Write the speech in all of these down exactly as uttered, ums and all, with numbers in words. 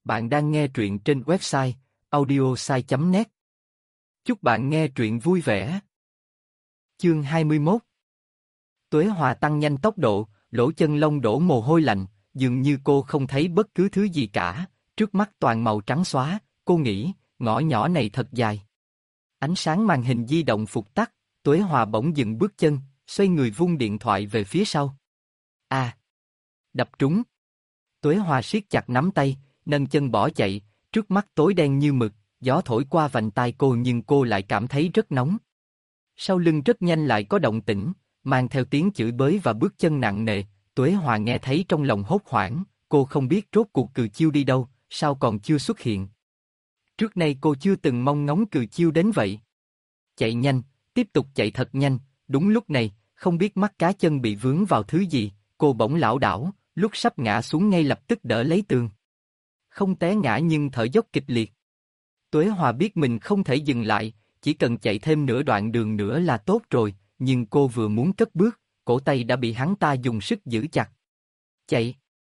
Bạn đang nghe truyện trên website audiosai chấm net. Chúc bạn nghe truyện vui vẻ. Chương hai mươi mốt. Tuế Hòa tăng nhanh tốc độ, lỗ chân lông đổ mồ hôi lạnh, dường như cô không thấy bất cứ thứ gì cả, trước mắt toàn màu trắng xóa, cô nghĩ, ngõ nhỏ này thật dài. Ánh sáng màn hình di động phục tắt, Tuế Hòa bỗng dừng bước chân, xoay người vung điện thoại về phía sau. À! Đập trúng. Tuế Hòa siết chặt nắm tay, nâng chân bỏ chạy, trước mắt tối đen như mực, gió thổi qua vành tai cô nhưng cô lại cảm thấy rất nóng. Sau lưng rất nhanh lại có động tĩnh, mang theo tiếng chửi bới và bước chân nặng nề, Tuế Hòa nghe thấy trong lòng hốt hoảng, cô không biết rốt cuộc Cừ Chiêu đi đâu, sao còn chưa xuất hiện. Trước nay cô chưa từng mong ngóng Cừ Chiêu đến vậy. Chạy nhanh, tiếp tục chạy thật nhanh, đúng lúc này, không biết mắt cá chân bị vướng vào thứ gì, cô bỗng lảo đảo, lúc sắp ngã xuống ngay lập tức đỡ lấy tường. Không té ngã nhưng thở dốc kịch liệt. Tuế Hòa biết mình không thể dừng lại, chỉ cần chạy thêm nửa đoạn đường nữa là tốt rồi, nhưng cô vừa muốn cất bước, cổ tay đã bị hắn ta dùng sức giữ chặt. Chạy!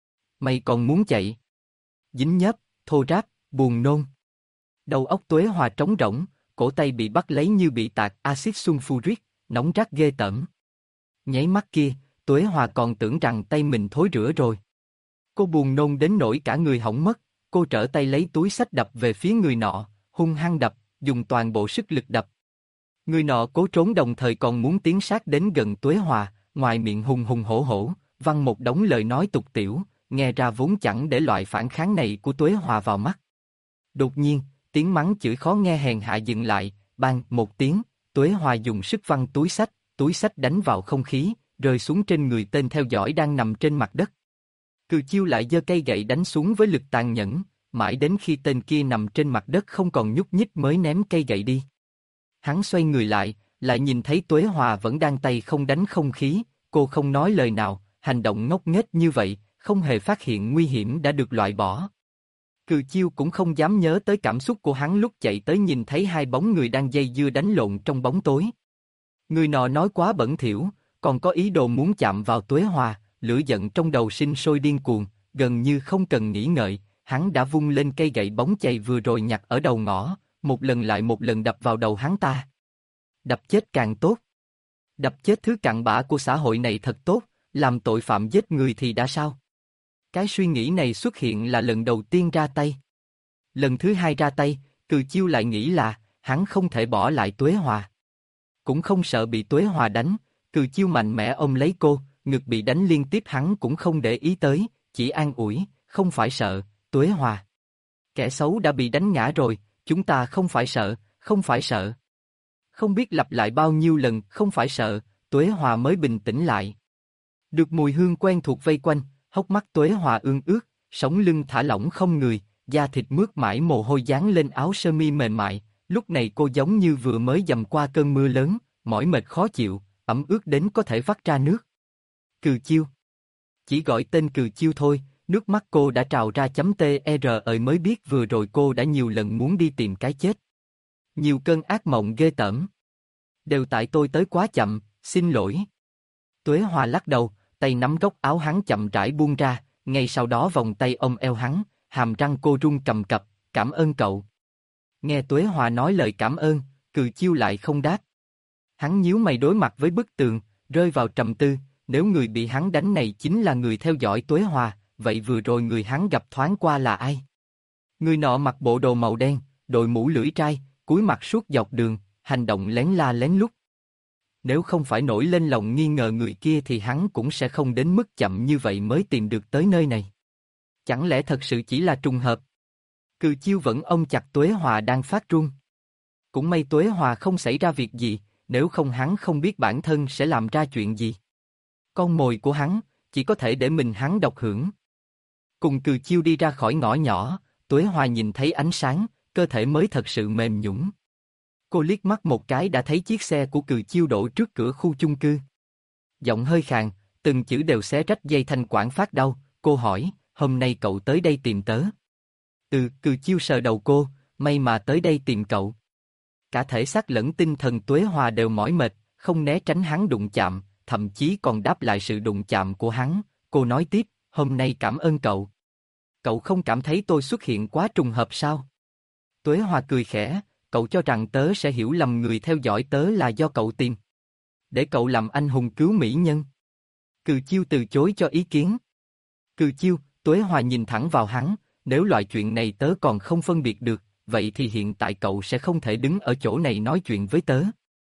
Mày còn muốn chạy? Dính nhớp, thô ráp, buồn nôn. Đầu óc Tuế Hòa trống rỗng, cổ tay bị bắt lấy như bị tạt axit sulfuric, nóng rát ghê tởm. Nháy mắt kia, Tuế Hòa còn tưởng rằng tay mình thối rữa rồi. Cô buồn nôn đến nỗi cả người hỏng mất, cô trở tay lấy túi xách đập về phía người nọ, hung hăng đập, dùng toàn bộ sức lực đập. Người nọ cố trốn đồng thời còn muốn tiến sát đến gần Tuế Hòa, ngoài miệng hùng hùng hổ hổ, văng một đống lời nói tục tiểu, nghe ra vốn chẳng để loại phản kháng này của Tuế Hòa vào mắt. Đột nhiên, tiếng mắng chửi khó nghe hèn hạ dừng lại, bang một tiếng, Tuế Hòa dùng sức văng túi xách, túi xách đánh vào không khí, rơi xuống trên người tên theo dõi đang nằm trên mặt đất. Cừ Chiêu lại giơ cây gậy đánh xuống với lực tàn nhẫn, mãi đến khi tên kia nằm trên mặt đất không còn nhúc nhích mới ném cây gậy đi. Hắn xoay người lại, lại nhìn thấy Tuế Hòa vẫn đang tay không đánh không khí, cô không nói lời nào, hành động ngốc nghếch như vậy, không hề phát hiện nguy hiểm đã được loại bỏ. Cừ Chiêu cũng không dám nhớ tới cảm xúc của hắn lúc chạy tới nhìn thấy hai bóng người đang dây dưa đánh lộn trong bóng tối. Người nọ nói quá bẩn thỉu, còn có ý đồ muốn chạm vào Tuế Hòa, lửa giận trong đầu sinh sôi điên cuồng, gần như không cần nghĩ ngợi, hắn đã vung lên cây gậy bóng chày vừa rồi nhặt ở đầu ngõ, một lần lại một lần đập vào đầu hắn ta. Đập chết càng tốt. Đập chết thứ cặn bã của xã hội này thật tốt, làm tội phạm giết người thì đã sao? Cái suy nghĩ này xuất hiện là lần đầu tiên ra tay. Lần thứ hai ra tay, Cừ Chiêu lại nghĩ là, hắn không thể bỏ lại Tuế Hòa. Cũng không sợ bị Tuế Hòa đánh, Cừ Chiêu mạnh mẽ ôm lấy cô, ngực bị đánh liên tiếp hắn cũng không để ý tới, chỉ an ủi, không phải sợ, Tuế Hòa. Kẻ xấu đã bị đánh ngã rồi, chúng ta không phải sợ, không phải sợ. Không biết lặp lại bao nhiêu lần, không phải sợ, Tuế Hòa mới bình tĩnh lại. Được mùi hương quen thuộc vây quanh, hốc mắt Tuế Hòa ương ướt, sống lưng thả lỏng không người, da thịt mướt mải mồ hôi dán lên áo sơ mi mềm mại, lúc này cô giống như vừa mới dầm qua cơn mưa lớn, mỏi mệt khó chịu, ẩm ướt đến có thể vắt ra nước. Cừ Chiêu. Chỉ gọi tên Cừ Chiêu thôi, nước mắt cô đã trào ra chấm tê e rờ ơi mới biết vừa rồi cô đã nhiều lần muốn đi tìm cái chết. Nhiều cơn ác mộng ghê tởm. Đều tại tôi tới quá chậm, xin lỗi. Tuế Hòa lắc đầu, tay nắm góc áo hắn chậm rãi buông ra, ngay sau đó vòng tay ôm eo hắn, hàm răng cô run cầm cập, cảm ơn cậu. Nghe Tuế Hòa nói lời cảm ơn, Cừ Chiêu lại không đáp. Hắn nhíu mày đối mặt với bức tường, rơi vào trầm tư, nếu người bị hắn đánh này chính là người theo dõi Tuế Hòa, vậy vừa rồi người hắn gặp thoáng qua là ai? Người nọ mặc bộ đồ màu đen, đội mũ lưỡi trai, cúi mặt suốt dọc đường, hành động lén la lén lút. Nếu không phải nổi lên lòng nghi ngờ người kia thì hắn cũng sẽ không đến mức chậm như vậy mới tìm được tới nơi này. Chẳng lẽ thật sự chỉ là trùng hợp? Cừ Chiêu vẫn ôm chặt Tuế Hòa đang phát run. Cũng may Tuế Hòa không xảy ra việc gì, nếu không hắn không biết bản thân sẽ làm ra chuyện gì. Con mồi của hắn, chỉ có thể để mình hắn độc hưởng. Cùng Cừ Chiêu đi ra khỏi ngõ nhỏ, Tuế Hòa nhìn thấy ánh sáng, cơ thể mới thật sự mềm nhũn. Cô liếc mắt một cái đã thấy chiếc xe của Cừ Chiêu đổ trước cửa khu chung cư. Giọng hơi khàn, từng chữ đều xé rách dây thanh quản phát đau, cô hỏi, hôm nay cậu tới đây tìm tớ? Ừ, Cừ Chiêu sờ đầu cô, may mà tới đây tìm cậu. Cả thể xác lẫn tinh thần Tuế Hòa đều mỏi mệt, không né tránh hắn đụng chạm, thậm chí còn đáp lại sự đụng chạm của hắn, cô nói tiếp, hôm nay cảm ơn cậu. cậu không cảm thấy tôi xuất hiện quá trùng hợp sao? Tuế Hòa cười khẽ, cậu cho rằng tớ sẽ hiểu lầm người theo dõi tớ là do cậu tìm. Để cậu làm anh hùng cứu mỹ nhân. Cừ Chiêu từ chối cho ý kiến. Cừ Chiêu, Tuế Hòa nhìn thẳng vào hắn, nếu loại chuyện này tớ còn không phân biệt được, vậy thì hiện tại cậu sẽ không thể đứng ở chỗ này nói chuyện với tớ.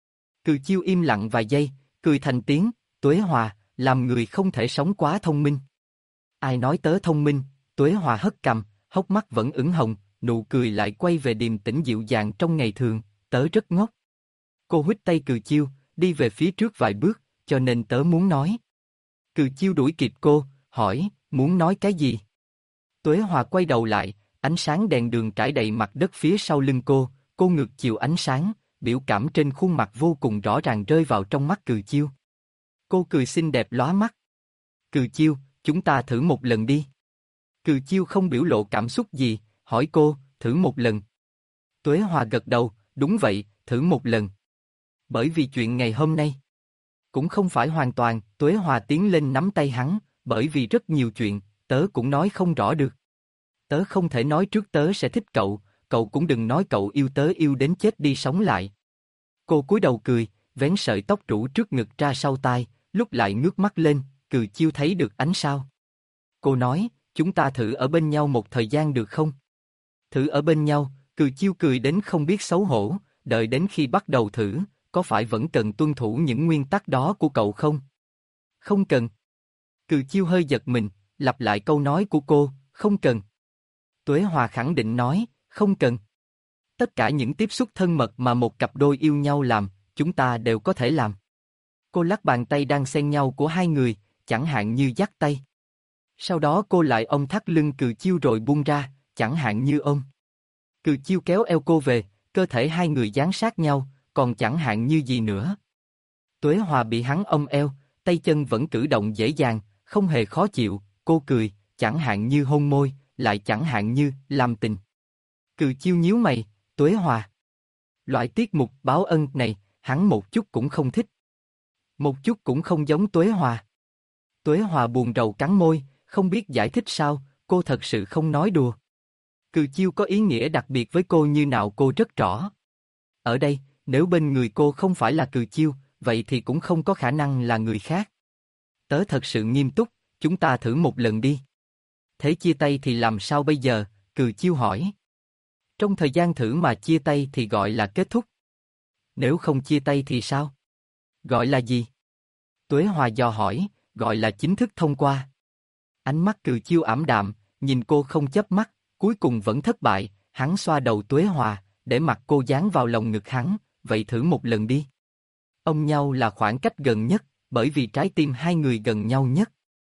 Cừ Chiêu im lặng vài giây, cười thành tiếng, Tuế Hòa, làm người không thể sống quá thông minh. Ai nói tớ thông minh? Tuế Hòa hất cằm, hốc mắt vẫn ửng hồng, nụ cười lại quay về điềm tĩnh dịu dàng trong ngày thường, tớ rất ngốc. Cô huých tay Cừ Chiêu, đi về phía trước vài bước, cho nên tớ muốn nói. Cừ Chiêu đuổi kịp cô, hỏi, muốn nói cái gì? Tuế Hòa quay đầu lại, ánh sáng đèn đường trải đầy mặt đất phía sau lưng cô, cô ngược chiều ánh sáng, biểu cảm trên khuôn mặt vô cùng rõ ràng rơi vào trong mắt Cừ Chiêu. Cô cười xinh đẹp lóa mắt. Cừ Chiêu, chúng ta thử một lần đi. Cừ Chiêu không biểu lộ cảm xúc gì, hỏi cô, thử một lần. Tuế Hòa gật đầu, đúng vậy, thử một lần. Bởi vì chuyện ngày hôm nay. Cũng không phải hoàn toàn, Tuế Hòa tiến lên nắm tay hắn, bởi vì rất nhiều chuyện, tớ cũng nói không rõ được. Tớ không thể nói trước tớ sẽ thích cậu, cậu cũng đừng nói cậu yêu tớ yêu đến chết đi sống lại. Cô cúi đầu cười, vén sợi tóc rủ trước ngực ra sau tai, lúc lại ngước mắt lên, Cừ Chiêu thấy được ánh sao. Cô nói, chúng ta thử ở bên nhau một thời gian được không? Thử ở bên nhau, Cừ Chiêu cười đến không biết xấu hổ, đợi đến khi bắt đầu thử, có phải vẫn cần tuân thủ những nguyên tắc đó của cậu không? Không cần. Cừ Chiêu hơi giật mình, lặp lại câu nói của cô, không cần. Tuế Hòa khẳng định nói, không cần. Tất cả những tiếp xúc thân mật mà một cặp đôi yêu nhau làm, chúng ta đều có thể làm. Cô lắc bàn tay đang xen nhau của hai người, chẳng hạn như dắt tay. Sau đó cô lại ôm thắt lưng Cừ Chiêu rồi buông ra, chẳng hạn như ôm. Cừ Chiêu kéo eo cô về, cơ thể hai người dán sát nhau, còn chẳng hạn như gì nữa. Tuế Hòa bị hắn ôm eo, tay chân vẫn cử động dễ dàng, không hề khó chịu, cô cười, chẳng hạn như hôn môi, lại chẳng hạn như làm tình. Cừ Chiêu nhíu mày, Tuế Hòa. Loại tiết mục báo ân này, hắn một chút cũng không thích. Một chút cũng không giống Tuế Hòa. Tuế Hòa buồn rầu cắn môi, không biết giải thích sao, cô thật sự không nói đùa. Cừ Chiêu có ý nghĩa đặc biệt với cô như nào cô rất rõ. Ở đây, nếu bên người cô không phải là Cừ Chiêu, vậy thì cũng không có khả năng là người khác. Tớ thật sự nghiêm túc, chúng ta thử một lần đi. Thế chia tay thì làm sao bây giờ? Cừ Chiêu hỏi. Trong thời gian thử mà chia tay thì gọi là kết thúc. Nếu không chia tay thì sao? Gọi là gì? Tuế Hòa dò hỏi, gọi là chính thức thông qua. Ánh mắt Cừ Chiêu ảm đạm, nhìn cô không chớp mắt, cuối cùng vẫn thất bại, hắn xoa đầu Tuế Hòa, để mặt cô dán vào lòng ngực hắn, vậy thử một lần đi. Ôm nhau là khoảng cách gần nhất, bởi vì trái tim hai người gần nhau nhất.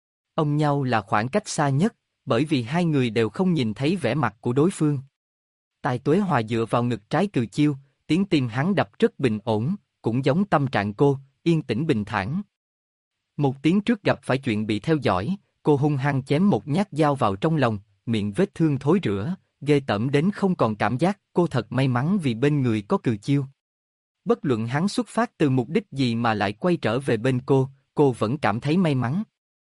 Ôm nhau là khoảng cách xa nhất, bởi vì hai người đều không nhìn thấy vẻ mặt của đối phương. Tai Tuế Hòa dựa vào ngực trái Cừ Chiêu, tiếng tim hắn đập rất bình ổn, cũng giống tâm trạng cô, yên tĩnh bình thản. Một tiếng trước gặp phải chuyện bị theo dõi, cô hung hăng chém một nhát dao vào trong lòng, miệng vết thương thối rữa, ghê tởm đến không còn cảm giác, cô thật may mắn vì bên người có Cừ Chiêu. Bất luận hắn xuất phát từ mục đích gì mà lại quay trở về bên cô, cô vẫn cảm thấy may mắn.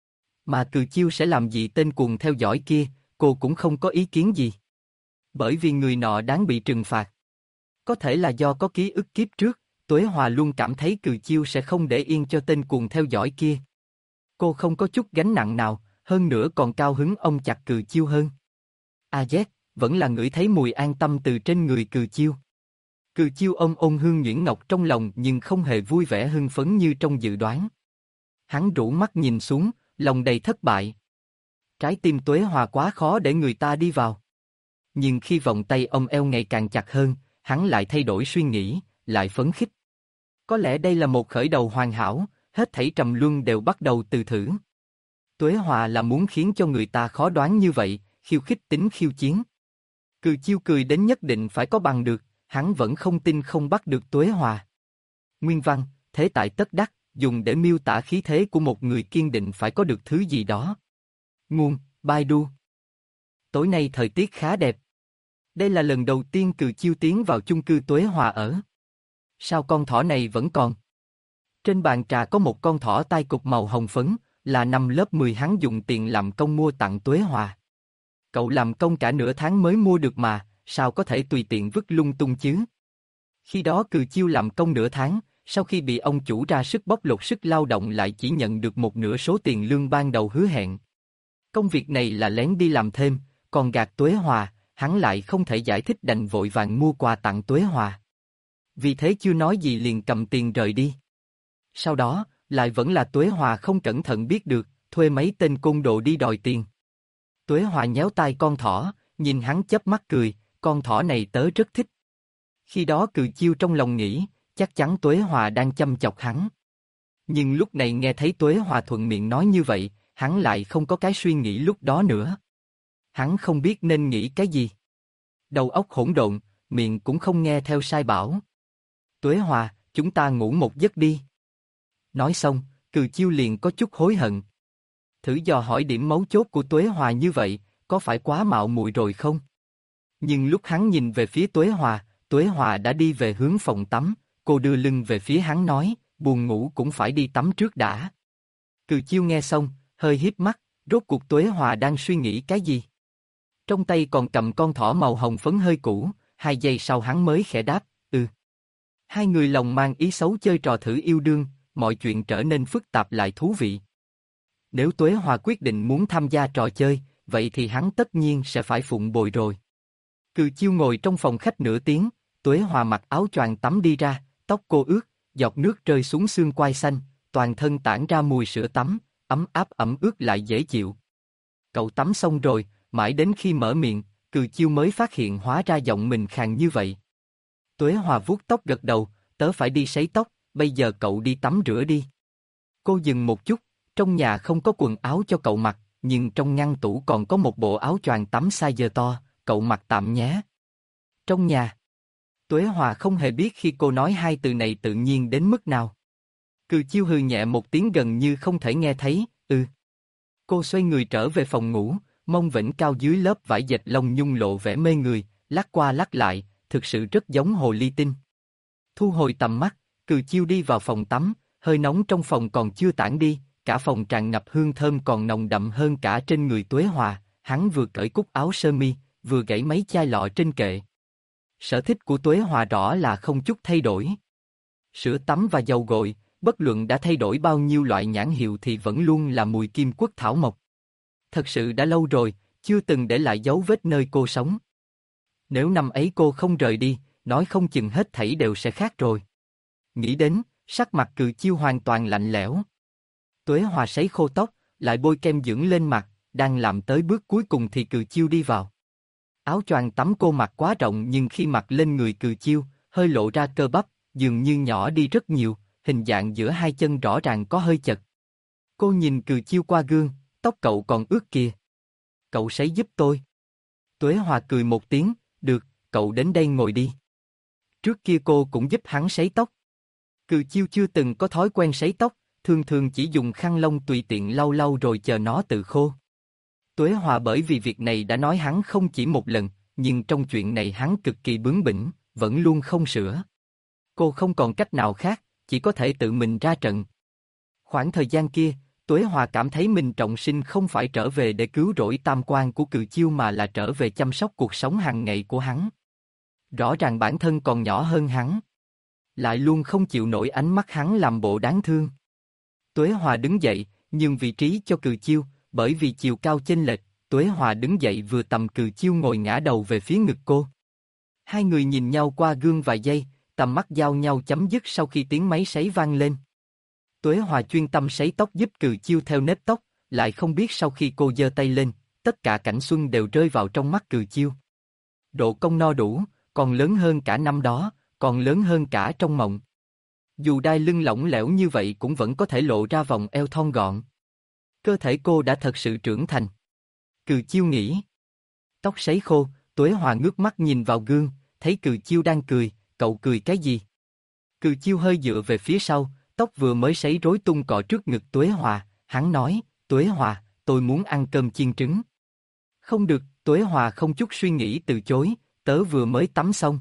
Mà Cừ Chiêu sẽ làm gì tên cuồng theo dõi kia, cô cũng không có ý kiến gì. Bởi vì người nọ đáng bị trừng phạt. Có thể là do có ký ức kiếp trước, Tuế Hòa luôn cảm thấy Cừ Chiêu sẽ không để yên cho tên cuồng theo dõi kia. Cô không có chút gánh nặng nào, hơn nữa còn cao hứng ôm chặt Cừ Chiêu hơn. A Z, vẫn là ngửi thấy mùi an tâm từ trên người Cừ Chiêu. Cừ Chiêu ôm ôn hương nhuyễn ngọc trong lòng nhưng không hề vui vẻ hưng phấn như trong dự đoán. Hắn rũ mắt nhìn xuống, lòng đầy thất bại. Trái tim Tuế Hòa quá khó để người ta đi vào. Nhưng khi vòng tay ôm eo ngày càng chặt hơn, hắn lại thay đổi suy nghĩ, lại phấn khích. Có lẽ đây là một khởi đầu hoàn hảo, hết thảy trầm luân đều bắt đầu từ thử. Tuế Hòa là muốn khiến cho người ta khó đoán như vậy, khiêu khích tính khiêu chiến. Cừ Chiêu cười đến nhất định phải có bằng được, hắn vẫn không tin không bắt được Tuế Hòa. Nguyên văn, thế tại tất đắc, dùng để miêu tả khí thế của một người kiên định phải có được thứ gì đó. Nguồn, Baidu. Tối nay thời tiết khá đẹp. Đây là lần đầu tiên Cừ Chiêu tiến vào chung cư Tuế Hòa ở. Sao con thỏ này vẫn còn? Trên bàn trà có một con thỏ tai cụp màu hồng phấn, là năm lớp mười hắn dùng tiền làm công mua tặng Tuế Hòa. Cậu làm công cả nửa tháng mới mua được mà, sao có thể tùy tiện vứt lung tung chứ? Khi đó Cừ Chiêu làm công nửa tháng, sau khi bị ông chủ ra sức bóc lột sức lao động lại chỉ nhận được một nửa số tiền lương ban đầu hứa hẹn. Công việc này là lén đi làm thêm, còn gạt Tuế Hòa, hắn lại không thể giải thích đành vội vàng mua quà tặng Tuế Hòa. Vì thế chưa nói gì liền cầm tiền rời đi. Sau đó, lại vẫn là Tuế Hòa không cẩn thận biết được, thuê mấy tên côn đồ đi đòi tiền. Tuế Hòa nhéo tai con thỏ, nhìn hắn chớp mắt cười, con thỏ này tớ rất thích. Khi đó Cừ Chiêu trong lòng nghĩ, chắc chắn Tuế Hòa đang chăm chọc hắn. Nhưng lúc này nghe thấy Tuế Hòa thuận miệng nói như vậy, hắn lại không có cái suy nghĩ lúc đó nữa. Hắn không biết nên nghĩ cái gì. Đầu óc hỗn độn, miệng cũng không nghe theo sai bảo. Tuế Hòa, chúng ta ngủ một giấc đi. Nói xong, Cừ Chiêu liền có chút hối hận. Thử dò hỏi điểm mấu chốt của Tuế Hòa như vậy, có phải quá mạo muội rồi không? Nhưng lúc hắn nhìn về phía Tuế Hòa, Tuế Hòa đã đi về hướng phòng tắm, cô đưa lưng về phía hắn nói, buồn ngủ cũng phải đi tắm trước đã. Cừ Chiêu nghe xong, hơi híp mắt, rốt cuộc Tuế Hòa đang suy nghĩ cái gì? Trong tay còn cầm con thỏ màu hồng phấn hơi cũ, hai giây sau hắn mới khẽ đáp, ừ. Hai người lòng mang ý xấu chơi trò thử yêu đương, mọi chuyện trở nên phức tạp lại thú vị. Nếu Tuế Hòa quyết định muốn tham gia trò chơi, vậy thì hắn tất nhiên sẽ phải phụng bồi rồi. Cừ Chiêu ngồi trong phòng khách nửa tiếng, Tuế Hòa mặc áo choàng tắm đi ra, tóc cô ướt, giọt nước rơi xuống xương quai xanh, toàn thân tản ra mùi sữa tắm, ấm áp ẩm ướt lại dễ chịu. Cậu tắm xong rồi, mãi đến khi mở miệng, Cừ Chiêu mới phát hiện hóa ra giọng mình khàn như vậy. Tuế Hòa vuốt tóc gật đầu, tớ phải đi sấy tóc, bây giờ cậu đi tắm rửa đi. Cô dừng một chút, trong nhà không có quần áo cho cậu mặc, nhưng trong ngăn tủ còn có một bộ áo choàng tắm size to, cậu mặc tạm nhé. Trong nhà. Tuế Hòa không hề biết khi cô nói hai từ này tự nhiên đến mức nào. Cừ Chiêu hừ nhẹ một tiếng gần như không thể nghe thấy, ừ. Cô xoay người trở về phòng ngủ, mông vểnh cao dưới lớp vải dệt lông nhung lộ vẻ mê người, lắc qua lắc lại, thực sự rất giống hồ ly tinh. Thu hồi tầm mắt, Cừ Chiêu đi vào phòng tắm, hơi nóng trong phòng còn chưa tản đi, cả phòng tràn ngập hương thơm còn nồng đậm hơn cả trên người Tuế Hòa, hắn vừa cởi cúc áo sơ mi, vừa gãy mấy chai lọ trên kệ. Sở thích của Tuế Hòa rõ là không chút thay đổi. Sữa tắm và dầu gội, bất luận đã thay đổi bao nhiêu loại nhãn hiệu thì vẫn luôn là mùi kim quất thảo mộc. Thật sự đã lâu rồi, chưa từng để lại dấu vết nơi cô sống. Nếu năm ấy cô không rời đi, nói không chừng hết thảy đều sẽ khác rồi. Nghĩ đến, sắc mặt Cừ Chiêu hoàn toàn lạnh lẽo. Tuế Hòa sấy khô tóc, lại bôi kem dưỡng lên mặt, đang làm tới bước cuối cùng thì Cừ Chiêu đi vào. Áo choàng tắm cô mặc quá rộng nhưng khi mặc lên người Cừ Chiêu, hơi lộ ra cơ bắp, dường như nhỏ đi rất nhiều, hình dạng giữa hai chân rõ ràng có hơi chật. Cô nhìn Cừ Chiêu qua gương, tóc cậu còn ướt kìa. Cậu sấy giúp tôi. Tuế Hòa cười một tiếng, được, cậu đến đây ngồi đi. Trước kia cô cũng giúp hắn sấy tóc. Cừ Chiêu chưa từng có thói quen sấy tóc, thường thường chỉ dùng khăn lông tùy tiện lau lau rồi chờ nó tự khô. Tuế Hòa bởi vì việc này đã nói hắn không chỉ một lần, nhưng trong chuyện này hắn cực kỳ bướng bỉnh, vẫn luôn không sửa. Cô không còn cách nào khác, chỉ có thể tự mình ra trận. Khoảng thời gian kia, Tuế Hòa cảm thấy mình trọng sinh không phải trở về để cứu rỗi tam quan của Cừ Chiêu mà là trở về chăm sóc cuộc sống hàng ngày của hắn. Rõ ràng bản thân còn nhỏ hơn hắn, lại luôn không chịu nổi ánh mắt hắn làm bộ đáng thương. Tuế Hòa đứng dậy, nhường vị trí cho Cừ Chiêu, bởi vì chiều cao chênh lệch, Tuế Hòa đứng dậy vừa tầm Cừ Chiêu ngồi ngã đầu về phía ngực cô. Hai người nhìn nhau qua gương vài giây, tầm mắt giao nhau chấm dứt sau khi tiếng máy sấy vang lên. Tuế Hòa chuyên tâm sấy tóc giúp Cừ Chiêu theo nếp tóc, lại không biết sau khi cô giơ tay lên, tất cả cảnh xuân đều rơi vào trong mắt Cừ Chiêu. Độ công no đủ, còn lớn hơn cả năm đó, còn lớn hơn cả trong mộng. Dù đai lưng lỏng lẻo như vậy cũng vẫn có thể lộ ra vòng eo thon gọn. Cơ thể cô đã thật sự trưởng thành. Cừ Chiêu nghĩ. Tóc sấy khô, Tuế Hòa ngước mắt nhìn vào gương, thấy Cừ Chiêu đang cười, cậu cười cái gì? Cừ Chiêu hơi dựa về phía sau, tóc vừa mới sấy rối tung cọ trước ngực Tuế Hòa, hắn nói, Tuế Hòa, tôi muốn ăn cơm chiên trứng. Không được, Tuế Hòa không chút suy nghĩ từ chối, tớ vừa mới tắm xong.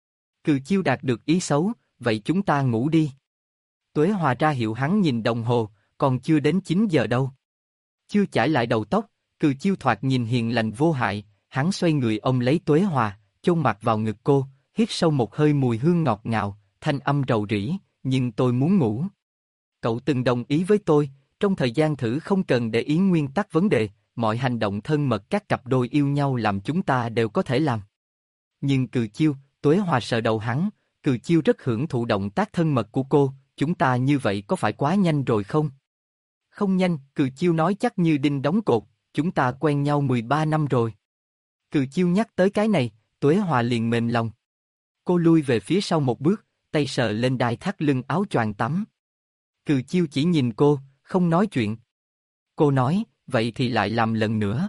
Cừ Chiêu đạt được ý xấu, vậy chúng ta ngủ đi. Tuế Hòa ra hiệu hắn nhìn đồng hồ, còn chưa đến chín giờ đâu. Chưa chải lại đầu tóc, Cừ Chiêu thoạt nhìn hiền lành vô hại, hắn xoay người ôm lấy Tuế Hòa, chôn mặt vào ngực cô, hít sâu một hơi mùi hương ngọt ngào, thanh âm rầu rĩ, nhưng tôi muốn ngủ. Cậu từng đồng ý với tôi, trong thời gian thử không cần để ý nguyên tắc vấn đề, mọi hành động thân mật các cặp đôi yêu nhau làm chúng ta đều có thể làm. Nhưng Cừ Chiêu, Tuế Hòa sờ đầu hắn, Cừ Chiêu rất hưởng thụ động tác thân mật của cô, chúng ta như vậy có phải quá nhanh rồi không? Không nhanh, Cừ Chiêu nói chắc như đinh đóng cột, chúng ta quen nhau mười ba năm rồi. Cừ Chiêu nhắc tới cái này, Tuế Hòa liền mềm lòng. Cô lui về phía sau một bước, tay sờ lên đai thắt lưng áo choàng tắm. Cừ Chiêu chỉ nhìn cô, không nói chuyện. Cô nói, vậy thì lại làm lần nữa.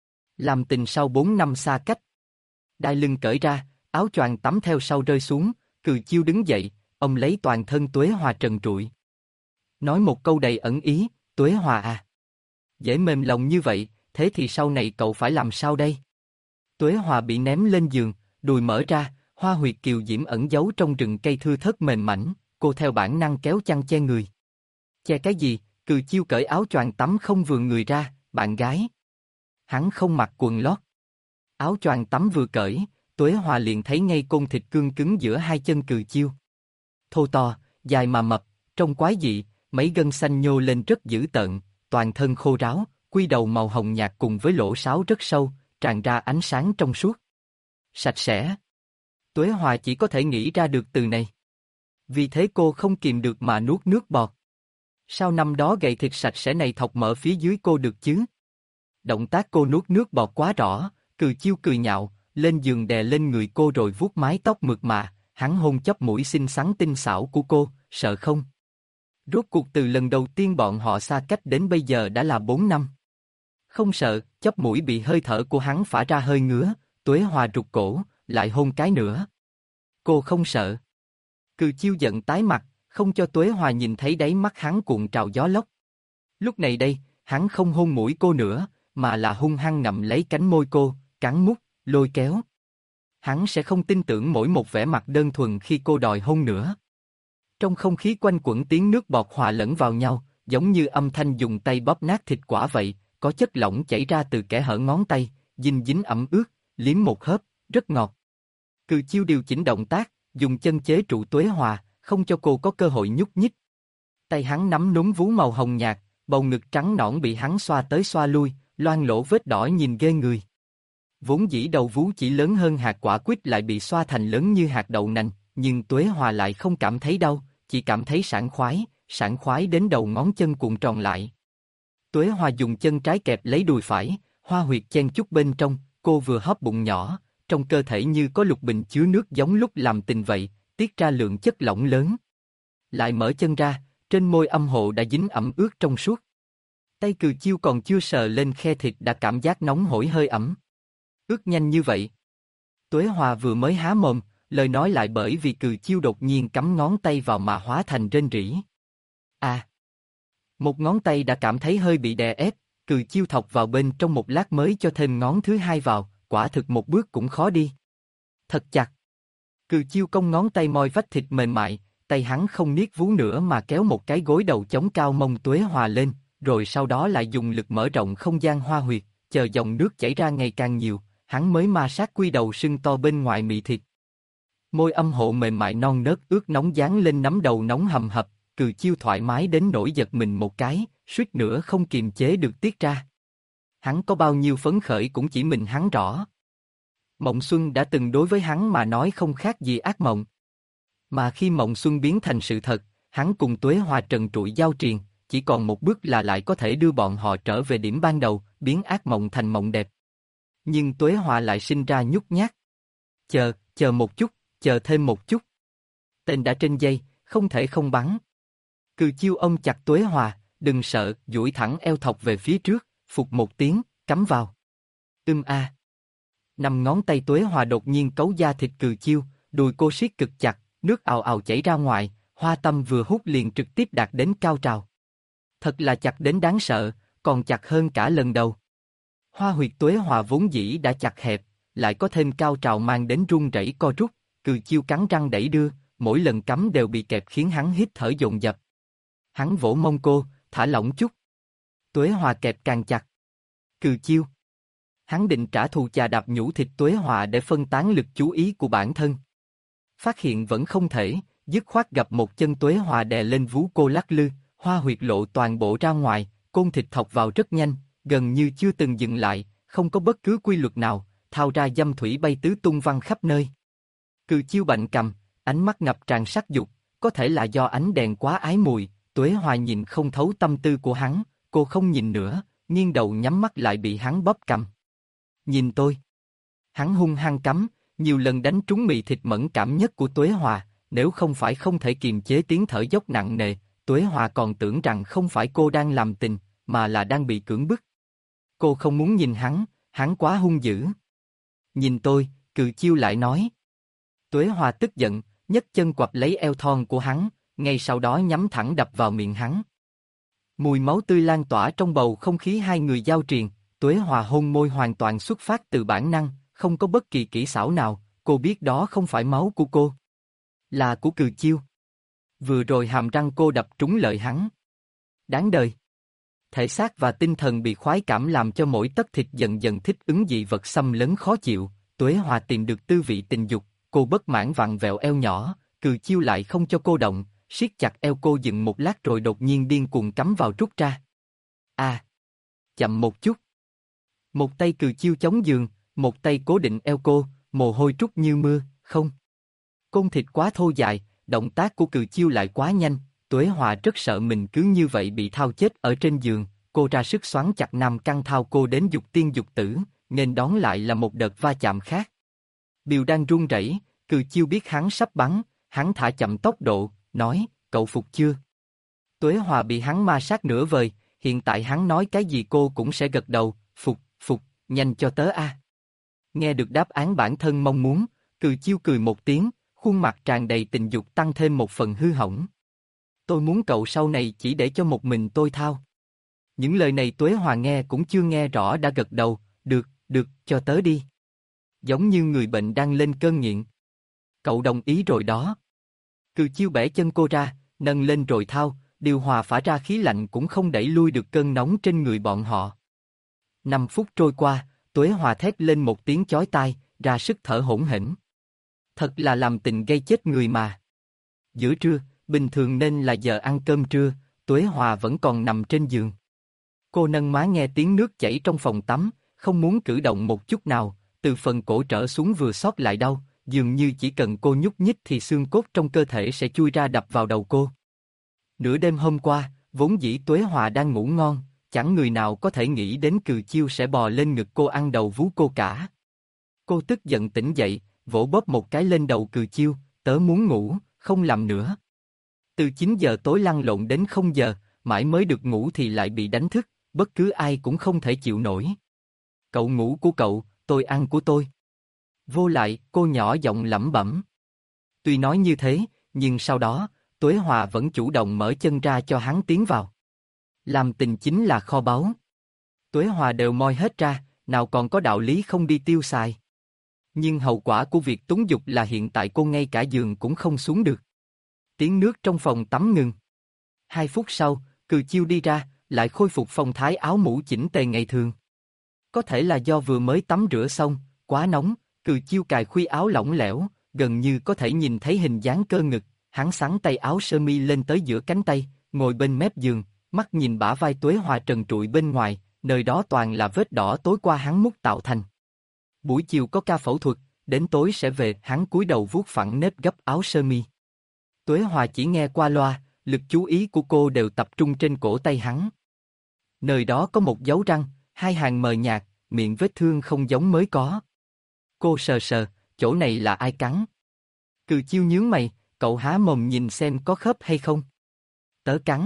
Làm tình sau bốn năm xa cách. Đai lưng cởi ra, áo choàng tắm theo sau rơi xuống, Cừ Chiêu đứng dậy, ông lấy toàn thân Tuế Hòa trần trụi. Nói một câu đầy ẩn ý, Tuế Hòa à. Dễ mềm lòng như vậy, thế thì sau này cậu phải làm sao đây? Tuế Hòa bị ném lên giường, đùi mở ra, hoa huyệt kiều diễm ẩn giấu trong rừng cây thưa thớt mềm mảnh, cô theo bản năng kéo chăn che người. Che cái gì? Cừ Chiêu cởi áo choàng tắm không vườn người ra, bạn gái. Hắn không mặc quần lót. Áo choàng tắm vừa cởi, Tuế Hòa liền thấy ngay côn thịt cương cứng giữa hai chân Cừ Chiêu. Thô to, dài mà mập, trông quái dị, mấy gân xanh nhô lên rất dữ tợn, toàn thân khô ráo, quy đầu màu hồng nhạt cùng với lỗ sáo rất sâu, tràn ra ánh sáng trong suốt. Sạch sẽ. Tuế Hòa chỉ có thể nghĩ ra được từ này. Vì thế cô không kìm được mà nuốt nước bọt. Sao năm đó gậy thịt sạch sẽ này thọc mở phía dưới cô được chứ? Động tác cô nuốt nước bọt quá rõ, Cừ Chiêu cười nhạo, lên giường đè lên người cô rồi vuốt mái tóc mượt mà, hắn hôn chóp mũi xinh xắn tinh xảo của cô, sợ không? Rốt cuộc từ lần đầu tiên bọn họ xa cách đến bây giờ đã là bốn năm. Không sợ, chóp mũi bị hơi thở của hắn phả ra hơi ngứa, Tuế Hòa rụt cổ, lại hôn cái nữa. Cô không sợ. Cừ Chiêu giận tái mặt, không cho Tuế Hòa nhìn thấy đáy mắt hắn cuộn trào gió lốc. Lúc này đây, hắn không hôn mũi cô nữa, mà là hung hăng ngậm lấy cánh môi cô, cắn mút, lôi kéo. Hắn sẽ không tin tưởng mỗi một vẻ mặt đơn thuần khi cô đòi hôn nữa. Trong không khí quanh quẩn tiếng nước bọt hòa lẫn vào nhau, giống như âm thanh dùng tay bóp nát thịt quả vậy, có chất lỏng chảy ra từ kẽ hở ngón tay, dinh dính ẩm ướt, liếm một hớp, rất ngọt. Cừ Chiêu điều chỉnh động tác, dùng chân chế trụ Tuế Hòa, không cho cô có cơ hội nhúc nhích. Tay hắn nắm núm vú màu hồng nhạt, bầu ngực trắng nõn bị hắn xoa tới xoa lui, loang lỗ vết đỏ nhìn ghê người. Vốn dĩ đầu vú chỉ lớn hơn hạt quả quýt lại bị xoa thành lớn như hạt đậu nành, nhưng Tuế Hòa lại không cảm thấy đau, chỉ cảm thấy sảng khoái, sảng khoái đến đầu ngón chân cuộn tròn lại. Tuế Hòa dùng chân trái kẹp lấy đùi phải, hoa huyệt chen chút bên trong, cô vừa hóp bụng nhỏ, trong cơ thể như có lục bình chứa nước giống lúc làm tình vậy, tiết ra lượng chất lỏng lớn. Lại mở chân ra, trên môi âm hộ đã dính ẩm ướt trong suốt. Tay Cừ Chiêu còn chưa sờ lên khe thịt đã cảm giác nóng hổi hơi ẩm. Ướt nhanh như vậy. Tuế Hòa vừa mới há mồm, lời nói lại bởi vì Cừ Chiêu đột nhiên cắm ngón tay vào mà hóa thành rên rỉ. À! Một ngón tay đã cảm thấy hơi bị đè ép, Cừ Chiêu thọc vào bên trong một lát mới cho thêm ngón thứ hai vào, quả thực một bước cũng khó đi. Thật chặt. Cừ Chiêu cong ngón tay moi vách thịt mềm mại, tay hắn không niết vú nữa mà kéo một cái gối đầu chống cao mông Tuế Hòa lên, rồi sau đó lại dùng lực mở rộng không gian hoa huyệt, chờ dòng nước chảy ra ngày càng nhiều, hắn mới ma sát quy đầu sưng to bên ngoài mị thịt. Môi âm hộ mềm mại non nớt ướt nóng dán lên nắm đầu nóng hầm hập, Cừ Chiêu thoải mái đến nỗi giật mình một cái, suýt nữa không kiềm chế được tiết ra. Hắn có bao nhiêu phấn khởi cũng chỉ mình hắn rõ. Mộng xuân đã từng đối với hắn mà nói không khác gì ác mộng. Mà khi mộng xuân biến thành sự thật, hắn cùng Tuế Hòa trần trụi giao triền, chỉ còn một bước là lại có thể đưa bọn họ trở về điểm ban đầu, biến ác mộng thành mộng đẹp. Nhưng Tuế Hòa lại sinh ra nhút nhát. Chờ, chờ một chút, chờ thêm một chút. Tên đã trên dây, không thể không bắn. Cừ Chiêu ôm chặt Tuế Hòa, đừng sợ, duỗi thẳng eo thọc về phía trước, phục một tiếng, cắm vào. Ưm a. Năm ngón tay Tuế Hòa đột nhiên cấu da thịt Cừ Chiêu, đùi cô siết cực chặt, nước ào ào chảy ra ngoài, hoa tâm vừa hút liền trực tiếp đạt đến cao trào. Thật là chặt đến đáng sợ, còn chặt hơn cả lần đầu. Hoa huyệt Tuế Hòa vốn dĩ đã chặt hẹp, lại có thêm cao trào mang đến run rẩy co rút, Cừ Chiêu cắn răng đẩy đưa, mỗi lần cắm đều bị kẹp khiến hắn hít thở dồn dập. Hắn vỗ mông cô, thả lỏng chút. Tuế Hòa kẹp càng chặt. Cừ Chiêu. Hắn định trả thù chà đạp nhũ thịt Tuế Hòa để phân tán lực chú ý của bản thân. Phát hiện vẫn không thể, dứt khoát gặp một chân Tuế Hòa đè lên vú cô lắc lư, hoa huyệt lộ toàn bộ ra ngoài, côn thịt thọc vào rất nhanh, gần như chưa từng dừng lại, không có bất cứ quy luật nào, thao ra dâm thủy bay tứ tung văng khắp nơi. Cừ Chiêu bạnh cầm, ánh mắt ngập tràn sắc dục, có thể là do ánh đèn quá ái mùi, Tuế Hòa nhìn không thấu tâm tư của hắn, cô không nhìn nữa, nghiêng đầu nhắm mắt lại bị hắn bóp cầm. Nhìn tôi. Hắn hung hăng cắm, nhiều lần đánh trúng mị thịt mẫn cảm nhất của Tuế Hòa, nếu không phải không thể kiềm chế tiếng thở dốc nặng nề, Tuế Hòa còn tưởng rằng không phải cô đang làm tình, mà là đang bị cưỡng bức. Cô không muốn nhìn hắn, hắn quá hung dữ. Nhìn tôi, Cừ Chiêu lại nói. Tuế Hòa tức giận, nhấc chân quặp lấy eo thon của hắn, ngay sau đó nhắm thẳng đập vào miệng hắn. Mùi máu tươi lan tỏa trong bầu không khí hai người giao triền, Tuế Hòa hôn môi hoàn toàn xuất phát từ bản năng, không có bất kỳ kỹ xảo nào, cô biết đó không phải máu của cô, là của Cừ Chiêu. Vừa rồi hàm răng cô đập trúng lợi hắn. Đáng đời. Thể xác và tinh thần bị khoái cảm làm cho mỗi tấc thịt dần dần thích ứng dị vật xâm lấn khó chịu, Tuế Hòa tìm được tư vị tình dục, cô bất mãn vặn vẹo eo nhỏ, Cừ Chiêu lại không cho cô động, siết chặt eo cô dừng một lát rồi đột nhiên điên cuồng cắm vào rút ra. À! Chậm một chút. Một tay Cừ Chiêu chống giường, một tay cố định eo cô, mồ hôi trút như mưa, không. Côn thịt quá thô dài, động tác của Cừ Chiêu lại quá nhanh, Tuế Hòa rất sợ mình cứ như vậy bị thao chết ở trên giường, cô ra sức xoắn chặt nam căn thao cô đến dục tiên dục tử, nên đón lại là một đợt va chạm khác. Bill đang run rẩy, Cừ Chiêu biết hắn sắp bắn, hắn thả chậm tốc độ, nói, cậu phục chưa? Tuế Hòa bị hắn ma sát nửa vời, hiện tại hắn nói cái gì cô cũng sẽ gật đầu, phục, phục, nhanh cho tớ a. Nghe được đáp án bản thân mong muốn, Cừ Chiêu cười một tiếng, khuôn mặt tràn đầy tình dục tăng thêm một phần hư hỏng. Tôi muốn cậu sau này chỉ để cho một mình tôi thao. Những lời này Tuế Hòa nghe cũng chưa nghe rõ đã gật đầu, được, được, cho tớ đi. Giống như người bệnh đang lên cơn nghiện. Cậu đồng ý rồi đó. Cừ Chiêu bẻ chân cô ra, nâng lên rồi thao, điều hòa phả ra khí lạnh cũng không đẩy lui được cơn nóng trên người bọn họ. Năm phút trôi qua, Tuế Hòa thét lên một tiếng chói tai, ra sức thở hổn hển. Thật là làm tình gây chết người mà. Giữa trưa, bình thường nên là giờ ăn cơm trưa, Tuế Hòa vẫn còn nằm trên giường. Cô nâng má nghe tiếng nước chảy trong phòng tắm, không muốn cử động một chút nào, từ phần cổ trở xuống vừa xót lại đau, dường như chỉ cần cô nhúc nhích thì xương cốt trong cơ thể sẽ chui ra đập vào đầu cô. Nửa đêm hôm qua, vốn dĩ Tuế Hòa đang ngủ ngon, chẳng người nào có thể nghĩ đến Cừ Chiêu sẽ bò lên ngực cô ăn đầu vú cô cả. Cô tức giận tỉnh dậy, vỗ bóp một cái lên đầu Cừ Chiêu, tớ muốn ngủ, không làm nữa. Từ chín giờ tối lăn lộn đến không giờ, mãi mới được ngủ thì lại bị đánh thức, bất cứ ai cũng không thể chịu nổi. Cậu ngủ của cậu, tôi ăn của tôi. Vô lại, cô nhỏ giọng lẩm bẩm. Tuy nói như thế, nhưng sau đó, Tuế Hòa vẫn chủ động mở chân ra cho hắn tiến vào. Làm tình chính là kho báu. Tuế Hòa đều moi hết ra, nào còn có đạo lý không đi tiêu xài. Nhưng hậu quả của việc túng dục là hiện tại cô ngay cả giường cũng không xuống được. Tiếng nước trong phòng tắm ngừng. Hai phút sau, Cừ Chiêu đi ra, lại khôi phục phong thái áo mũ chỉnh tề ngày thường. Có thể là do vừa mới tắm rửa xong, quá nóng, Cừ Chiêu cài khuy áo lỏng lẻo, gần như có thể nhìn thấy hình dáng cơ ngực, hắn xắn tay áo sơ mi lên tới giữa cánh tay, ngồi bên mép giường, mắt nhìn bả vai Tuế Hòa trần trụi bên ngoài, nơi đó toàn là vết đỏ tối qua hắn múc tạo thành. Buổi chiều có ca phẫu thuật, đến tối sẽ về, hắn cúi đầu vuốt phẳng nếp gấp áo sơ mi. Tuế Hòa chỉ nghe qua loa, lực chú ý của cô đều tập trung trên cổ tay hắn. Nơi đó có một dấu răng, hai hàng mờ nhạt, miệng vết thương không giống mới có. Cô sờ sờ, chỗ này là ai cắn? Cừ Chiêu nhướng mày, cậu há mồm nhìn xem có khớp hay không? Tớ cắn.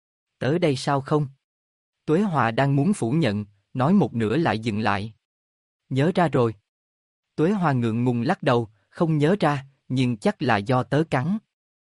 Tớ đây sao không? Tuế Hòa đang muốn phủ nhận, nói một nửa lại dừng lại. Nhớ ra rồi. Tuế Hòa ngượng ngùng lắc đầu, không nhớ ra, nhưng chắc là do tớ cắn.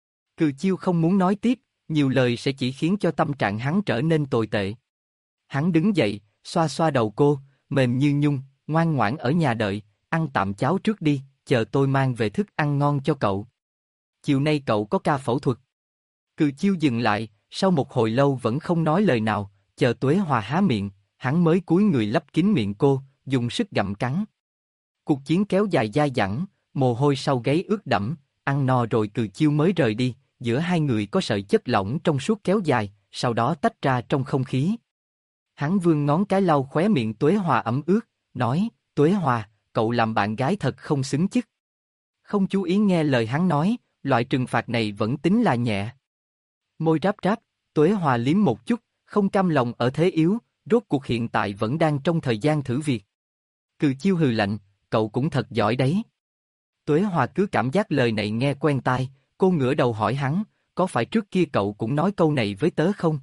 Cừ Chiêu không muốn nói tiếp, nhiều lời sẽ chỉ khiến cho tâm trạng hắn trở nên tồi tệ. Hắn đứng dậy, xoa xoa đầu cô, mềm như nhung, ngoan ngoãn ở nhà đợi, ăn tạm cháo trước đi, chờ tôi mang về thức ăn ngon cho cậu. Chiều nay cậu có ca phẫu thuật. Cừ Chiêu dừng lại, sau một hồi lâu vẫn không nói lời nào, chờ Tuế Hòa há miệng, hắn mới cúi người lấp kín miệng cô, dùng sức gặm cắn. Cuộc chiến kéo dài dai dẳng, mồ hôi sau gáy ướt đẫm, ăn no rồi Cừ Chiêu mới rời đi, giữa hai người có sợi chất lỏng trong suốt kéo dài, sau đó tách ra trong không khí. Hắn vươn ngón cái lau khóe miệng Tuế Hòa ẩm ướt, nói, Tuế Hòa, cậu làm bạn gái thật không xứng chức. Không chú ý nghe lời hắn nói, loại trừng phạt này vẫn tính là nhẹ. Môi ráp ráp, Tuế Hòa liếm một chút, không cam lòng ở thế yếu, rốt cuộc hiện tại vẫn đang trong thời gian thử việc. Cừ Chiêu hừ lạnh, cậu cũng thật giỏi đấy. Tuế Hòa cứ cảm giác lời này nghe quen tai, cô ngửa đầu hỏi hắn, có phải trước kia cậu cũng nói câu này với tớ không?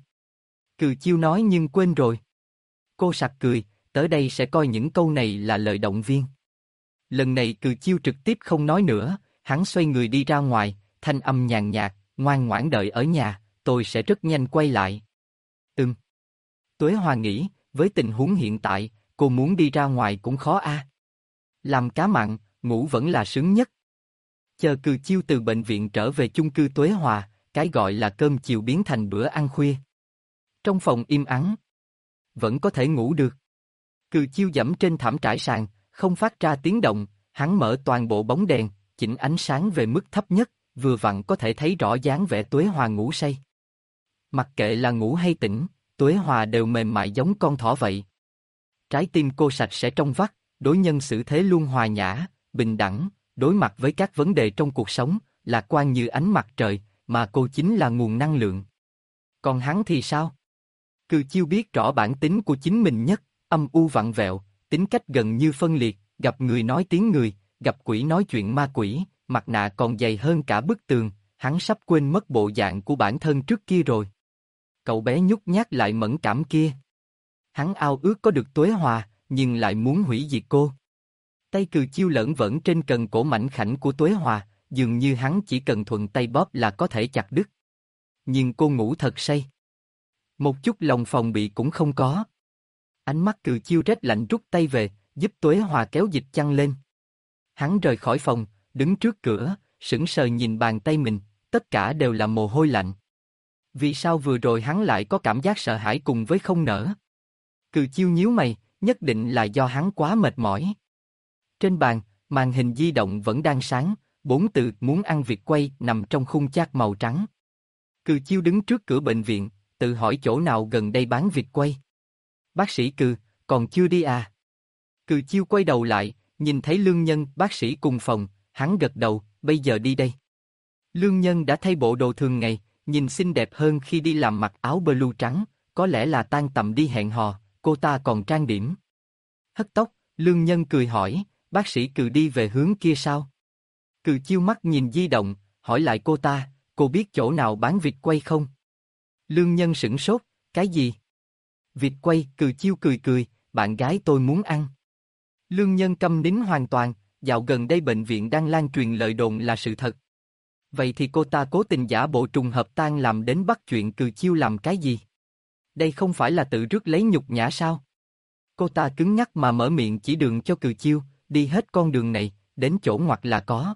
Cừ Chiêu nói nhưng quên rồi. Cô sặc cười, tớ đây sẽ coi những câu này là lời động viên. Lần này Cừ Chiêu trực tiếp không nói nữa, hắn xoay người đi ra ngoài, thanh âm nhàn nhạt, ngoan ngoãn đợi ở nhà, tôi sẽ rất nhanh quay lại. Ừm. Tuế Hòa nghĩ, với tình huống hiện tại, cô muốn đi ra ngoài cũng khó a. Làm cá mặn, ngủ vẫn là sướng nhất. Chờ Cừ Chiêu từ bệnh viện trở về chung cư Tuế Hòa, cái gọi là cơm chiều biến thành bữa ăn khuya. Trong phòng im ắng, vẫn có thể ngủ được. Cừ Chiêu dẫm trên thảm trải sàn, không phát ra tiếng động, hắn mở toàn bộ bóng đèn, chỉnh ánh sáng về mức thấp nhất, vừa vặn có thể thấy rõ dáng vẻ Tuế Hòa ngủ say. Mặc kệ là ngủ hay tỉnh, Tuế Hòa đều mềm mại giống con thỏ vậy. Trái tim cô sạch sẽ trong vắt, đối nhân xử thế luôn hòa nhã, bình đẳng, đối mặt với các vấn đề trong cuộc sống, lạc quan như ánh mặt trời, mà cô chính là nguồn năng lượng. Còn hắn thì sao? Cừ Chiêu biết rõ bản tính của chính mình nhất, âm u vặn vẹo, tính cách gần như phân liệt, gặp người nói tiếng người, gặp quỷ nói chuyện ma quỷ, mặt nạ còn dày hơn cả bức tường, hắn sắp quên mất bộ dạng của bản thân trước kia rồi. Cậu bé nhút nhát lại mẫn cảm kia. Hắn ao ước có được Tuế Hòa, nhưng lại muốn hủy diệt cô. Tay Cừ Chiêu lởn vởn trên cần cổ mảnh khảnh của Tuế Hòa, dường như hắn chỉ cần thuận tay bóp là có thể chặt đứt. Nhưng cô ngủ thật say. Một chút lòng phòng bị cũng không có. Ánh mắt Cừ Chiêu rét lạnh rút tay về, giúp Tuế Hòa kéo dịch chăn lên. Hắn rời khỏi phòng, đứng trước cửa, sững sờ nhìn bàn tay mình, tất cả đều là mồ hôi lạnh. Vì sao vừa rồi hắn lại có cảm giác sợ hãi cùng với không nỡ? Cừ Chiêu nhíu mày, nhất định là do hắn quá mệt mỏi. Trên bàn, màn hình di động vẫn đang sáng, bốn từ muốn ăn vịt quay nằm trong khung chat màu trắng. Cừ Chiêu đứng trước cửa bệnh viện, tự hỏi chỗ nào gần đây bán vịt quay. Bác sĩ Cừ, còn chưa đi à? Cừ Chiêu quay đầu lại, nhìn thấy Lương Nhân, bác sĩ cùng phòng, hắn gật đầu, bây giờ đi đây. Lương Nhân đã thay bộ đồ thường ngày, nhìn xinh đẹp hơn khi đi làm mặc áo blue trắng, có lẽ là tan tầm đi hẹn hò, cô ta còn trang điểm. Hất tóc, Lương Nhân cười hỏi, bác sĩ Cừ đi về hướng kia sao? Cừ Chiêu mắt nhìn di động, hỏi lại cô ta, cô biết chỗ nào bán vịt quay không? Lương Nhân sửng sốt, cái gì? Vịt quay, Cừ Chiêu cười cười, bạn gái tôi muốn ăn. Lương Nhân câm nín hoàn toàn, dạo gần đây bệnh viện đang lan truyền lời đồn là sự thật. Vậy thì cô ta cố tình giả bộ trùng hợp tan làm đến bắt chuyện Cừ Chiêu làm cái gì? Đây không phải là tự rước lấy nhục nhã sao? Cô ta cứng nhắc mà mở miệng chỉ đường cho Cừ Chiêu, đi hết con đường này, đến chỗ ngoặt là có.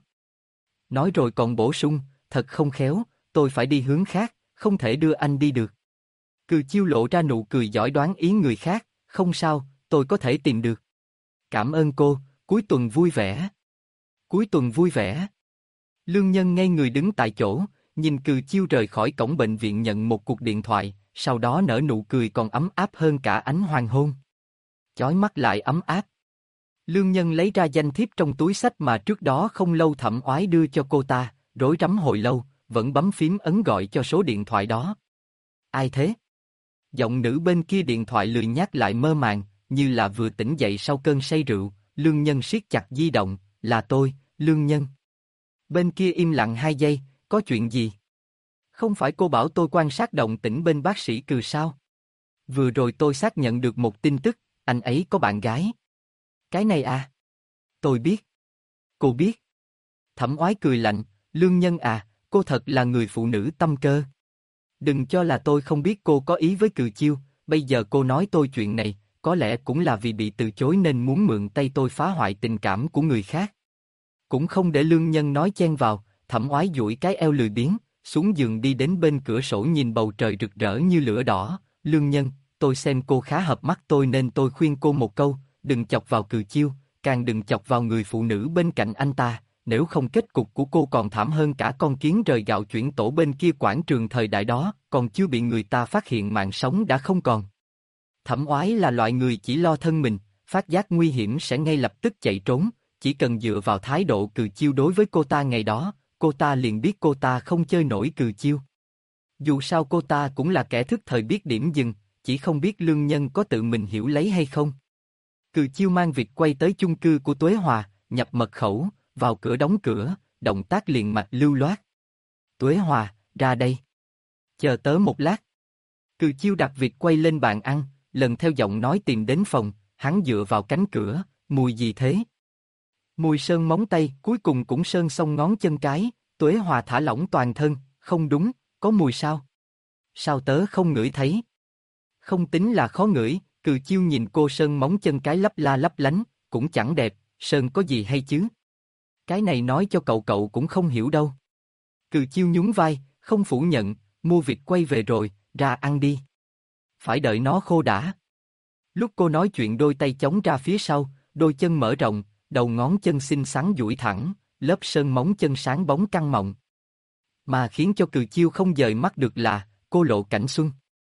Nói rồi còn bổ sung, thật không khéo, tôi phải đi hướng khác, không thể đưa anh đi được. Cừ Chiêu lộ ra nụ cười giỏi đoán ý người khác, không sao, tôi có thể tìm được. Cảm ơn cô, cuối tuần vui vẻ. Cuối tuần vui vẻ. Lương Nhân ngây người đứng tại chỗ, nhìn Cừ Chiêu rời khỏi cổng bệnh viện nhận một cuộc điện thoại, sau đó nở nụ cười còn ấm áp hơn cả ánh hoàng hôn. Chói mắt lại ấm áp. Lương Nhân lấy ra danh thiếp trong túi xách mà trước đó không lâu Thẩm Oái đưa cho cô ta, rối rắm hồi lâu, vẫn bấm phím ấn gọi cho số điện thoại đó. Ai thế? Giọng nữ bên kia điện thoại lười nhác lại mơ màng, như là vừa tỉnh dậy sau cơn say rượu. Lương Nhân siết chặt di động, là tôi, Lương Nhân. Bên kia im lặng hai giây, có chuyện gì? Không phải cô bảo tôi quan sát động tĩnh bên bác sĩ Cừ sao? Vừa rồi tôi xác nhận được một tin tức, anh ấy có bạn gái. Cái này à? Tôi biết. Cô biết. Thẩm Oái cười lạnh, Lương Nhân à, cô thật là người phụ nữ tâm cơ. Đừng cho là tôi không biết cô có ý với Cừ Chiêu, bây giờ cô nói tôi chuyện này, có lẽ cũng là vì bị từ chối nên muốn mượn tay tôi phá hoại tình cảm của người khác. Cũng không để Lương Nhân nói chen vào, Thẩm Oái duỗi cái eo lười biếng, xuống giường đi đến bên cửa sổ nhìn bầu trời rực rỡ như lửa đỏ. Lương Nhân, tôi xem cô khá hợp mắt tôi nên tôi khuyên cô một câu, đừng chọc vào Cừ Chiêu, càng đừng chọc vào người phụ nữ bên cạnh anh ta, nếu không kết cục của cô còn thảm hơn cả con kiến rời gạo chuyển tổ bên kia quảng trường thời đại đó, còn chưa bị người ta phát hiện mạng sống đã không còn. Thẩm Oái là loại người chỉ lo thân mình, phát giác nguy hiểm sẽ ngay lập tức chạy trốn, chỉ cần dựa vào thái độ Cừ Chiêu đối với cô ta ngày đó, cô ta liền biết cô ta không chơi nổi Cừ Chiêu. Dù sao cô ta cũng là kẻ thức thời biết điểm dừng, chỉ không biết lương nhân có tự mình hiểu lấy hay không. Cừ Chiêu mang việc quay tới chung cư của Tuế Hòa, nhập mật khẩu, vào cửa đóng cửa, động tác liền mạch lưu loát. Tuế Hòa, ra đây. Chờ tớ một lát. Cừ Chiêu đặt việc quay lên bàn ăn, lần theo giọng nói tìm đến phòng, hắn dựa vào cánh cửa, mùi gì thế? Mùi sơn móng tay, cuối cùng cũng sơn xong ngón chân cái, Tuế Hòa thả lỏng toàn thân, không đúng, có mùi sao? Sao tớ không ngửi thấy? Không tính là khó ngửi, Cừ Chiêu nhìn cô sơn móng chân cái lấp la lấp lánh, cũng chẳng đẹp, sơn có gì hay chứ? Cái này nói cho cậu cậu cũng không hiểu đâu. Cừ Chiêu nhún vai, không phủ nhận, mua việc quay về rồi, ra ăn đi. Phải đợi nó khô đã. Lúc cô nói chuyện đôi tay chống ra phía sau, đôi chân mở rộng, đầu ngón chân xinh xắn duỗi thẳng, lớp sơn móng chân sáng bóng căng mọng. Mà khiến cho Cừ Chiêu không dời mắt được là, cô Lộ Cảnh Xuân.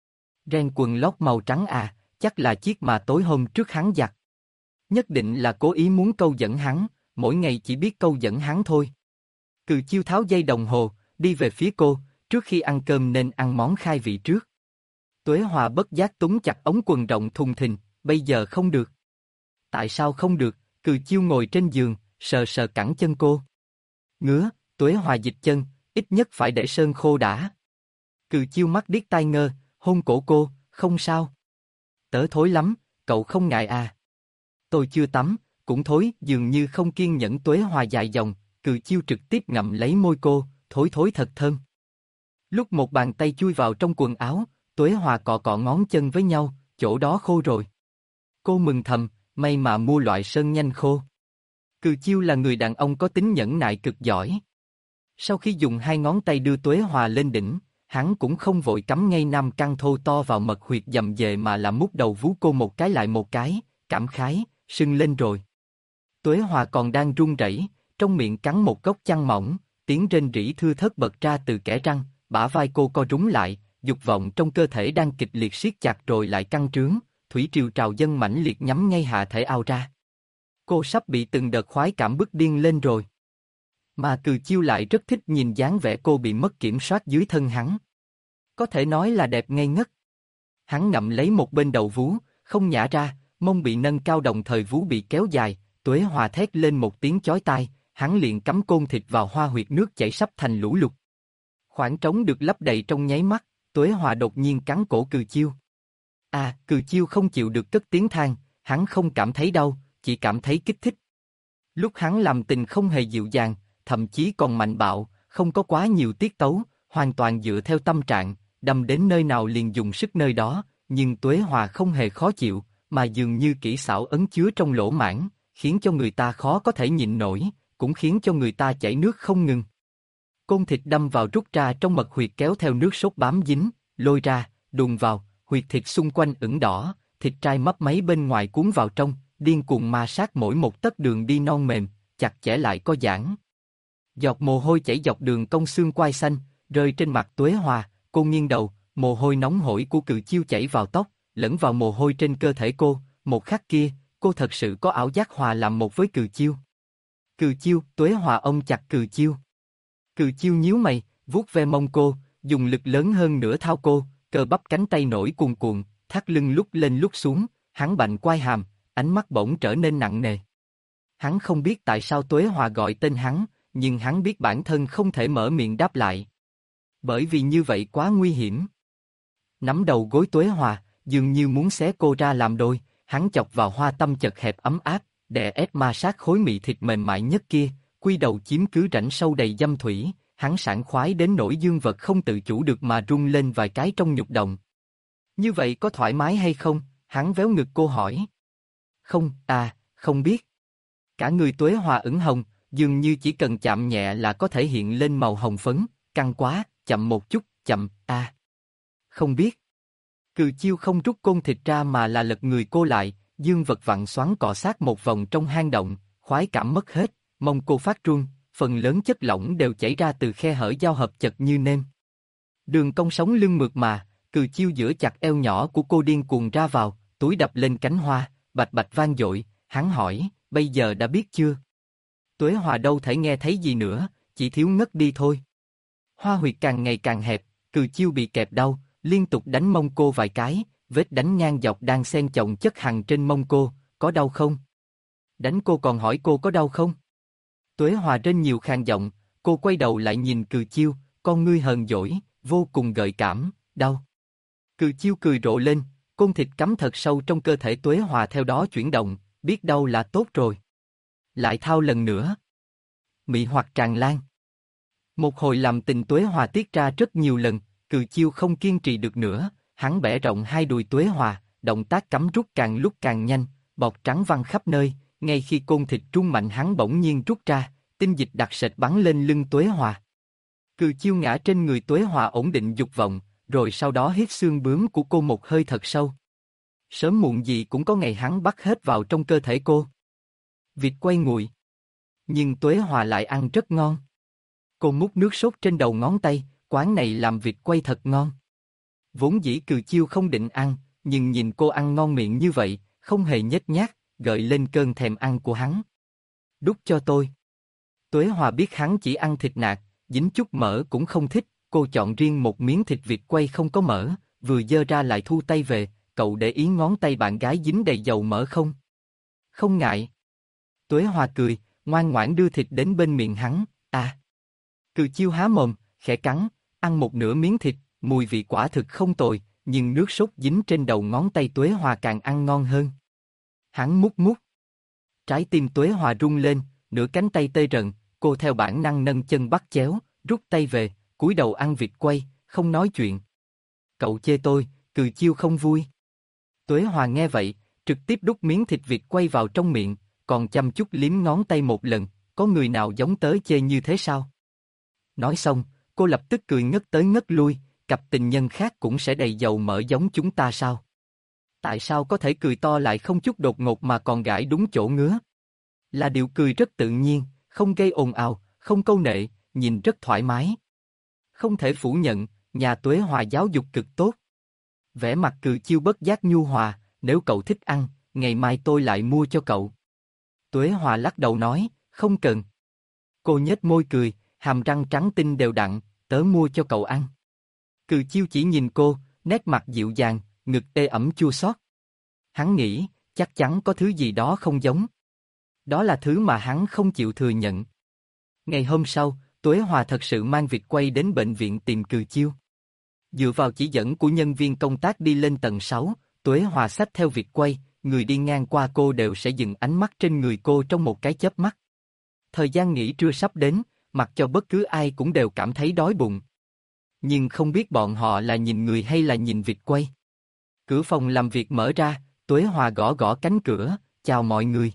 Ren quần lót màu trắng à, chắc là chiếc mà tối hôm trước hắn giặt. Nhất định là cố ý muốn câu dẫn hắn, mỗi ngày chỉ biết câu dẫn hắn thôi. Cừ Chiêu tháo dây đồng hồ, đi về phía cô, trước khi ăn cơm nên ăn món khai vị trước. Tuế Hòa bất giác túm chặt ống quần rộng thùng thình, bây giờ không được. Tại sao không được? Cừ Chiêu ngồi trên giường, sờ sờ cẳng chân cô. Ngứa, Tuế Hòa dịch chân, ít nhất phải để sơn khô đã. Cừ Chiêu mắt điếc tai ngơ, hôn cổ cô, không sao. Tớ thối lắm, cậu không ngại à? Tôi chưa tắm, cũng thối, dường như không kiên nhẫn. Tuế Hòa dài dòng, Cừ Chiêu trực tiếp ngậm lấy môi cô, thối thối thật thơm. Lúc một bàn tay chui vào trong quần áo, Tuế Hòa cọ cọ ngón chân với nhau, chỗ đó khô rồi. Cô mừng thầm, may mà mua loại sơn nhanh khô. Cừ Chiêu là người đàn ông có tính nhẫn nại cực giỏi. Sau khi dùng hai ngón tay đưa Tuế Hòa lên đỉnh, hắn cũng không vội cắm ngay nam căn thô to vào mật huyệt dầm dề mà là mút đầu vú cô một cái lại một cái, cảm khái, sưng lên rồi. Tuế Hòa còn đang run rẩy, trong miệng cắn một gốc chăn mỏng, tiếng rên rỉ thưa thớt bật ra từ kẽ răng, bả vai cô co rúm lại, dục vọng trong cơ thể đang kịch liệt siết chặt rồi lại căng trướng, thủy triều trào dâng mãnh liệt nhắm ngay hạ thể ao ra. Cô sắp bị từng đợt khoái cảm bức điên lên rồi. Mà Cừ Chiêu lại rất thích nhìn dáng vẻ cô bị mất kiểm soát dưới thân hắn. Có thể nói là đẹp ngây ngất. Hắn ngậm lấy một bên đầu vú, không nhả ra, mông bị nâng cao đồng thời vú bị kéo dài, Tuế Hòa thét lên một tiếng chói tai, hắn liền cắm côn thịt vào hoa huyệt, nước chảy sắp thành lũ lụt. Khoảng trống được lấp đầy trong nháy mắt, Tuế Hòa đột nhiên cắn cổ Cừ Chiêu. À, Cừ Chiêu không chịu được cất tiếng than, hắn không cảm thấy đau, chỉ cảm thấy kích thích. Lúc hắn làm tình không hề dịu dàng, thậm chí còn mạnh bạo, không có quá nhiều tiết tấu, hoàn toàn dựa theo tâm trạng, đâm đến nơi nào liền dùng sức nơi đó, nhưng Tuế Hòa không hề khó chịu, mà dường như kỹ xảo ấn chứa trong lỗ mãng, khiến cho người ta khó có thể nhịn nổi, cũng khiến cho người ta chảy nước không ngừng. Côn thịt đâm vào rút ra trong mật huyệt kéo theo nước sốt bám dính, lôi ra, đùn vào, huyệt thịt xung quanh ửng đỏ, thịt trai mấp máy bên ngoài cuốn vào trong, điên cuồng ma sát mỗi một tấc đường đi non mềm, chặt chẽ lại có giãn. Giọt mồ hôi chảy dọc đường cong xương quai xanh, rơi trên mặt Tuế Hòa, cô nghiêng đầu, mồ hôi nóng hổi của Cừ Chiêu chảy vào tóc, lẫn vào mồ hôi trên cơ thể cô, một khắc kia, cô thật sự có ảo giác hòa làm một với Cừ Chiêu. Cừ Chiêu, Tuế Hòa ôm chặt Cừ Chiêu. Cừ Chiêu nhíu mày, vuốt ve mông cô, dùng lực lớn hơn nữa thao cô, cơ bắp cánh tay nổi cuồn cuộn, thắt lưng lúc lên lúc xuống, hắn bạnh quai hàm, ánh mắt bỗng trở nên nặng nề. Hắn không biết tại sao Tuế Hòa gọi tên hắn, nhưng hắn biết bản thân không thể mở miệng đáp lại. Bởi vì như vậy quá nguy hiểm. Nắm đầu gối Tuế Hòa, dường như muốn xé cô ra làm đôi, hắn chọc vào hoa tâm chật hẹp ấm áp, đè ép ma sát khối mị thịt mềm mại nhất kia, quy đầu chiếm cứ rãnh sâu đầy dâm thủy, hắn sảng khoái đến nỗi dương vật không tự chủ được mà rung lên vài cái trong nhục động. Như vậy có thoải mái hay không? Hắn véo ngực cô hỏi. Không, à, không biết. Cả người Tuế Hòa ửng hồng, dường như chỉ cần chạm nhẹ là có thể hiện lên màu hồng phấn, căng quá, chậm một chút, chậm, à. Không biết. Cừ Chiêu không rút côn thịt ra mà là lật người cô lại, dương vật vặn xoắn cọ sát một vòng trong hang động, khoái cảm mất hết, mông cô phát run, phần lớn chất lỏng đều chảy ra từ khe hở giao hợp chật như nêm. Đường cong sống lưng mượt mà, Cừ Chiêu giữa chặt eo nhỏ của cô điên cuồng ra vào, túi đập lên cánh hoa, bạch bạch vang dội, hắn hỏi, bây giờ đã biết chưa? Tuế Hòa đâu thể nghe thấy gì nữa, chỉ thiếu ngất đi thôi. Hoa huyệt càng ngày càng hẹp, Cừ Chiêu bị kẹp đau, liên tục đánh mông cô vài cái, vết đánh ngang dọc đang xen chồng chất hằng trên mông cô, có đau không? Đánh cô còn hỏi cô có đau không? Tuế Hòa trên nhiều khàn giọng, cô quay đầu lại nhìn Cừ Chiêu, con ngươi hờn dỗi, vô cùng gợi cảm, đau. Cừ Chiêu cười rộ lên, côn thịt cắm thật sâu trong cơ thể Tuế Hòa theo đó chuyển động, biết đau là tốt rồi. Lại thao lần nữa. Mị hoặc tràn lan. Một hồi làm tình Tuế Hòa tiết ra rất nhiều lần, Cừ Chiêu không kiên trì được nữa, hắn bẻ rộng hai đùi Tuế Hòa, động tác cắm rút càng lúc càng nhanh, bọt trắng văng khắp nơi, ngay khi côn thịt trung mạnh hắn bỗng nhiên rút ra, tinh dịch đặc sệt bắn lên lưng Tuế Hòa. Cừ Chiêu ngã trên người Tuế Hòa ổn định dục vọng, rồi sau đó hít xương bướm của cô một hơi thật sâu. Sớm muộn gì cũng có ngày hắn bắt hết vào trong cơ thể cô. Vịt quay nguội. Nhưng Tuế Hòa lại ăn rất ngon. Cô múc nước sốt trên đầu ngón tay, quán này làm vịt quay thật ngon. Vốn dĩ Cừ Chiêu không định ăn, nhưng nhìn cô ăn ngon miệng như vậy, không hề nhếch nhác, gợi lên cơn thèm ăn của hắn. Đút cho tôi. Tuế Hòa biết hắn chỉ ăn thịt nạc, dính chút mỡ cũng không thích, cô chọn riêng một miếng thịt vịt quay không có mỡ, vừa dơ ra lại thu tay về, cậu để ý ngón tay bạn gái dính đầy dầu mỡ không? Không ngại. Tuế Hòa cười, ngoan ngoãn đưa thịt đến bên miệng hắn, à. Cừ Chiêu há mồm, khẽ cắn, ăn một nửa miếng thịt, mùi vị quả thực không tồi, nhưng nước sốt dính trên đầu ngón tay Tuế Hòa càng ăn ngon hơn. Hắn mút mút. Trái tim Tuế Hòa rung lên, nửa cánh tay tê rần, cô theo bản năng nâng chân bắt chéo, rút tay về, cúi đầu ăn vịt quay, không nói chuyện. Cậu chê tôi, Cừ Chiêu không vui. Tuế Hòa nghe vậy, trực tiếp đút miếng thịt vịt quay vào trong miệng, còn chăm chút liếm ngón tay một lần, có người nào giống tớ chê như thế sao? Nói xong, cô lập tức cười ngất tới ngất lui, cặp tình nhân khác cũng sẽ đầy dầu mỡ giống chúng ta sao? Tại sao có thể cười to lại không chút đột ngột mà còn gãi đúng chỗ ngứa? Là điệu cười rất tự nhiên, không gây ồn ào, không câu nệ, nhìn rất thoải mái. Không thể phủ nhận, nhà Tuế Hòa giáo dục cực tốt. Vẻ mặt Cừ Chiêu bất giác nhu hòa, nếu cậu thích ăn, ngày mai tôi lại mua cho cậu. Tuế Hòa lắc đầu nói, không cần. Cô nhếch môi cười, hàm răng trắng tinh đều đặn, tớ mua cho cậu ăn. Cừ Chiêu chỉ nhìn cô, nét mặt dịu dàng, ngực ê ẩm chua xót. Hắn nghĩ, chắc chắn có thứ gì đó không giống. Đó là thứ mà hắn không chịu thừa nhận. Ngày hôm sau, Tuế Hòa thật sự mang vịt quay đến bệnh viện tìm Cừ Chiêu. Dựa vào chỉ dẫn của nhân viên công tác đi lên tầng sáu, Tuế Hòa xách theo vịt quay, người đi ngang qua cô đều sẽ dừng ánh mắt trên người cô trong một cái chớp mắt. Thời gian nghỉ trưa sắp đến, mặc cho bất cứ ai cũng đều cảm thấy đói bụng. Nhưng không biết bọn họ là nhìn người hay là nhìn vịt quay. Cửa phòng làm việc mở ra, Tuế Hòa gõ gõ cánh cửa, chào mọi người.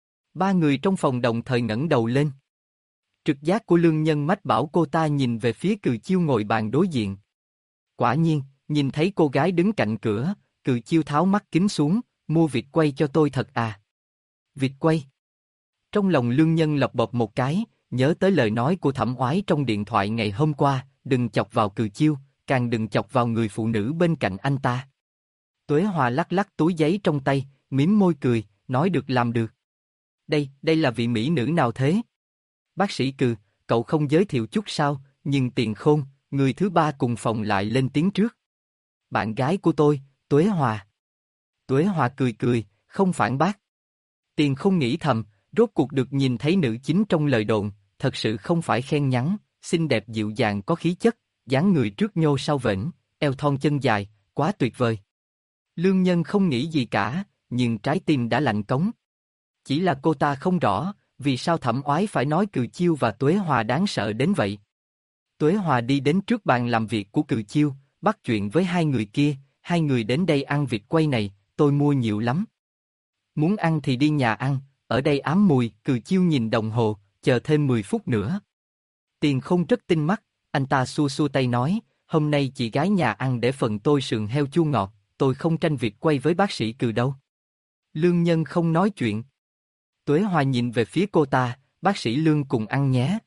Ba người trong phòng đồng thời ngẩng đầu lên. Trực giác của lương nhân mách bảo cô ta nhìn về phía Cừ Chiêu ngồi bàn đối diện. Quả nhiên, nhìn thấy cô gái đứng cạnh cửa, Cừ Chiêu tháo mắt kính xuống, mua vịt quay cho tôi thật à? Vịt quay? Trong lòng lương nhân lọc bộp một cái, nhớ tới lời nói của Thẩm Oái trong điện thoại ngày hôm qua, đừng chọc vào Cừ Chiêu, càng đừng chọc vào người phụ nữ bên cạnh anh ta. Tuế Hòa lắc lắc túi giấy trong tay, mím môi cười, nói được làm được. Đây, đây là vị mỹ nữ nào thế? Bác sĩ Cừ, cậu không giới thiệu chút sao, nhưng Tiền Khôn, người thứ ba cùng phòng lại lên tiếng trước. Bạn gái của tôi, Tuế Hòa. Tuế Hòa cười cười, không phản bác. Tiền Khôn nghĩ thầm, rốt cuộc được nhìn thấy nữ chính trong lời đồn, thật sự không phải khen nhắn, xinh đẹp dịu dàng có khí chất, dáng người trước nhô sau vểnh, eo thon chân dài, quá tuyệt vời. Lương Nhân không nghĩ gì cả, nhưng trái tim đã lạnh cống. Chỉ là cô ta không rõ, vì sao Thẩm Oái phải nói Cừ Chiêu và Tuế Hòa đáng sợ đến vậy. Tuế Hòa đi đến trước bàn làm việc của Cừ Chiêu, bắt chuyện với hai người kia, hai người đến đây ăn vịt quay này, tôi mua nhiều lắm. Muốn ăn thì đi nhà ăn, ở đây ám mùi, Cừ Chiêu nhìn đồng hồ, chờ thêm mười phút nữa. Tiền Khôn rất tinh mắt, anh ta xua xua tay nói, hôm nay chị gái nhà ăn để phần tôi sườn heo chua ngọt, tôi không tranh việc quay với bác sĩ Cừ đâu. Lương Nhân không nói chuyện. Tuế Hòa nhìn về phía cô ta, bác sĩ Lương cùng ăn nhé.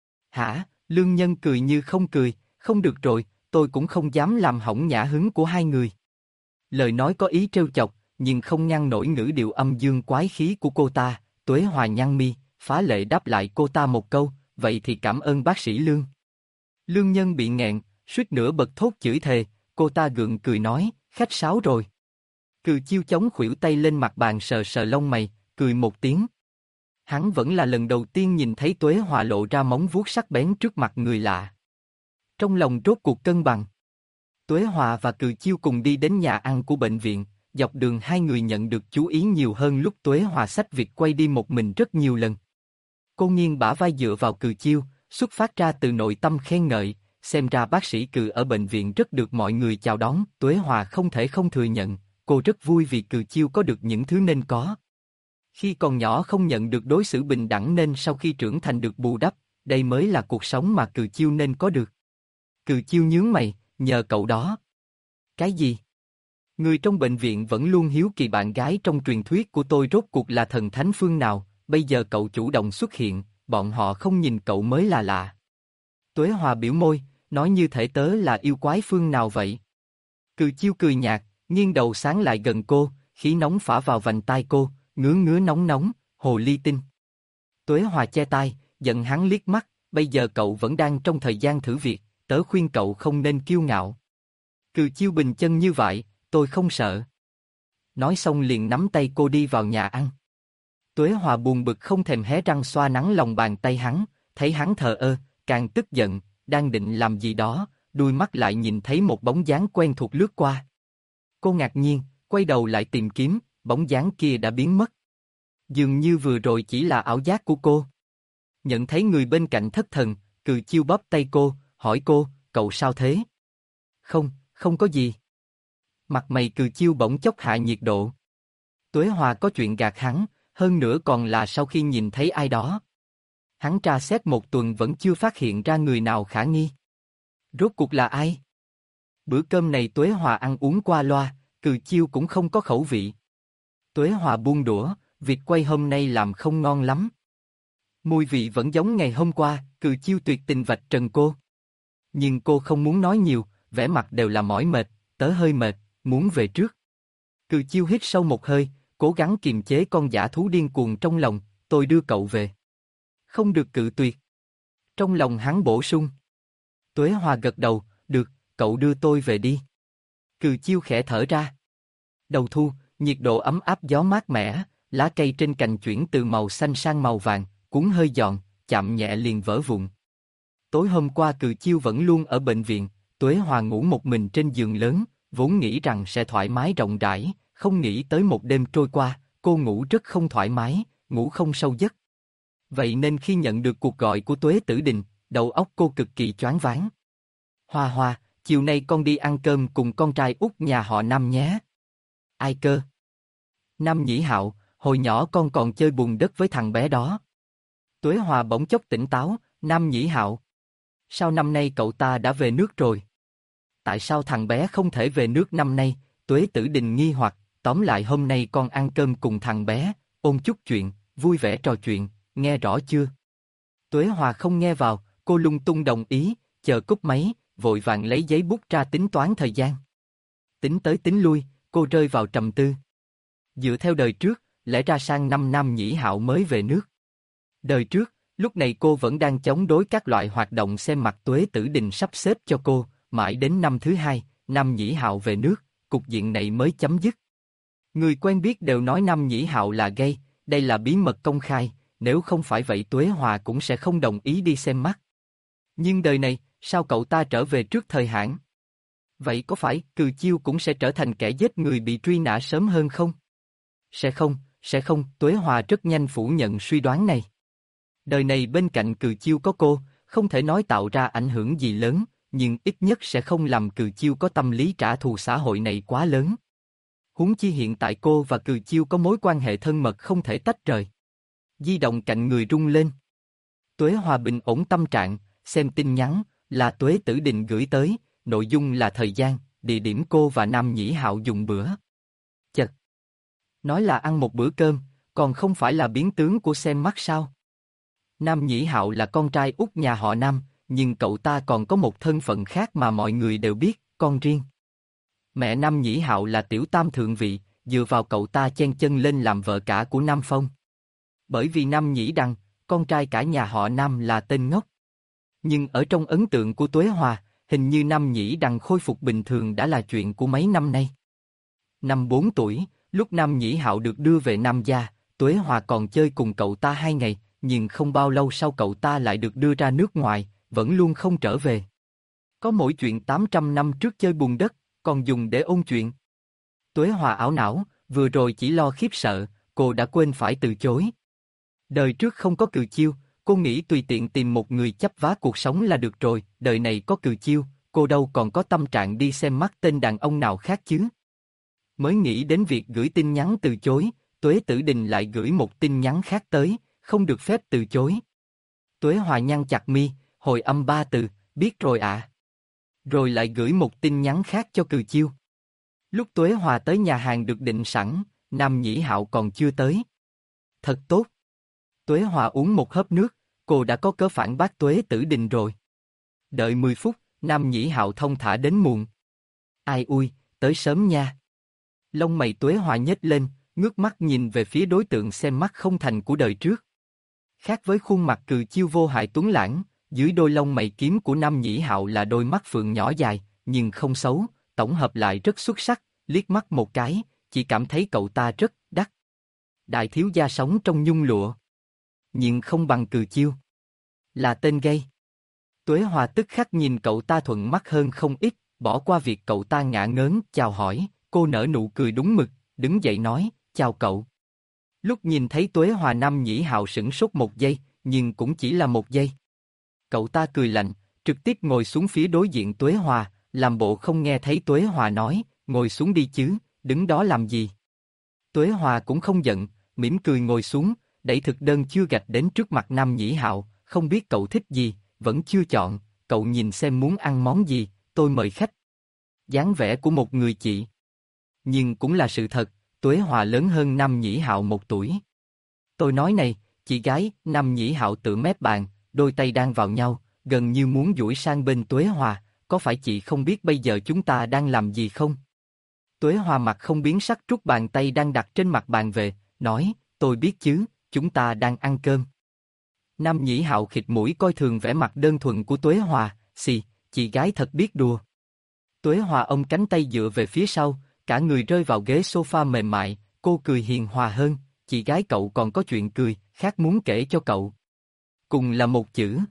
Hả? Lương Nhân cười như không cười, không được rồi, tôi cũng không dám làm hỏng nhã hứng của hai người. Lời nói có ý trêu chọc, nhưng không ngăn nổi ngữ điệu âm dương quái khí của cô ta. Tuế Hòa nhăn mi, phá lệ đáp lại cô ta một câu, vậy thì cảm ơn bác sĩ Lương. Lương Nhân bị nghẹn, suýt nữa bật thốt chửi thề, cô ta gượng cười nói, khách sáo rồi. Cừ Chiêu chống khuỷu tay lên mặt bàn sờ sờ lông mày, cười một tiếng. Hắn vẫn là lần đầu tiên nhìn thấy Tuế Hòa lộ ra móng vuốt sắc bén trước mặt người lạ. Trong lòng rốt cuộc cân bằng. Tuế Hòa và Cừ Chiêu cùng đi đến nhà ăn của bệnh viện, dọc đường hai người nhận được chú ý nhiều hơn lúc Tuế Hòa xách việc quay đi một mình rất nhiều lần. Cô nghiêng bả vai dựa vào Cừ Chiêu, xuất phát ra từ nội tâm khen ngợi, xem ra bác sĩ Cừ ở bệnh viện rất được mọi người chào đón. Tuế Hòa không thể không thừa nhận, cô rất vui vì Cừ Chiêu có được những thứ nên có. Khi còn nhỏ không nhận được đối xử bình đẳng nên sau khi trưởng thành được bù đắp, đây mới là cuộc sống mà Cừ Chiêu nên có được. Cừ Chiêu nhướng mày, nhờ cậu đó. Cái gì? Người trong bệnh viện vẫn luôn hiếu kỳ bạn gái trong truyền thuyết của tôi rốt cuộc là thần thánh phương nào, bây giờ cậu chủ động xuất hiện, bọn họ không nhìn cậu mới là lạ. Tuế Hòa biểu môi, nói như thể tớ là yêu quái phương nào vậy. Cừ Chiêu cười nhạt, nghiêng đầu sáng lại gần cô, khí nóng phả vào vành tai cô, ngứa ngứa nóng nóng, hồ ly tinh. Tuế Hòa che tai, giận hắn liếc mắt, bây giờ cậu vẫn đang trong thời gian thử việc, tớ khuyên cậu không nên kiêu ngạo. Cừ Chiêu bình chân như vậy, tôi không sợ. Nói xong liền nắm tay cô đi vào nhà ăn. Tuế Hòa buồn bực không thèm hé răng xoa nắng lòng bàn tay hắn, thấy hắn thờ ơ, càng tức giận, đang định làm gì đó, đuôi mắt lại nhìn thấy một bóng dáng quen thuộc lướt qua. Cô ngạc nhiên, quay đầu lại tìm kiếm, bóng dáng kia đã biến mất. Dường như vừa rồi chỉ là ảo giác của cô. Nhận thấy người bên cạnh thất thần, Cừ Chiêu bóp tay cô, hỏi cô, cậu sao thế? Không, không có gì. Mặt mày Cừ Chiêu bỗng chốc hạ nhiệt độ. Tuế Hòa có chuyện gạt hắn, hơn nữa còn là sau khi nhìn thấy ai đó. Hắn tra xét một tuần vẫn chưa phát hiện ra người nào khả nghi. Rốt cuộc là ai? Bữa cơm này Tuế Hòa ăn uống qua loa, Cừ Chiêu cũng không có khẩu vị. Tuế Hòa buông đũa, việc quay hôm nay làm không ngon lắm. Mùi vị vẫn giống ngày hôm qua, Cừ Chiêu tuyệt tình vạch trần cô. Nhưng cô không muốn nói nhiều, vẻ mặt đều là mỏi mệt, tớ hơi mệt, muốn về trước. Cừ Chiêu hít sâu một hơi, cố gắng kiềm chế con dã thú điên cuồng trong lòng, tôi đưa cậu về. Không được cự tuyệt. Trong lòng hắn bổ sung. Tuế Hòa gật đầu, được, cậu đưa tôi về đi. Cừ Chiêu khẽ thở ra. Đầu thu, nhiệt độ ấm áp gió mát mẻ, lá cây trên cành chuyển từ màu xanh sang màu vàng, cuốn hơi giòn, chạm nhẹ liền vỡ vụn. Tối hôm qua Cừ Chiêu vẫn luôn ở bệnh viện, Tuế Hòa ngủ một mình trên giường lớn, vốn nghĩ rằng sẽ thoải mái rộng rãi, không nghĩ tới một đêm trôi qua, cô ngủ rất không thoải mái, ngủ không sâu giấc. Vậy nên khi nhận được cuộc gọi của Tuế Tử Đình, đầu óc cô cực kỳ choáng váng. Hoa Hoa, chiều nay con đi ăn cơm cùng con trai út nhà họ Nam nhé. Ai cơ? Nam Nhĩ Hạo, hồi nhỏ con còn chơi bùn đất với thằng bé đó. Tuế Hòa bỗng chốc tỉnh táo, Nam Nhĩ Hạo. Sao năm nay cậu ta đã về nước rồi? Tại sao thằng bé không thể về nước năm nay? Tuế Tử Đình nghi hoặc, tóm lại hôm nay con ăn cơm cùng thằng bé, ôn chút chuyện, vui vẻ trò chuyện, nghe rõ chưa? Tuế Hòa không nghe vào, cô lung tung đồng ý, chờ cúp máy, vội vàng lấy giấy bút ra tính toán thời gian. Tính tới tính lui, cô rơi vào trầm tư. Dựa theo đời trước, lẽ ra sang năm Nam Nhĩ Hạo mới về nước. Đời trước, lúc này cô vẫn đang chống đối các loại hoạt động xem mặt Tuế Tử Đình sắp xếp cho cô, mãi đến năm thứ hai, Nam Nhĩ Hạo về nước, cục diện này mới chấm dứt. Người quen biết đều nói Nam Nhĩ Hạo là gay, đây là bí mật công khai, nếu không phải vậy Tuế Hòa cũng sẽ không đồng ý đi xem mắt. Nhưng đời này, sao cậu ta trở về trước thời hạn? Vậy có phải Cừ Chiêu cũng sẽ trở thành kẻ giết người bị truy nã sớm hơn không? Sẽ không, sẽ không, Tuế Hòa rất nhanh phủ nhận suy đoán này. Đời này bên cạnh Cừ Chiêu có cô, không thể nói tạo ra ảnh hưởng gì lớn, nhưng ít nhất sẽ không làm Cừ Chiêu có tâm lý trả thù xã hội này quá lớn. Huống chi hiện tại cô và Cừ Chiêu có mối quan hệ thân mật không thể tách rời. Di động cạnh người rung lên. Tuế Hòa bình ổn tâm trạng, xem tin nhắn, là Tuế Tử Đình gửi tới, nội dung là thời gian, địa điểm cô và Nam Nhĩ Hạo dùng bữa. Chật! Nói là ăn một bữa cơm, còn không phải là biến tướng của xem mắt sao? Nam Nhĩ Hạo là con trai út nhà họ Nam, nhưng cậu ta còn có một thân phận khác mà mọi người đều biết, con riêng. Mẹ Nam Nhĩ Hạo là tiểu tam thượng vị, dựa vào cậu ta chen chân lên làm vợ cả của Nam Phong. Bởi vì Nam Nhĩ Đằng, con trai cả nhà họ Nam là tên ngốc. Nhưng ở trong ấn tượng của Tuế Hòa, hình như Nam Nhĩ Đằng khôi phục bình thường đã là chuyện của mấy năm nay. Năm bốn tuổi, lúc Nam Nhĩ Hạo được đưa về Nam gia, Tuế Hòa còn chơi cùng cậu ta hai ngày, nhưng không bao lâu sau cậu ta lại được đưa ra nước ngoài, vẫn luôn không trở về. Có mỗi chuyện tám trăm năm trước chơi bùn đất, còn dùng để ôn chuyện. Tuế Hòa ảo não, vừa rồi chỉ lo khiếp sợ, cô đã quên phải từ chối. Đời trước không có Cừ Chiêu, cô nghĩ tùy tiện tìm một người chấp vá cuộc sống là được rồi, đời này có Cừ Chiêu, cô đâu còn có tâm trạng đi xem mắt tên đàn ông nào khác chứ. Mới nghĩ đến việc gửi tin nhắn từ chối, Tuế Tử Đình lại gửi một tin nhắn khác tới, không được phép từ chối. Tuế Hòa nhăn chặt mi, hồi âm ba từ, biết rồi ạ. À. Rồi lại gửi một tin nhắn khác cho Cừ Chiêu. Lúc Tuế Hòa tới nhà hàng được định sẵn, Nam Nhĩ Hạo còn chưa tới. Thật tốt. Tuế Hòa uống một hớp nước, cô đã có cớ phản bác Tuế Tử Đình rồi. Đợi mười phút, Nam Nhĩ Hạo thông thả đến muộn. Ai ui, tới sớm nha. Lông mày Tuế Hòa nhếch lên, ngước mắt nhìn về phía đối tượng xem mắt không thành của đời trước. Khác với khuôn mặt Cừ Chiêu vô hại tuấn lãng, dưới đôi lông mày kiếm của Nam Nhĩ Hạo là đôi mắt phượng nhỏ dài, nhưng không xấu, tổng hợp lại rất xuất sắc, liếc mắt một cái, chỉ cảm thấy cậu ta rất đắt. Đại thiếu gia sống trong nhung lụa, nhưng không bằng Cừ Chiêu. Là tên gay. Tuế Hòa tức khắc nhìn cậu ta thuận mắt hơn không ít, bỏ qua việc cậu ta ngả ngớn chào hỏi, cô nở nụ cười đúng mực, đứng dậy nói, chào cậu. Lúc nhìn thấy Tuế Hòa Nam Nhĩ Hạo sửng sốt một giây, nhưng cũng chỉ là một giây. Cậu ta cười lạnh, trực tiếp ngồi xuống phía đối diện Tuế Hòa, làm bộ không nghe thấy Tuế Hòa nói, ngồi xuống đi chứ, đứng đó làm gì. Tuế Hòa cũng không giận, mỉm cười ngồi xuống, đẩy thực đơn chưa gạch đến trước mặt Nam Nhĩ Hạo, không biết cậu thích gì, vẫn chưa chọn, cậu nhìn xem muốn ăn món gì, tôi mời khách. Dáng vẻ của một người chị. Nhưng cũng là sự thật, Tuế Hòa lớn hơn Nam Nhĩ Hạo một tuổi. Tôi nói này, chị gái, Nam Nhĩ Hạo tự mép bàn, đôi tay đang vào nhau, gần như muốn duỗi sang bên Tuế Hòa, có phải chị không biết bây giờ chúng ta đang làm gì không? Tuế Hòa mặt không biến sắc trút bàn tay đang đặt trên mặt bàn về, nói, tôi biết chứ, chúng ta đang ăn cơm. Nam Nhĩ Hạo khịt mũi coi thường vẻ mặt đơn thuần của Tuế Hòa, xì, chị gái thật biết đùa. Tuế Hòa ôm cánh tay dựa về phía sau, cả người rơi vào ghế sofa mềm mại, cô cười hiền hòa hơn, chị gái cậu còn có chuyện cười, khác muốn kể cho cậu. Cùng là một chữ.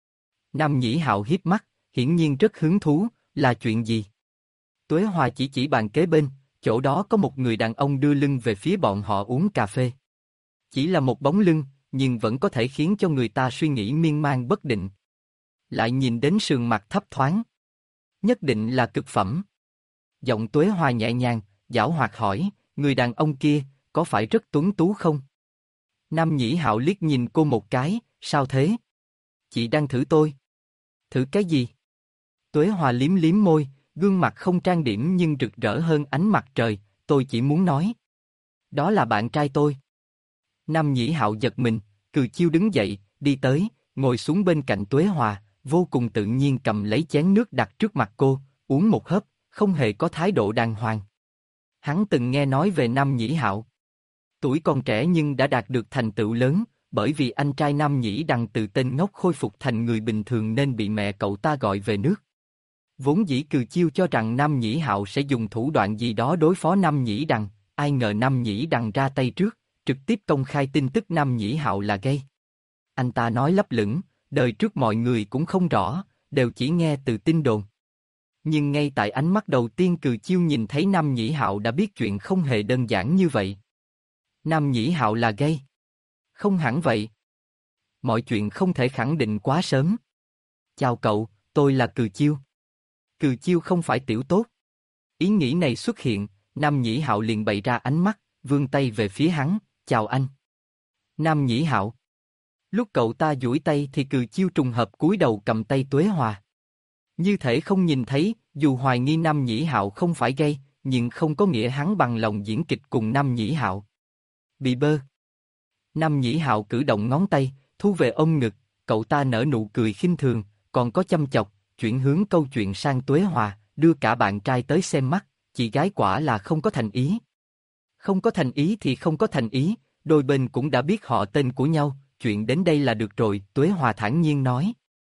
Nam Nhĩ Hạo hiếp mắt, hiển nhiên rất hứng thú, là chuyện gì? Tuế Hòa chỉ chỉ bàn kế bên, chỗ đó có một người đàn ông đưa lưng về phía bọn họ uống cà phê. Chỉ là một bóng lưng, nhưng vẫn có thể khiến cho người ta suy nghĩ miên man bất định. Lại nhìn đến sườn mặt thấp thoáng. Nhất định là cực phẩm. Giọng Tuế Hòa nhẹ nhàng, giảo hoạt hỏi, người đàn ông kia, có phải rất tuấn tú không? Nam Nhĩ Hạo liếc nhìn cô một cái, sao thế? Chị đang thử tôi. Thử cái gì? Tuế Hòa liếm liếm môi, gương mặt không trang điểm nhưng rực rỡ hơn ánh mặt trời, tôi chỉ muốn nói. Đó là bạn trai tôi. Nam Nhĩ Hạo giật mình, Cừ Chiêu đứng dậy, đi tới, ngồi xuống bên cạnh Tuế Hòa, vô cùng tự nhiên cầm lấy chén nước đặt trước mặt cô, uống một hớp, không hề có thái độ đàng hoàng. Hắn từng nghe nói về Nam Nhĩ Hạo. Tuổi còn trẻ nhưng đã đạt được thành tựu lớn, bởi vì anh trai Nam Nhĩ Đằng từ tên ngốc khôi phục thành người bình thường nên bị mẹ cậu ta gọi về nước. Vốn dĩ Cừ Chiêu cho rằng Nam Nhĩ Hạo sẽ dùng thủ đoạn gì đó đối phó Nam Nhĩ Đằng, ai ngờ Nam Nhĩ Đằng ra tay trước, trực tiếp công khai tin tức Nam Nhĩ Hạo là gay. Anh ta nói lấp lửng, đời trước mọi người cũng không rõ, đều chỉ nghe từ tin đồn. Nhưng ngay tại ánh mắt đầu tiên Cừ Chiêu nhìn thấy Nam Nhĩ Hạo đã biết chuyện không hề đơn giản như vậy. Nam Nhĩ Hạo là gay? Không hẳn vậy. Mọi chuyện không thể khẳng định quá sớm. Chào cậu, tôi là Cừ Chiêu. Cừ Chiêu không phải tiểu tốt. Ý nghĩ này xuất hiện, Nam Nhĩ Hạo liền bày ra ánh mắt, vươn tay về phía hắn, chào anh. Nam Nhĩ Hạo. Lúc cậu ta duỗi tay thì Cừ Chiêu trùng hợp cúi đầu cầm tay Tuế Hòa. Như thể không nhìn thấy, dù hoài nghi Nam Nhĩ Hạo không phải gay, nhưng không có nghĩa hắn bằng lòng diễn kịch cùng Nam Nhĩ Hạo. Bị bơ. Nam Nhĩ Hạo cử động ngón tay, thu về ôm ngực, cậu ta nở nụ cười khinh thường, còn có chăm chọc, chuyển hướng câu chuyện sang Tuế Hòa, đưa cả bạn trai tới xem mắt, chị gái quả là không có thành ý. Không có thành ý thì không có thành ý, đôi bên cũng đã biết họ tên của nhau, chuyện đến đây là được rồi, Tuế Hòa thản nhiên nói.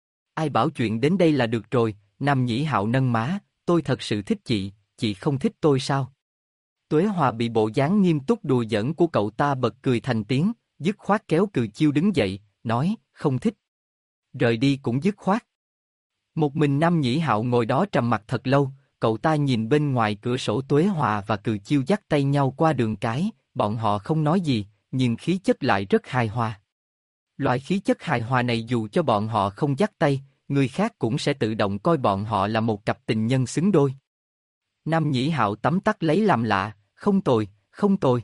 Ai bảo chuyện đến đây là được rồi, Nam Nhĩ Hạo nâng má, tôi thật sự thích chị, chị không thích tôi sao? Tuế Hòa bị bộ dáng nghiêm túc đùa giỡn của cậu ta bật cười thành tiếng, dứt khoát kéo Cừ Chiêu đứng dậy, nói, không thích. Rời đi cũng dứt khoát. Một mình Nam Nhĩ Hạo ngồi đó trầm mặc thật lâu, cậu ta nhìn bên ngoài cửa sổ Tuế Hòa và Cừ Chiêu dắt tay nhau qua đường cái, bọn họ không nói gì, nhưng khí chất lại rất hài hòa. Loại khí chất hài hòa này dù cho bọn họ không dắt tay, người khác cũng sẽ tự động coi bọn họ là một cặp tình nhân xứng đôi. Nam Nhĩ Hạo tấm tắc lấy làm lạ, không tồi, không tồi.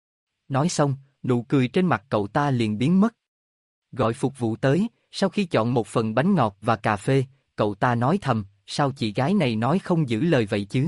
Nói xong, nụ cười trên mặt cậu ta liền biến mất. Gọi phục vụ tới, sau khi chọn một phần bánh ngọt và cà phê, cậu ta nói thầm, sao chị gái này nói không giữ lời vậy chứ?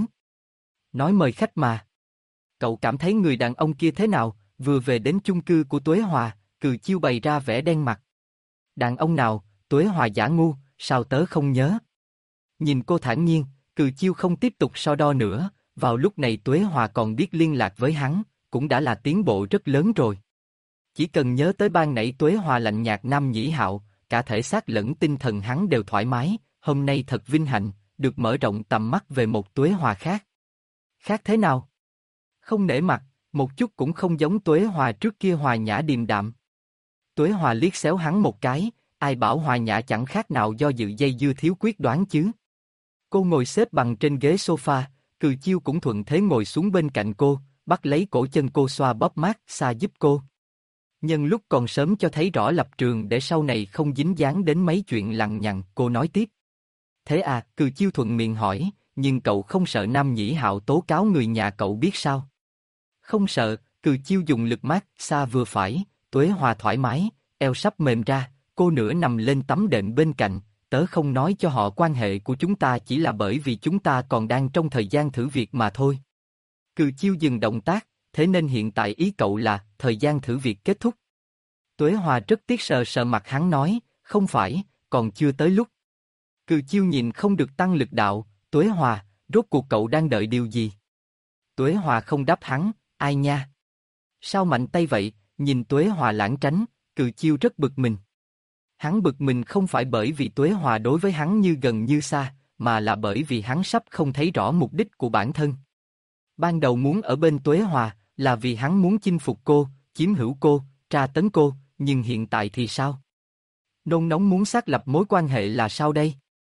Nói mời khách mà. Cậu cảm thấy người đàn ông kia thế nào, vừa về đến chung cư của Tuế Hòa, Cừ Chiêu bày ra vẻ đen mặt. Đàn ông nào, Tuế Hòa giả ngu, sao tớ không nhớ? Nhìn cô thản nhiên, Cừ Chiêu không tiếp tục so đo nữa, vào lúc này Tuế Hòa còn biết liên lạc với hắn, cũng đã là tiến bộ rất lớn rồi. Chỉ cần nhớ tới ban nãy Tuế Hòa lạnh nhạt Nam Nhĩ Hạo, cả thể xác lẫn tinh thần hắn đều thoải mái, hôm nay thật vinh hạnh, được mở rộng tầm mắt về một Tuế Hòa khác. Khác thế nào? Không nể mặt, một chút cũng không giống Tuế Hòa trước kia hòa nhã điềm đạm. Tuế Hòa liếc xéo hắn một cái, ai bảo hòa nhã chẳng khác nào do dự dây dưa thiếu quyết đoán chứ. Cô ngồi xếp bằng trên ghế sofa, Cừ Chiêu cũng thuận thế ngồi xuống bên cạnh cô, bắt lấy cổ chân cô xoa bóp mát xa giúp cô. Nhân lúc còn sớm cho thấy rõ lập trường để sau này không dính dáng đến mấy chuyện lằng nhằng, cô nói tiếp. Thế à, Cừ Chiêu thuận miệng hỏi, nhưng cậu không sợ Nam Nhĩ Hạo tố cáo người nhà cậu biết sao? Không sợ, Cừ Chiêu dùng lực mát, xa vừa phải, Tuế Hòa thoải mái, eo sắp mềm ra, cô nửa nằm lên tấm đệm bên cạnh, tớ không nói cho họ quan hệ của chúng ta chỉ là bởi vì chúng ta còn đang trong thời gian thử việc mà thôi. Cừ Chiêu dừng động tác, thế nên hiện tại ý cậu là, thời gian thử việc kết thúc. Tuế Hòa rất tiếc sờ sờ mặt hắn nói, không phải, còn chưa tới lúc. Cừ Chiêu nhìn không được tăng lực đạo, Tuế Hòa, rốt cuộc cậu đang đợi điều gì? Tuế Hòa không đáp hắn, ai nha? Sao mạnh tay vậy, nhìn Tuế Hòa lãng tránh, Cừ Chiêu rất bực mình. Hắn bực mình không phải bởi vì Tuế Hòa đối với hắn như gần như xa, mà là bởi vì hắn sắp không thấy rõ mục đích của bản thân. Ban đầu muốn ở bên Tuế Hòa, là vì hắn muốn chinh phục cô, chiếm hữu cô, tra tấn cô, nhưng hiện tại thì sao? Nôn nóng muốn xác lập mối quan hệ là sao đây?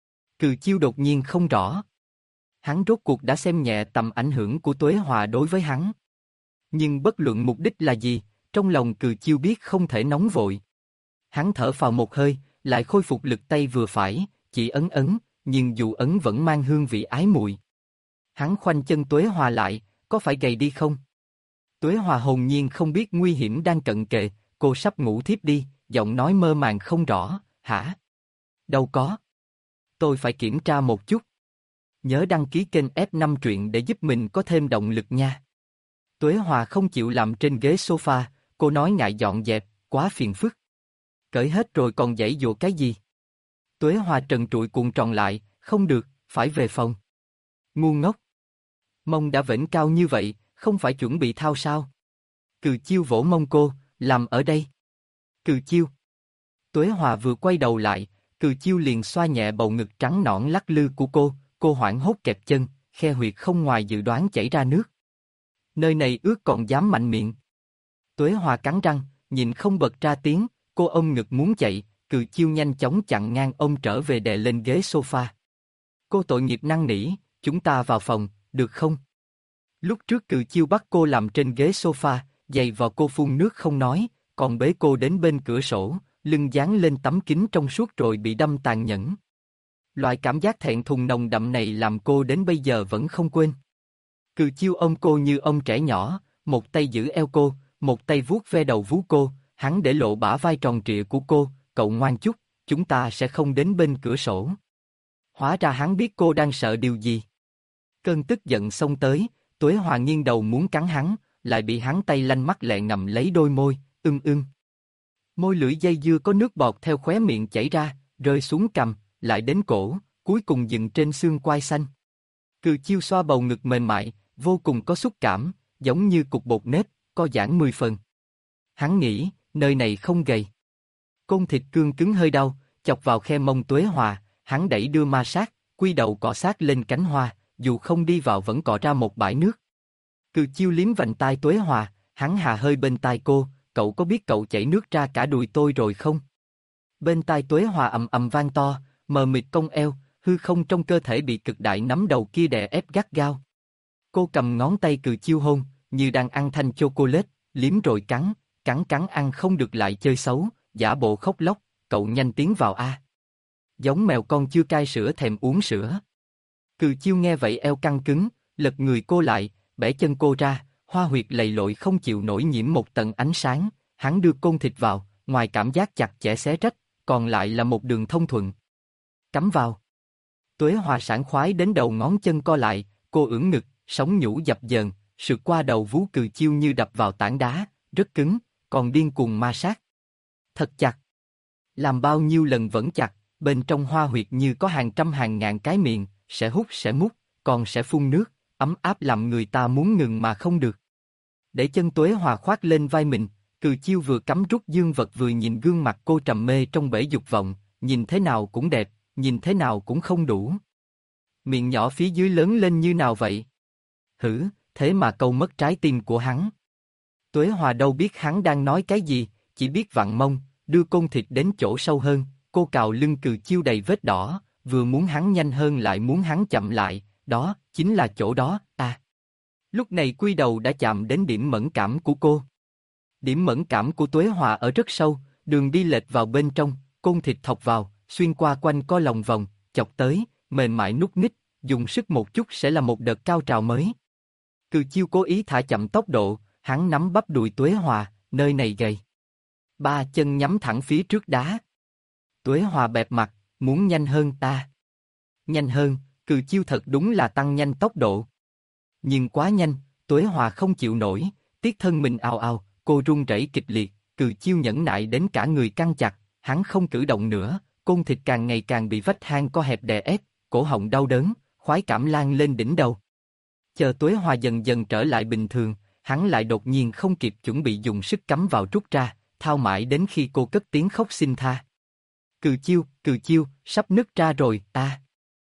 Cừ Chiêu đột nhiên không rõ. Hắn rốt cuộc đã xem nhẹ tầm ảnh hưởng của Tuế Hòa đối với hắn. Nhưng bất luận mục đích là gì, trong lòng Cừ Chiêu biết không thể nóng vội. Hắn thở phào một hơi, lại khôi phục lực tay vừa phải, chỉ ấn ấn, nhưng dù ấn vẫn mang hương vị ái muội. Hắn khoanh chân Tuế Hòa lại, có phải gầy đi không? Tuế Hòa hồn nhiên không biết nguy hiểm đang cận kề, cô sắp ngủ thiếp đi, giọng nói mơ màng không rõ, hả? Đâu có. Tôi phải kiểm tra một chút. Nhớ đăng ký kênh F năm truyện để giúp mình có thêm động lực nha. Tuế Hòa không chịu làm trên ghế sofa, cô nói ngại dọn dẹp, quá phiền phức. Cởi hết rồi còn giãy giụa cái gì? Tuế Hòa trần trụi cuộn tròn lại, không được, phải về phòng. Ngu ngốc. Mông đã vểnh cao như vậy, không phải chuẩn bị thao sao? Cừ Chiêu vỗ mông cô, làm ở đây. Cừ Chiêu. Tuế Hòa vừa quay đầu lại, Cừ Chiêu liền xoa nhẹ bầu ngực trắng nõn lắc lư của cô, cô hoảng hốt kẹp chân, khe huyệt không ngoài dự đoán chảy ra nước. Nơi này ướt còn dám mạnh miệng. Tuế Hòa cắn răng, nhìn không bật ra tiếng, cô ôm ngực muốn chạy, Cừ Chiêu nhanh chóng chặn ngang ôm trở về đè lên ghế sofa. Cô tội nghiệp năn nỉ, chúng ta vào phòng, được không? Lúc trước Cừ Chiêu bắt cô làm trên ghế sofa, giày vào cô phun nước không nói, còn bế cô đến bên cửa sổ, lưng dán lên tấm kính trong suốt rồi bị đâm tàn nhẫn. Loại cảm giác thẹn thùng nồng đậm này làm cô đến bây giờ vẫn không quên. Cừ Chiêu ôm cô như ông trẻ nhỏ, một tay giữ eo cô, một tay vuốt ve đầu vú cô, hắn để lộ bả vai tròn trịa của cô, cậu ngoan chút, chúng ta sẽ không đến bên cửa sổ. Hóa ra hắn biết cô đang sợ điều gì. Cơn tức giận xông tới, Tuế Hòa nghiêng đầu muốn cắn hắn, lại bị hắn tay lanh mắt lẹ ngậm lấy đôi môi, ưng ưng. Môi lưỡi dây dưa có nước bọt theo khóe miệng chảy ra, rơi xuống cằm, lại đến cổ, cuối cùng dừng trên xương quai xanh. Cừ Chiêu xoa bầu ngực mềm mại, vô cùng có xúc cảm, giống như cục bột nếp, co giãn mười phần. Hắn nghĩ, nơi này không gầy. Côn thịt cương cứng hơi đau, chọc vào khe mông Tuế Hòa, hắn đẩy đưa ma sát, quy đầu cọ sát lên cánh hoa, dù không đi vào vẫn cọ ra một bãi nước. Cừ Chiêu liếm vành tai Tuế Hòa, hắn hà hơi bên tai cô, cậu có biết cậu chảy nước ra cả đùi tôi rồi không? Bên tai Tuế Hòa ầm ầm vang to, mờ mịt cong eo, hư không trong cơ thể bị cực đại nắm đầu kia đè ép gắt gao. Cô cầm ngón tay Cừ Chiêu hôn, như đang ăn thanh chocolate, liếm rồi cắn, cắn cắn ăn không được lại chơi xấu, giả bộ khóc lóc, cậu nhanh tiến vào a. Giống mèo con chưa cai sữa thèm uống sữa. Cừ Chiêu nghe vậy eo căng cứng, lật người cô lại, bẻ chân cô ra, hoa huyệt lầy lội không chịu nổi nhiễm một tầng ánh sáng, hắn đưa côn thịt vào, ngoài cảm giác chặt chẽ xé rách, còn lại là một đường thông thuận. Cắm vào. Tuế Hòa sảng khoái đến đầu ngón chân co lại, cô ưỡn ngực, sống nhũ dập dờn, sượt qua đầu vú Cừ Chiêu như đập vào tảng đá, rất cứng, còn điên cuồng ma sát. Thật chặt. Làm bao nhiêu lần vẫn chặt, bên trong hoa huyệt như có hàng trăm hàng ngàn cái miệng, sẽ hút sẽ mút, còn sẽ phun nước, ấm áp làm người ta muốn ngừng mà không được. Để chân Tuế Hòa khoác lên vai mình, Cừ Chiêu vừa cắm rút dương vật vừa nhìn gương mặt cô trầm mê trong bể dục vọng, nhìn thế nào cũng đẹp, nhìn thế nào cũng không đủ. Miệng nhỏ phía dưới lớn lên như nào vậy? Hử, thế mà câu mất trái tim của hắn. Tuế Hòa đâu biết hắn đang nói cái gì, chỉ biết vặn mông, đưa côn thịt đến chỗ sâu hơn, cô cào lưng Cừ Chiêu đầy vết đỏ, vừa muốn hắn nhanh hơn lại muốn hắn chậm lại, đó, chính là chỗ đó, à. Lúc này quy đầu đã chạm đến điểm mẫn cảm của cô. Điểm mẫn cảm của Tuế Hòa ở rất sâu, đường đi lệch vào bên trong, côn thịt thọc vào, xuyên qua quanh co lòng vòng, chọc tới, mềm mại nút nít, dùng sức một chút sẽ là một đợt cao trào mới. Cừ Chiêu cố ý thả chậm tốc độ, hắn nắm bắp đùi Tuế Hòa, nơi này gầy. Ba chân nhắm thẳng phía trước đá. Tuế Hòa bẹp mặt, muốn nhanh hơn ta. Nhanh hơn, Cừ Chiêu thật đúng là tăng nhanh tốc độ. Nhưng quá nhanh, Tuế Hòa không chịu nổi, tiếc thân mình ào ào, cô run rẩy kịch liệt, Cừ Chiêu nhẫn nại đến cả người căng chặt, hắn không cử động nữa, côn thịt càng ngày càng bị vách hang co hẹp đè ép, cổ họng đau đớn, khoái cảm lan lên đỉnh đầu. Chờ Tuế Hòa dần dần trở lại bình thường, hắn lại đột nhiên không kịp chuẩn bị dùng sức cắm vào rút ra, thao mãi đến khi cô cất tiếng khóc xin tha. Cừ Chiêu, Cừ Chiêu, sắp nứt ra rồi, à.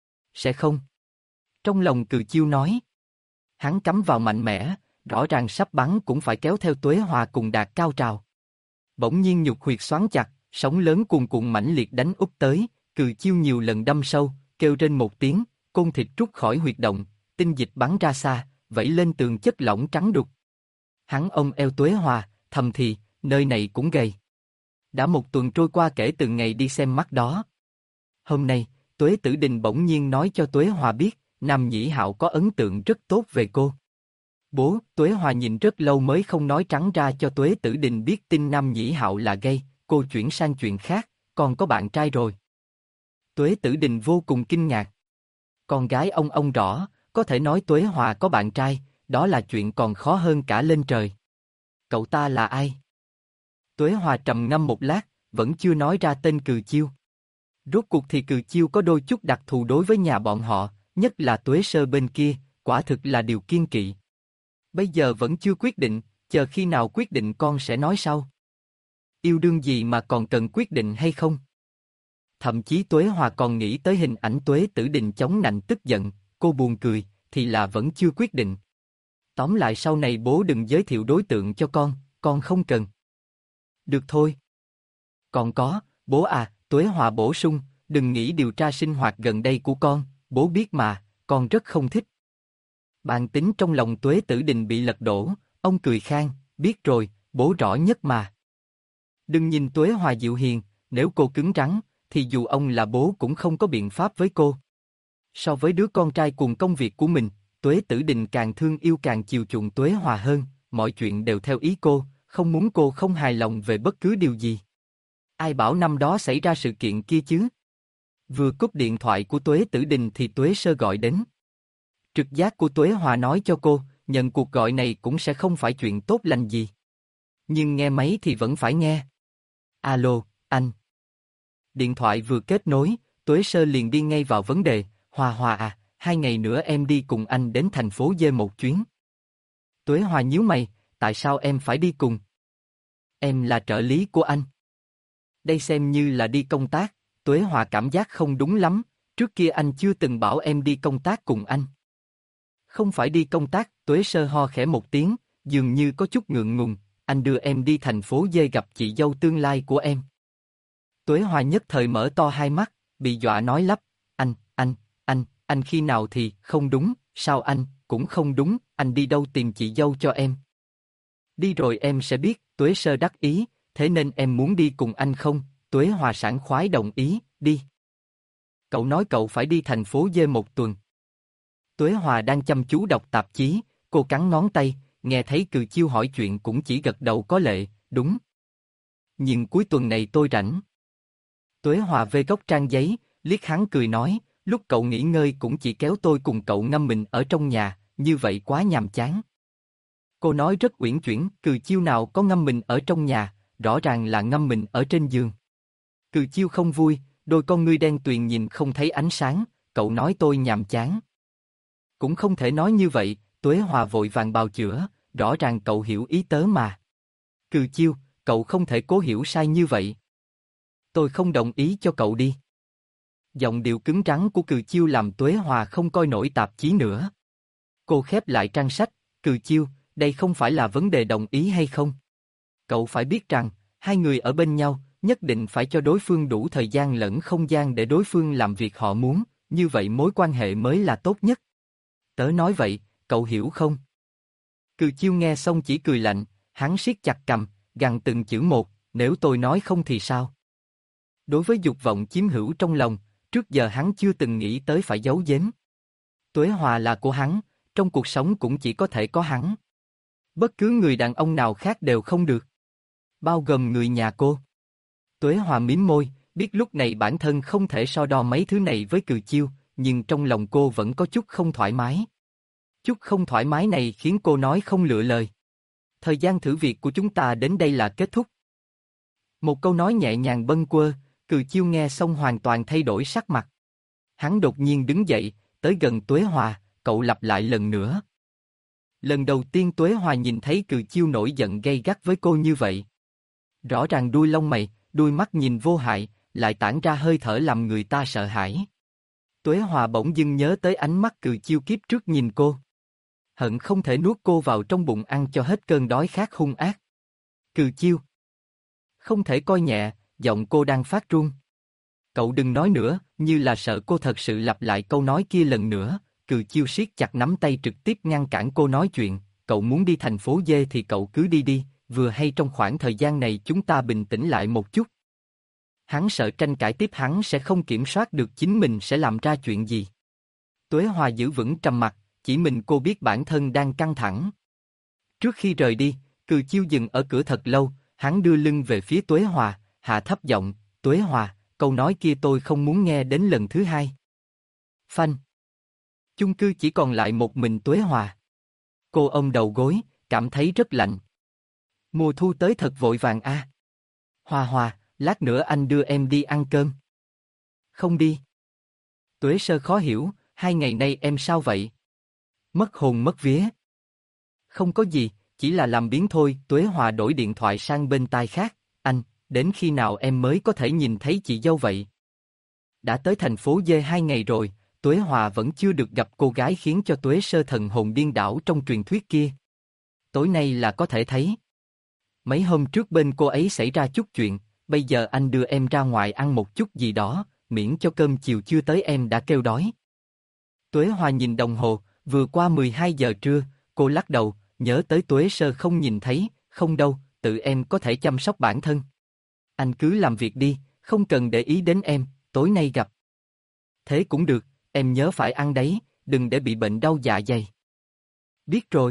Sẽ không. Trong lòng Cừ Chiêu nói. Hắn cắm vào mạnh mẽ, rõ ràng sắp bắn cũng phải kéo theo Tuế Hòa cùng đạt cao trào. Bỗng nhiên nhục huyệt xoắn chặt, sóng lớn cuồn cuộn mãnh liệt đánh úp tới, Cừ Chiêu nhiều lần đâm sâu, kêu trên một tiếng, côn thịt rút khỏi huyệt động, tinh dịch bắn ra xa, vẩy lên tường chất lỏng trắng đục. Hắn ôm eo Tuế Hòa, thầm thì, nơi này cũng gầy. Đã một tuần trôi qua kể từ ngày đi xem mắt đó. Hôm nay, Tuế Tử Đình bỗng nhiên nói cho Tuế Hòa biết, Nam Nhĩ Hạo có ấn tượng rất tốt về cô. Bố, Tuế Hòa nhìn rất lâu mới không nói trắng ra cho Tuế Tử Đình biết tin Nam Nhĩ Hạo là gay, cô chuyển sang chuyện khác, còn có bạn trai rồi. Tuế Tử Đình vô cùng kinh ngạc. Con gái ông ông rõ, có thể nói Tuế Hòa có bạn trai, đó là chuyện còn khó hơn cả lên trời. Cậu ta là ai? Tuế Hòa trầm ngâm một lát, vẫn chưa nói ra tên Cừ Chiêu. Rốt cuộc thì Cừ Chiêu có đôi chút đặc thù đối với nhà bọn họ, nhất là Tuế Sơ bên kia, quả thực là điều kiêng kỵ. Bây giờ vẫn chưa quyết định, chờ khi nào quyết định con sẽ nói sau. Yêu đương gì mà còn cần quyết định hay không? Thậm chí Tuế Hòa còn nghĩ tới hình ảnh Tuế Tử Đình chống nạnh tức giận, cô buồn cười, thì là vẫn chưa quyết định. Tóm lại sau này bố đừng giới thiệu đối tượng cho con, con không cần. Được thôi. Còn có, bố à, Tuế Hòa bổ sung, đừng nghĩ điều tra sinh hoạt gần đây của con, bố biết mà, con rất không thích. Bản tính trong lòng Tuế Tử Đình bị lật đổ, ông cười khan, biết rồi, bố rõ nhất mà. Đừng nhìn Tuế Hòa dịu hiền, nếu cô cứng rắn, thì dù ông là bố cũng không có biện pháp với cô. So với đứa con trai cùng công việc của mình, Tuế Tử Đình càng thương yêu càng chiều chuộng Tuế Hòa hơn, mọi chuyện đều theo ý cô, không muốn cô không hài lòng về bất cứ điều gì. Ai bảo năm đó xảy ra sự kiện kia chứ? Vừa cúp điện thoại của Tuế Tử Đình thì Tuế Sơ gọi đến. Trực giác của Tuế Hòa nói cho cô, nhận cuộc gọi này cũng sẽ không phải chuyện tốt lành gì. Nhưng nghe máy thì vẫn phải nghe. Alo, anh. Điện thoại vừa kết nối, Tuế Sơ liền đi ngay vào vấn đề. Hòa Hòa à, hai ngày nữa em đi cùng anh đến thành phố D một chuyến. Tuế Hòa nhíu mày, tại sao em phải đi cùng? Em là trợ lý của anh. Đây xem như là đi công tác. Tuế Hòa cảm giác không đúng lắm, trước kia anh chưa từng bảo em đi công tác cùng anh. Không phải đi công tác, Tuế Sơ ho khẽ một tiếng, dường như có chút ngượng ngùng, anh đưa em đi thành phố D gặp chị dâu tương lai của em. Tuế Hòa nhất thời mở to hai mắt, bị dọa nói lắp, anh, anh, anh, anh khi nào thì, không đúng, sao anh, cũng không đúng, anh đi đâu tìm chị dâu cho em. Đi rồi em sẽ biết, Tuế Sơ đắc ý, thế nên em muốn đi cùng anh không? Tuế Hòa sảng khoái đồng ý, đi. Cậu nói cậu phải đi thành phố D một tuần. Tuế Hòa đang chăm chú đọc tạp chí, cô cắn ngón tay, nghe thấy Cừ Chiêu hỏi chuyện cũng chỉ gật đầu có lệ, đúng. Nhưng cuối tuần này tôi rảnh. Tuế Hòa vê góc trang giấy, liếc hắn cười nói, lúc cậu nghỉ ngơi cũng chỉ kéo tôi cùng cậu ngâm mình ở trong nhà, như vậy quá nhàm chán. Cô nói rất uyển chuyển, Cừ Chiêu nào có ngâm mình ở trong nhà, rõ ràng là ngâm mình ở trên giường. Cừ Chiêu không vui, đôi con ngươi đen tuyền nhìn không thấy ánh sáng, cậu nói tôi nhàm chán. Cũng không thể nói như vậy, Tuế Hòa vội vàng bào chữa, rõ ràng cậu hiểu ý tớ mà. Cừ Chiêu, cậu không thể cố hiểu sai như vậy. Tôi không đồng ý cho cậu đi. Giọng điệu cứng rắn của Cừ Chiêu làm Tuế Hòa không coi nổi tạp chí nữa. Cô khép lại trang sách, Cừ Chiêu, đây không phải là vấn đề đồng ý hay không. Cậu phải biết rằng, hai người ở bên nhau, nhất định phải cho đối phương đủ thời gian lẫn không gian để đối phương làm việc họ muốn, như vậy mối quan hệ mới là tốt nhất. Tớ nói vậy, cậu hiểu không? Cừ Chiêu nghe xong chỉ cười lạnh, hắn siết chặt cằm, gằn từng chữ một, nếu tôi nói không thì sao? Đối với dục vọng chiếm hữu trong lòng, trước giờ hắn chưa từng nghĩ tới phải giấu giếm. Tuế Hòa là của hắn, trong cuộc sống cũng chỉ có thể có hắn. Bất cứ người đàn ông nào khác đều không được. Bao gồm người nhà cô. Tuế Hòa mím môi, biết lúc này bản thân không thể so đo mấy thứ này với Cừ Chiêu, nhưng trong lòng cô vẫn có chút không thoải mái. Chút không thoải mái này khiến cô nói không lựa lời. Thời gian thử việc của chúng ta đến đây là kết thúc. Một câu nói nhẹ nhàng bâng quơ, Cừ Chiêu nghe xong hoàn toàn thay đổi sắc mặt. Hắn đột nhiên đứng dậy, tới gần Tuế Hòa, cậu lặp lại lần nữa. Lần đầu tiên Tuế Hòa nhìn thấy Cừ Chiêu nổi giận gay gắt với cô như vậy. Rõ ràng đuôi lông mày, đuôi mắt nhìn vô hại, lại tản ra hơi thở làm người ta sợ hãi. Tuế Hòa bỗng dưng nhớ tới ánh mắt Cừ Chiêu kiếp trước nhìn cô. Hận không thể nuốt cô vào trong bụng ăn cho hết cơn đói khát hung ác. Cừ Chiêu. Không thể coi nhẹ, giọng cô đang phát run. Cậu đừng nói nữa, như là sợ cô thật sự lặp lại câu nói kia lần nữa. Cừ Chiêu siết chặt nắm tay trực tiếp ngăn cản cô nói chuyện. Cậu muốn đi thành phố D thì cậu cứ đi đi, vừa hay trong khoảng thời gian này chúng ta bình tĩnh lại một chút. Hắn sợ tranh cãi tiếp hắn sẽ không kiểm soát được chính mình sẽ làm ra chuyện gì. Tuế Hòa giữ vững trầm mặc, chỉ mình cô biết bản thân đang căng thẳng. Trước khi rời đi, Cừ Chiêu dừng ở cửa thật lâu, hắn đưa lưng về phía Tuế Hòa, hạ thấp giọng, Tuế Hòa, câu nói kia tôi không muốn nghe đến lần thứ hai. Phanh. Chung cư chỉ còn lại một mình Tuế Hòa. Cô ôm đầu gối, cảm thấy rất lạnh. Mùa thu tới thật vội vàng a. À. Hòa Hòa, lát nữa anh đưa em đi ăn cơm. Không đi. Tuế Sơ khó hiểu, hai ngày nay em sao vậy? Mất hồn mất vía. Không có gì, chỉ là làm biếng thôi. Tuế Hòa đổi điện thoại sang bên tai khác. Anh, đến khi nào em mới có thể nhìn thấy chị dâu vậy? Đã tới thành phố D hai ngày rồi, Tuế Hòa vẫn chưa được gặp cô gái khiến cho Tuế Sơ thần hồn điên đảo trong truyền thuyết kia. Tối nay là có thể thấy. Mấy hôm trước bên cô ấy xảy ra chút chuyện, bây giờ anh đưa em ra ngoài ăn một chút gì đó, miễn cho cơm chiều chưa tới em đã kêu đói. Tuế Hòa nhìn đồng hồ, vừa qua mười hai giờ trưa, cô lắc đầu, nhớ tới Tuế Sơ không nhìn thấy, không đâu, tự em có thể chăm sóc bản thân. Anh cứ làm việc đi, không cần để ý đến em, tối nay gặp. Thế cũng được, em nhớ phải ăn đấy, đừng để bị bệnh đau dạ dày. Biết rồi.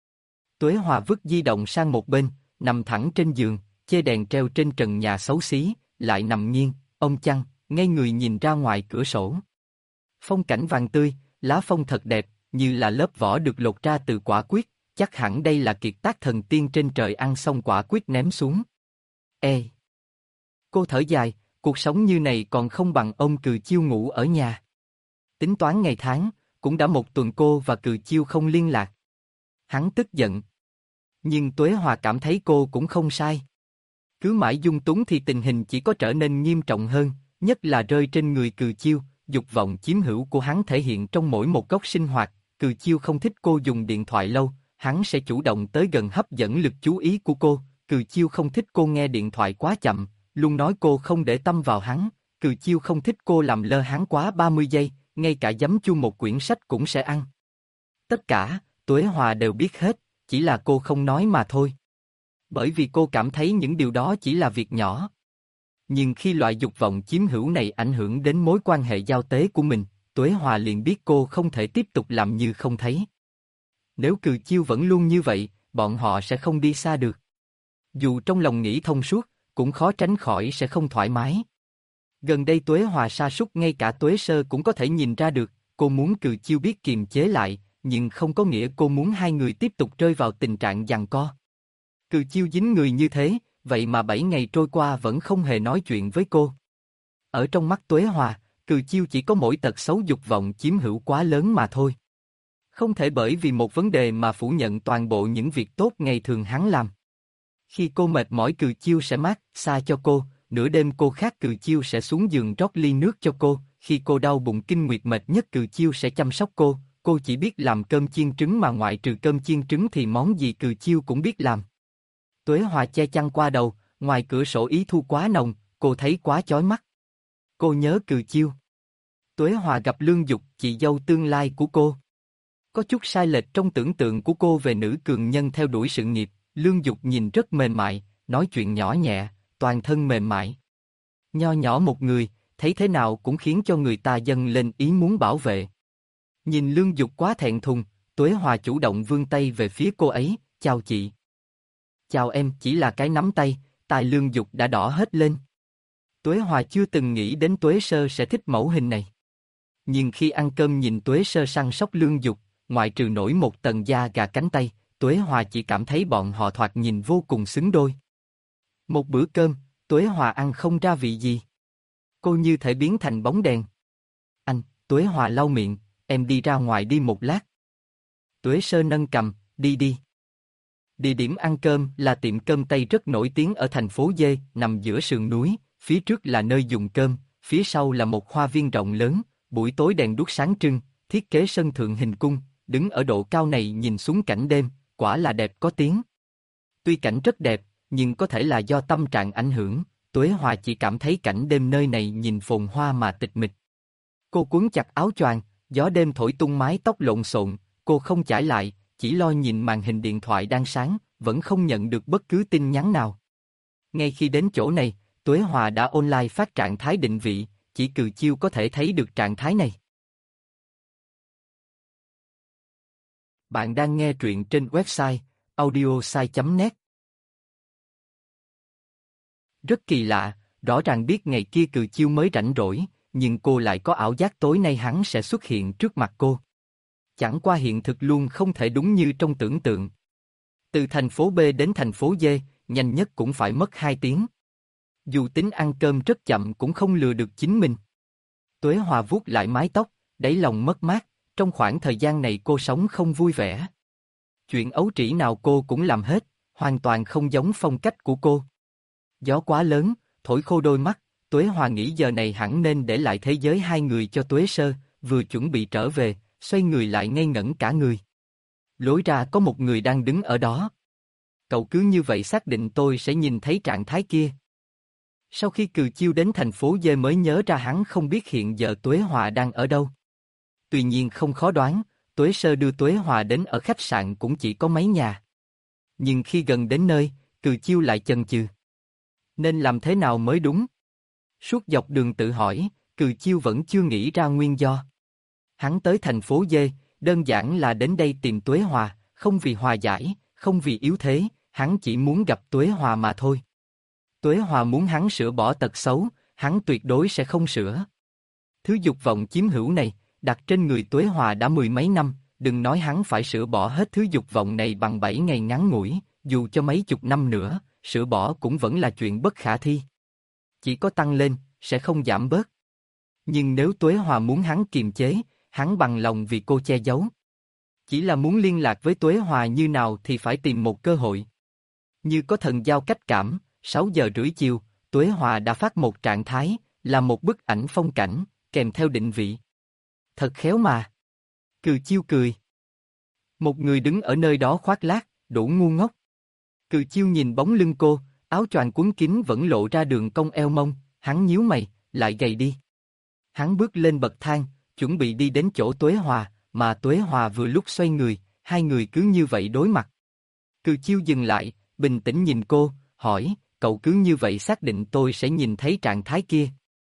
Tuế Hòa vứt di động sang một bên, nằm thẳng trên giường, chê đèn treo trên trần nhà xấu xí, lại nằm nghiêng, ông chăn, ngay người nhìn ra ngoài cửa sổ. Phong cảnh vàng tươi, lá phong thật đẹp, như là lớp vỏ được lột ra từ quả quýt, chắc hẳn đây là kiệt tác thần tiên trên trời ăn xong quả quýt ném xuống. Ê! Cô thở dài, cuộc sống như này còn không bằng ông Cừ Chiêu ngủ ở nhà. Tính toán ngày tháng, cũng đã một tuần cô và Cừ Chiêu không liên lạc. Hắn tức giận. Nhưng Tuế Hòa cảm thấy cô cũng không sai. Cứ mãi dung túng thì tình hình chỉ có trở nên nghiêm trọng hơn, nhất là rơi trên người Cừ Chiêu, dục vọng chiếm hữu của hắn thể hiện trong mỗi một góc sinh hoạt. Cừ Chiêu không thích cô dùng điện thoại lâu, hắn sẽ chủ động tới gần hấp dẫn lực chú ý của cô. Cừ Chiêu không thích cô nghe điện thoại quá chậm, luôn nói cô không để tâm vào hắn. Cừ Chiêu không thích cô làm lơ hắn quá ba mươi giây, ngay cả giấm chu một quyển sách cũng sẽ ăn. Tất cả, Tuế Hòa đều biết hết, chỉ là cô không nói mà thôi. Bởi vì cô cảm thấy những điều đó chỉ là việc nhỏ. Nhưng khi loại dục vọng chiếm hữu này ảnh hưởng đến mối quan hệ giao tế của mình, Tuế Hòa liền biết cô không thể tiếp tục làm như không thấy. Nếu Cừ Chiêu vẫn luôn như vậy, bọn họ sẽ không đi xa được. Dù trong lòng nghĩ thông suốt, cũng khó tránh khỏi sẽ không thoải mái. Gần đây Tuế Hòa sa sút ngay cả Tuế Sơ cũng có thể nhìn ra được, cô muốn Cừ Chiêu biết kiềm chế lại, nhưng không có nghĩa cô muốn hai người tiếp tục rơi vào tình trạng giằng co. Cừ Chiêu dính người như thế, vậy mà bảy ngày trôi qua vẫn không hề nói chuyện với cô. Ở trong mắt Tuế Hòa, Cừ Chiêu chỉ có mỗi tật xấu dục vọng chiếm hữu quá lớn mà thôi. Không thể bởi vì một vấn đề mà phủ nhận toàn bộ những việc tốt ngày thường hắn làm. Khi cô mệt mỏi Cừ Chiêu sẽ mát xa cho cô, nửa đêm cô khát Cừ Chiêu sẽ xuống giường rót ly nước cho cô, khi cô đau bụng kinh nguyệt mệt nhất Cừ Chiêu sẽ chăm sóc cô, cô chỉ biết làm cơm chiên trứng mà ngoại trừ cơm chiên trứng thì món gì Cừ Chiêu cũng biết làm. Tuế Hòa che chăn qua đầu, ngoài cửa sổ ý thu quá nồng, cô thấy quá chói mắt. Cô nhớ Cừ Chiêu. Tuế Hòa gặp Lương Dục, chị dâu tương lai của cô. Có chút sai lệch trong tưởng tượng của cô về nữ cường nhân theo đuổi sự nghiệp, Lương Dục nhìn rất mềm mại, nói chuyện nhỏ nhẹ, toàn thân mềm mại. Nho nhỏ một người, thấy thế nào cũng khiến cho người ta dâng lên ý muốn bảo vệ. Nhìn Lương Dục quá thẹn thùng, Tuế Hòa chủ động vươn tay về phía cô ấy, chào chị. Chào em, chỉ là cái nắm tay, tai Lương Dục đã đỏ hết lên. Tuế Hòa chưa từng nghĩ đến Tuế Sơ sẽ thích mẫu hình này. Nhưng khi ăn cơm nhìn Tuế Sơ săn sóc Lương Dục, ngoại trừ nổi một tầng da gà cánh tay, Tuế Hòa chỉ cảm thấy bọn họ thoạt nhìn vô cùng xứng đôi. Một bữa cơm, Tuế Hòa ăn không ra vị gì. Cô như thể biến thành bóng đèn. Anh, Tuế Hòa lau miệng, em đi ra ngoài đi một lát. Tuế Sơ nâng cằm, đi đi. Địa điểm ăn cơm là tiệm cơm Tây rất nổi tiếng ở thành phố Dê, nằm giữa sườn núi, phía trước là nơi dùng cơm, phía sau là một hoa viên rộng lớn, buổi tối đèn đuốc sáng trưng, thiết kế sân thượng hình cung, đứng ở độ cao này nhìn xuống cảnh đêm, quả là đẹp có tiếng. Tuy cảnh rất đẹp, nhưng có thể là do tâm trạng ảnh hưởng, Tuế Hòa chỉ cảm thấy cảnh đêm nơi này nhìn phồn hoa mà tịch mịch. Cô quấn chặt áo choàng, gió đêm thổi tung mái tóc lộn xộn, cô không chải lại, chỉ lo nhìn màn hình điện thoại đang sáng, vẫn không nhận được bất cứ tin nhắn nào. Ngay khi đến chỗ này, Tuế Hòa đã online phát trạng thái định vị, chỉ Cừ Chiêu có thể thấy được trạng thái này. Bạn đang nghe truyện trên website audiosai chấm net. Rất kỳ lạ, rõ ràng biết ngày kia Cừ Chiêu mới rảnh rỗi, nhưng cô lại có ảo giác tối nay hắn sẽ xuất hiện trước mặt cô. Chẳng qua hiện thực luôn không thể đúng như trong tưởng tượng. Từ thành phố B đến thành phố D, nhanh nhất cũng phải mất hai tiếng. Dù tính ăn cơm rất chậm cũng không lừa được chính mình. Tuế Hòa vuốt lại mái tóc, đáy lòng mất mát, trong khoảng thời gian này cô sống không vui vẻ. Chuyện ấu trĩ nào cô cũng làm hết, hoàn toàn không giống phong cách của cô. Gió quá lớn, thổi khô đôi mắt, Tuế Hòa nghĩ giờ này hẳn nên để lại thế giới hai người cho Tuế Sơ, vừa chuẩn bị trở về, xoay người lại ngây ngẩn cả người. Lối ra có một người đang đứng ở đó. Cậu cứ như vậy xác định tôi sẽ nhìn thấy trạng thái kia. Sau khi Cừ Chiêu đến thành phố D mới nhớ ra hắn không biết hiện giờ Tuế Hòa đang ở đâu. Tuy nhiên không khó đoán, Tuế Sơ đưa Tuế Hòa đến ở khách sạn cũng chỉ có mấy nhà. Nhưng khi gần đến nơi, Cừ Chiêu lại chần chừ. Nên làm thế nào mới đúng? Suốt dọc đường tự hỏi, Cừ Chiêu vẫn chưa nghĩ ra nguyên do. Hắn tới thành phố D, đơn giản là đến đây tìm Tuế Hòa, không vì hòa giải, không vì yếu thế, hắn chỉ muốn gặp Tuế Hòa mà thôi. Tuế Hòa muốn hắn sửa bỏ tật xấu, hắn tuyệt đối sẽ không sửa. Thứ dục vọng chiếm hữu này, đặt trên người Tuế Hòa đã mười mấy năm, đừng nói hắn phải sửa bỏ hết thứ dục vọng này bằng bảy ngày ngắn ngủi, dù cho mấy chục năm nữa, sửa bỏ cũng vẫn là chuyện bất khả thi. Chỉ có tăng lên, sẽ không giảm bớt. Nhưng nếu Tuế Hòa muốn hắn kiềm chế, hắn bằng lòng vì cô che giấu. Chỉ là muốn liên lạc với Tuế Hòa như nào thì phải tìm một cơ hội. Như có thần giao cách cảm, sáu giờ rưỡi chiều, Tuế Hòa đã phát một trạng thái, là một bức ảnh phong cảnh, kèm theo định vị. Thật khéo mà. Cừ Chiêu cười. Một người đứng ở nơi đó khoác lác, đủ ngu ngốc. Cừ Chiêu nhìn bóng lưng cô, áo choàng quấn kín vẫn lộ ra đường cong eo mông, hắn nhíu mày, lại gầy đi. Hắn bước lên bậc thang, chuẩn bị đi đến chỗ Tuế Hòa, mà Tuế Hòa vừa lúc xoay người, hai người cứ như vậy đối mặt. Cừ Chiêu dừng lại, bình tĩnh nhìn cô, hỏi, cậu cứ như vậy xác định tôi sẽ nhìn thấy trạng thái kia.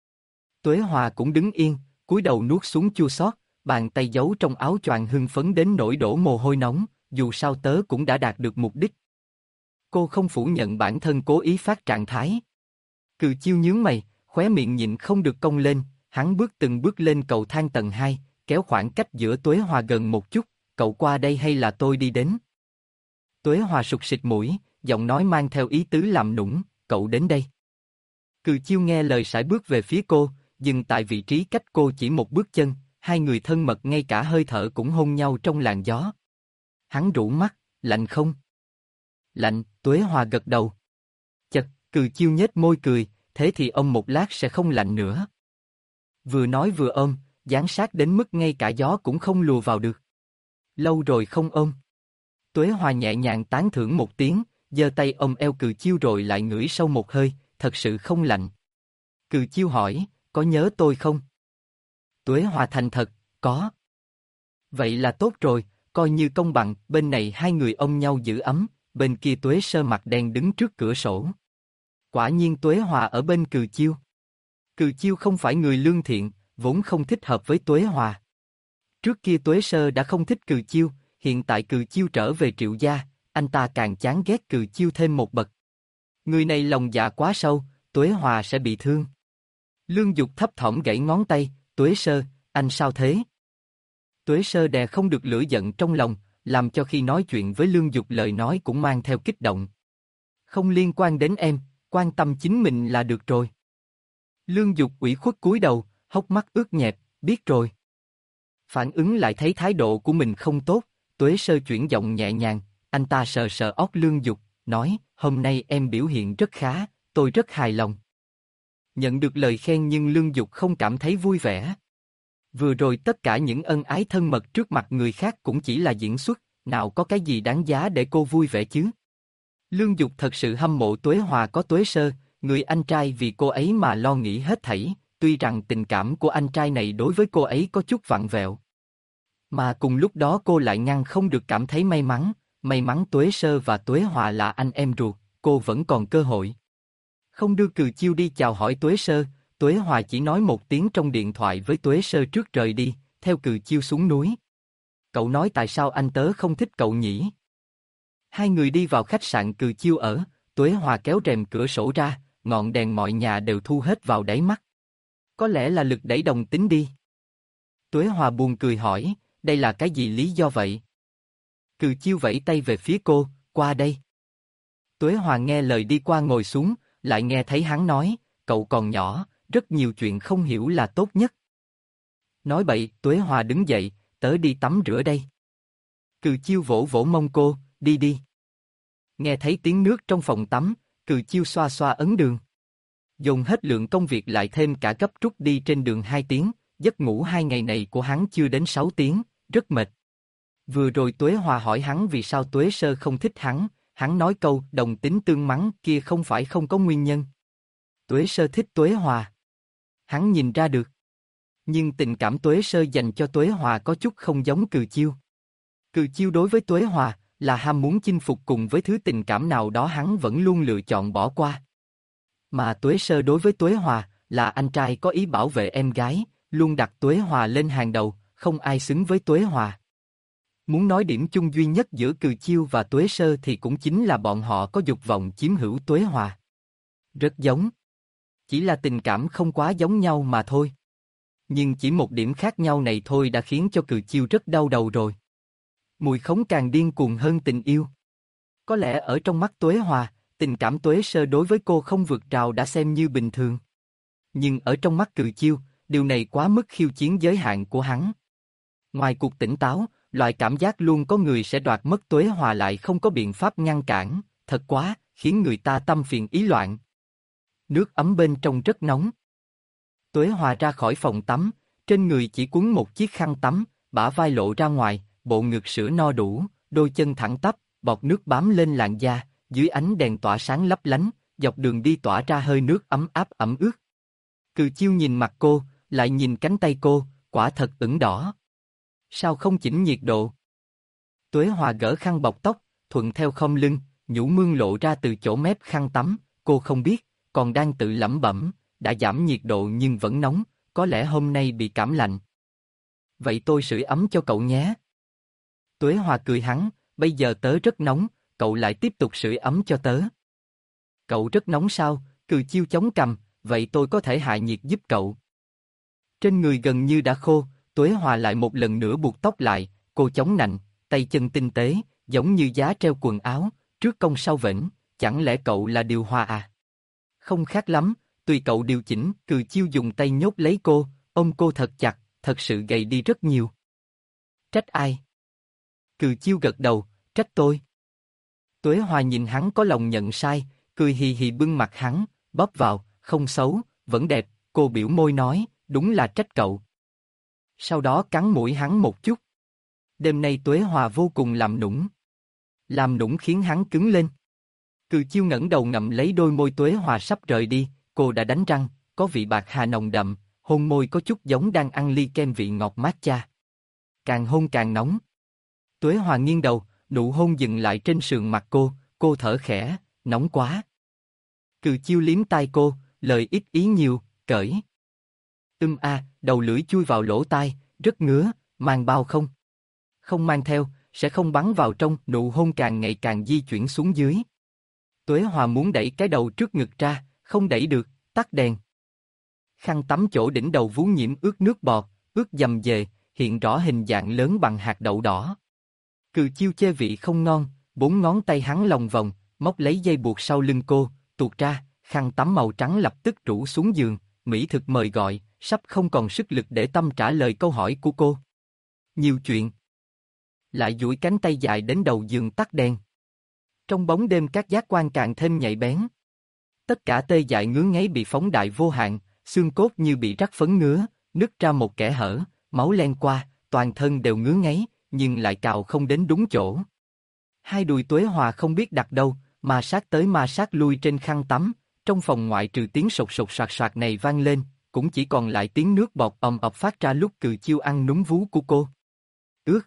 Tuế Hòa cũng đứng yên, cúi đầu nuốt xuống chua xót, bàn tay giấu trong áo choàng hưng phấn đến nỗi đổ mồ hôi nóng, dù sao tớ cũng đã đạt được mục đích. Cô không phủ nhận bản thân cố ý phát trạng thái. Cừ Chiêu nhướng mày, khóe miệng nhịn không được cong lên, hắn bước từng bước lên cầu thang tầng hai, kéo khoảng cách giữa Tuế Hòa gần một chút, cậu qua đây hay là tôi đi đến? Tuế Hòa sụt sịt mũi, giọng nói mang theo ý tứ làm nũng, cậu đến đây. Cừ Chiêu nghe lời sải bước về phía cô, dừng tại vị trí cách cô chỉ một bước chân, hai người thân mật ngay cả hơi thở cũng hôn nhau trong làn gió. Hắn rũ mắt, lạnh không? Lạnh, Tuế Hòa gật đầu. Chật, Cừ Chiêu nhếch môi cười, thế thì ôm một lát sẽ không lạnh nữa. Vừa nói vừa ôm, dán sát đến mức ngay cả gió cũng không lùa vào được. Lâu rồi không ôm. Tuế Hòa nhẹ nhàng tán thưởng một tiếng, giơ tay ôm eo Cừ Chiêu rồi lại ngửi sâu một hơi, thật sự không lạnh. Cừ Chiêu hỏi, có nhớ tôi không? Tuế Hòa thành thật, có. Vậy là tốt rồi, coi như công bằng, bên này hai người ôm nhau giữ ấm, bên kia Tuế Sơ mặt đen đứng trước cửa sổ. Quả nhiên Tuế Hòa ở bên Cừ Chiêu. Cừ Chiêu không phải người lương thiện, vốn không thích hợp với Tuế Hòa. Trước kia Tuế Sơ đã không thích Cừ Chiêu, hiện tại Cừ Chiêu trở về Triệu gia, anh ta càng chán ghét Cừ Chiêu thêm một bậc. Người này lòng dạ quá sâu, Tuế Hòa sẽ bị thương. Lương Dục thấp thỏm gãy ngón tay, Tuế Sơ, anh sao thế? Tuế Sơ đè không được lửa giận trong lòng, làm cho khi nói chuyện với Lương Dục lời nói cũng mang theo kích động. Không liên quan đến em, quan tâm chính mình là được rồi. Lương Dục ủy khuất cúi đầu, hốc mắt ướt nhẹp, biết rồi. Phản ứng lại thấy thái độ của mình không tốt, Tuế Sơ chuyển giọng nhẹ nhàng, anh ta sờ sờ óc Lương Dục, nói, hôm nay em biểu hiện rất khá, tôi rất hài lòng. Nhận được lời khen nhưng Lương Dục không cảm thấy vui vẻ. Vừa rồi tất cả những ân ái thân mật trước mặt người khác cũng chỉ là diễn xuất, nào có cái gì đáng giá để cô vui vẻ chứ? Lương Dục thật sự hâm mộ Tuế Hòa có Tuế Sơ, người anh trai vì cô ấy mà lo nghĩ hết thảy, tuy rằng tình cảm của anh trai này đối với cô ấy có chút vặn vẹo. Mà cùng lúc đó cô lại ngăn không được cảm thấy may mắn, may mắn Tuế Sơ và Tuế Hòa là anh em ruột, cô vẫn còn cơ hội. Không đưa Cừ Chiêu đi chào hỏi Tuế Sơ, Tuế Hòa chỉ nói một tiếng trong điện thoại với Tuế Sơ trước rời đi, theo Cừ Chiêu xuống núi. Cậu nói tại sao anh tớ không thích cậu nhỉ? Hai người đi vào khách sạn Cừ Chiêu ở, Tuế Hòa kéo rèm cửa sổ ra, ngọn đèn mọi nhà đều thu hết vào đáy mắt. Có lẽ là lực đẩy đồng tính đi. Tuế Hòa buồn cười hỏi, đây là cái gì lý do vậy? Cừ Chiêu vẫy tay về phía cô, qua đây. Tuế Hòa nghe lời đi qua ngồi xuống, lại nghe thấy hắn nói, cậu còn nhỏ, rất nhiều chuyện không hiểu là tốt nhất. Nói bậy, Tuế Hòa đứng dậy, tớ đi tắm rửa đây. Cừ Chiêu vỗ vỗ mông cô, đi đi. Nghe thấy tiếng nước trong phòng tắm, Cừ Chiêu xoa xoa ấn đường. Dồn hết lượng công việc lại thêm cả gấp rút đi trên đường hai tiếng, giấc ngủ hai ngày này của hắn chưa đến sáu tiếng, rất mệt. Vừa rồi Tuế Hòa hỏi hắn vì sao Tuế Sơ không thích hắn, hắn nói câu đồng tính tương mắng kia không phải không có nguyên nhân. Tuế Sơ thích Tuế Hòa. Hắn nhìn ra được. Nhưng tình cảm Tuế Sơ dành cho Tuế Hòa có chút không giống Cừ Chiêu. Cừ Chiêu đối với Tuế Hòa là ham muốn chinh phục cùng với thứ tình cảm nào đó hắn vẫn luôn lựa chọn bỏ qua. Mà Tuế Sơ đối với Tuế Hòa là anh trai có ý bảo vệ em gái, luôn đặt Tuế Hòa lên hàng đầu, không ai xứng với Tuế Hòa. Muốn nói điểm chung duy nhất giữa Cừ Chiêu và Tuế Sơ thì cũng chính là bọn họ có dục vọng chiếm hữu Tuế Hòa. Rất giống. Chỉ là tình cảm không quá giống nhau mà thôi. Nhưng chỉ một điểm khác nhau này thôi đã khiến cho Cừ Chiêu rất đau đầu rồi. Mùi khống càng điên cuồng hơn tình yêu. Có lẽ ở trong mắt Tuế Hòa, tình cảm Tuế Sơ đối với cô không vượt rào đã xem như bình thường. Nhưng ở trong mắt Cừ Chiêu, điều này quá mức khiêu chiến giới hạn của hắn. Ngoài cuộc tỉnh táo, loại cảm giác luôn có người sẽ đoạt mất Tuế Hòa lại không có biện pháp ngăn cản, thật quá, khiến người ta tâm phiền ý loạn. Nước ấm bên trong rất nóng. Tuế Hòa ra khỏi phòng tắm, trên người chỉ quấn một chiếc khăn tắm, bả vai lộ ra ngoài, bộ ngực sữa no đủ, đôi chân thẳng tắp, bọt nước bám lên làn da, dưới ánh đèn tỏa sáng lấp lánh, dọc đường đi tỏa ra hơi nước ấm áp ẩm ướt. Cừ Chiêu nhìn mặt cô, lại nhìn cánh tay cô, quả thật ửng đỏ. Sao không chỉnh nhiệt độ? Tuế Hòa gỡ khăn bọc tóc, thuận theo khom lưng, nhũ mương lộ ra từ chỗ mép khăn tắm, cô không biết, còn đang tự lẩm bẩm, đã giảm nhiệt độ nhưng vẫn nóng, có lẽ hôm nay bị cảm lạnh. Vậy tôi sưởi ấm cho cậu nhé. Tuế Hòa cười hắn, bây giờ tớ rất nóng, cậu lại tiếp tục sưởi ấm cho tớ. Cậu rất nóng sao? Cừ Chiêu chống cằm, vậy tôi có thể hạ nhiệt giúp cậu. Trên người gần như đã khô, Tuế Hòa lại một lần nữa buộc tóc lại, cô chống nạnh, tay chân tinh tế, giống như giá treo quần áo, trước cong sau vểnh, chẳng lẽ cậu là điều hòa à? Không khác lắm, tùy cậu điều chỉnh. Cừ Chiêu dùng tay nhốt lấy cô, ôm cô thật chặt, thật sự gầy đi rất nhiều. Trách ai? Cừ Chiêu gật đầu, trách tôi. Tuế Hòa nhìn hắn có lòng nhận sai, cười hì hì bưng mặt hắn, bóp vào, không xấu, vẫn đẹp, cô biểu môi nói, đúng là trách cậu. Sau đó cắn mũi hắn một chút. Đêm nay Tuế Hòa vô cùng làm nũng. Làm nũng khiến hắn cứng lên. Cừ Chiêu ngẩng đầu ngậm lấy đôi môi Tuế Hòa sắp rời đi, cô đã đánh răng, có vị bạc hà nồng đậm, hôn môi có chút giống đang ăn ly kem vị ngọt matcha. Càng hôn càng nóng. Tuế Hòa nghiêng đầu, nụ hôn dừng lại trên sườn mặt cô, cô thở khẽ, nóng quá. Cừ Chiêu liếm tai cô, lời ít ý nhiều, cởi. Ưm a, đầu lưỡi chui vào lỗ tai, rất ngứa, mang bao không? Không mang theo, sẽ không bắn vào trong. Nụ hôn càng ngày càng di chuyển xuống dưới. Tuế Hòa muốn đẩy cái đầu trước ngực ra, không đẩy được, tắt đèn. Khăn tắm chỗ đỉnh đầu vú nhiễm ướt nước bọt, ướt dầm dề, hiện rõ hình dạng lớn bằng hạt đậu đỏ. Cừ Chiêu chê vị không ngon, bốn ngón tay hắn lòng vòng, móc lấy dây buộc sau lưng cô, tuột ra, khăn tắm màu trắng lập tức rủ xuống giường, mỹ thực mời gọi, sắp không còn sức lực để tâm trả lời câu hỏi của cô. Nhiều chuyện. Lại duỗi cánh tay dài đến đầu giường tắt đèn. Trong bóng đêm các giác quan càng thêm nhạy bén. Tất cả tê dại ngứa ngáy bị phóng đại vô hạn, xương cốt như bị rắc phấn ngứa, nứt ra một kẽ hở, máu len qua, toàn thân đều ngứa ngáy, nhưng lại cào không đến đúng chỗ. Hai đùi Tuế Hòa không biết đặt đâu, ma sát tới ma sát lui trên khăn tắm, trong phòng ngoại trừ tiếng sột sột soạt soạt này vang lên, cũng chỉ còn lại tiếng nước bọt ầm ầm phát ra lúc Cừ Chiêu ăn núm vú của cô. Ướt.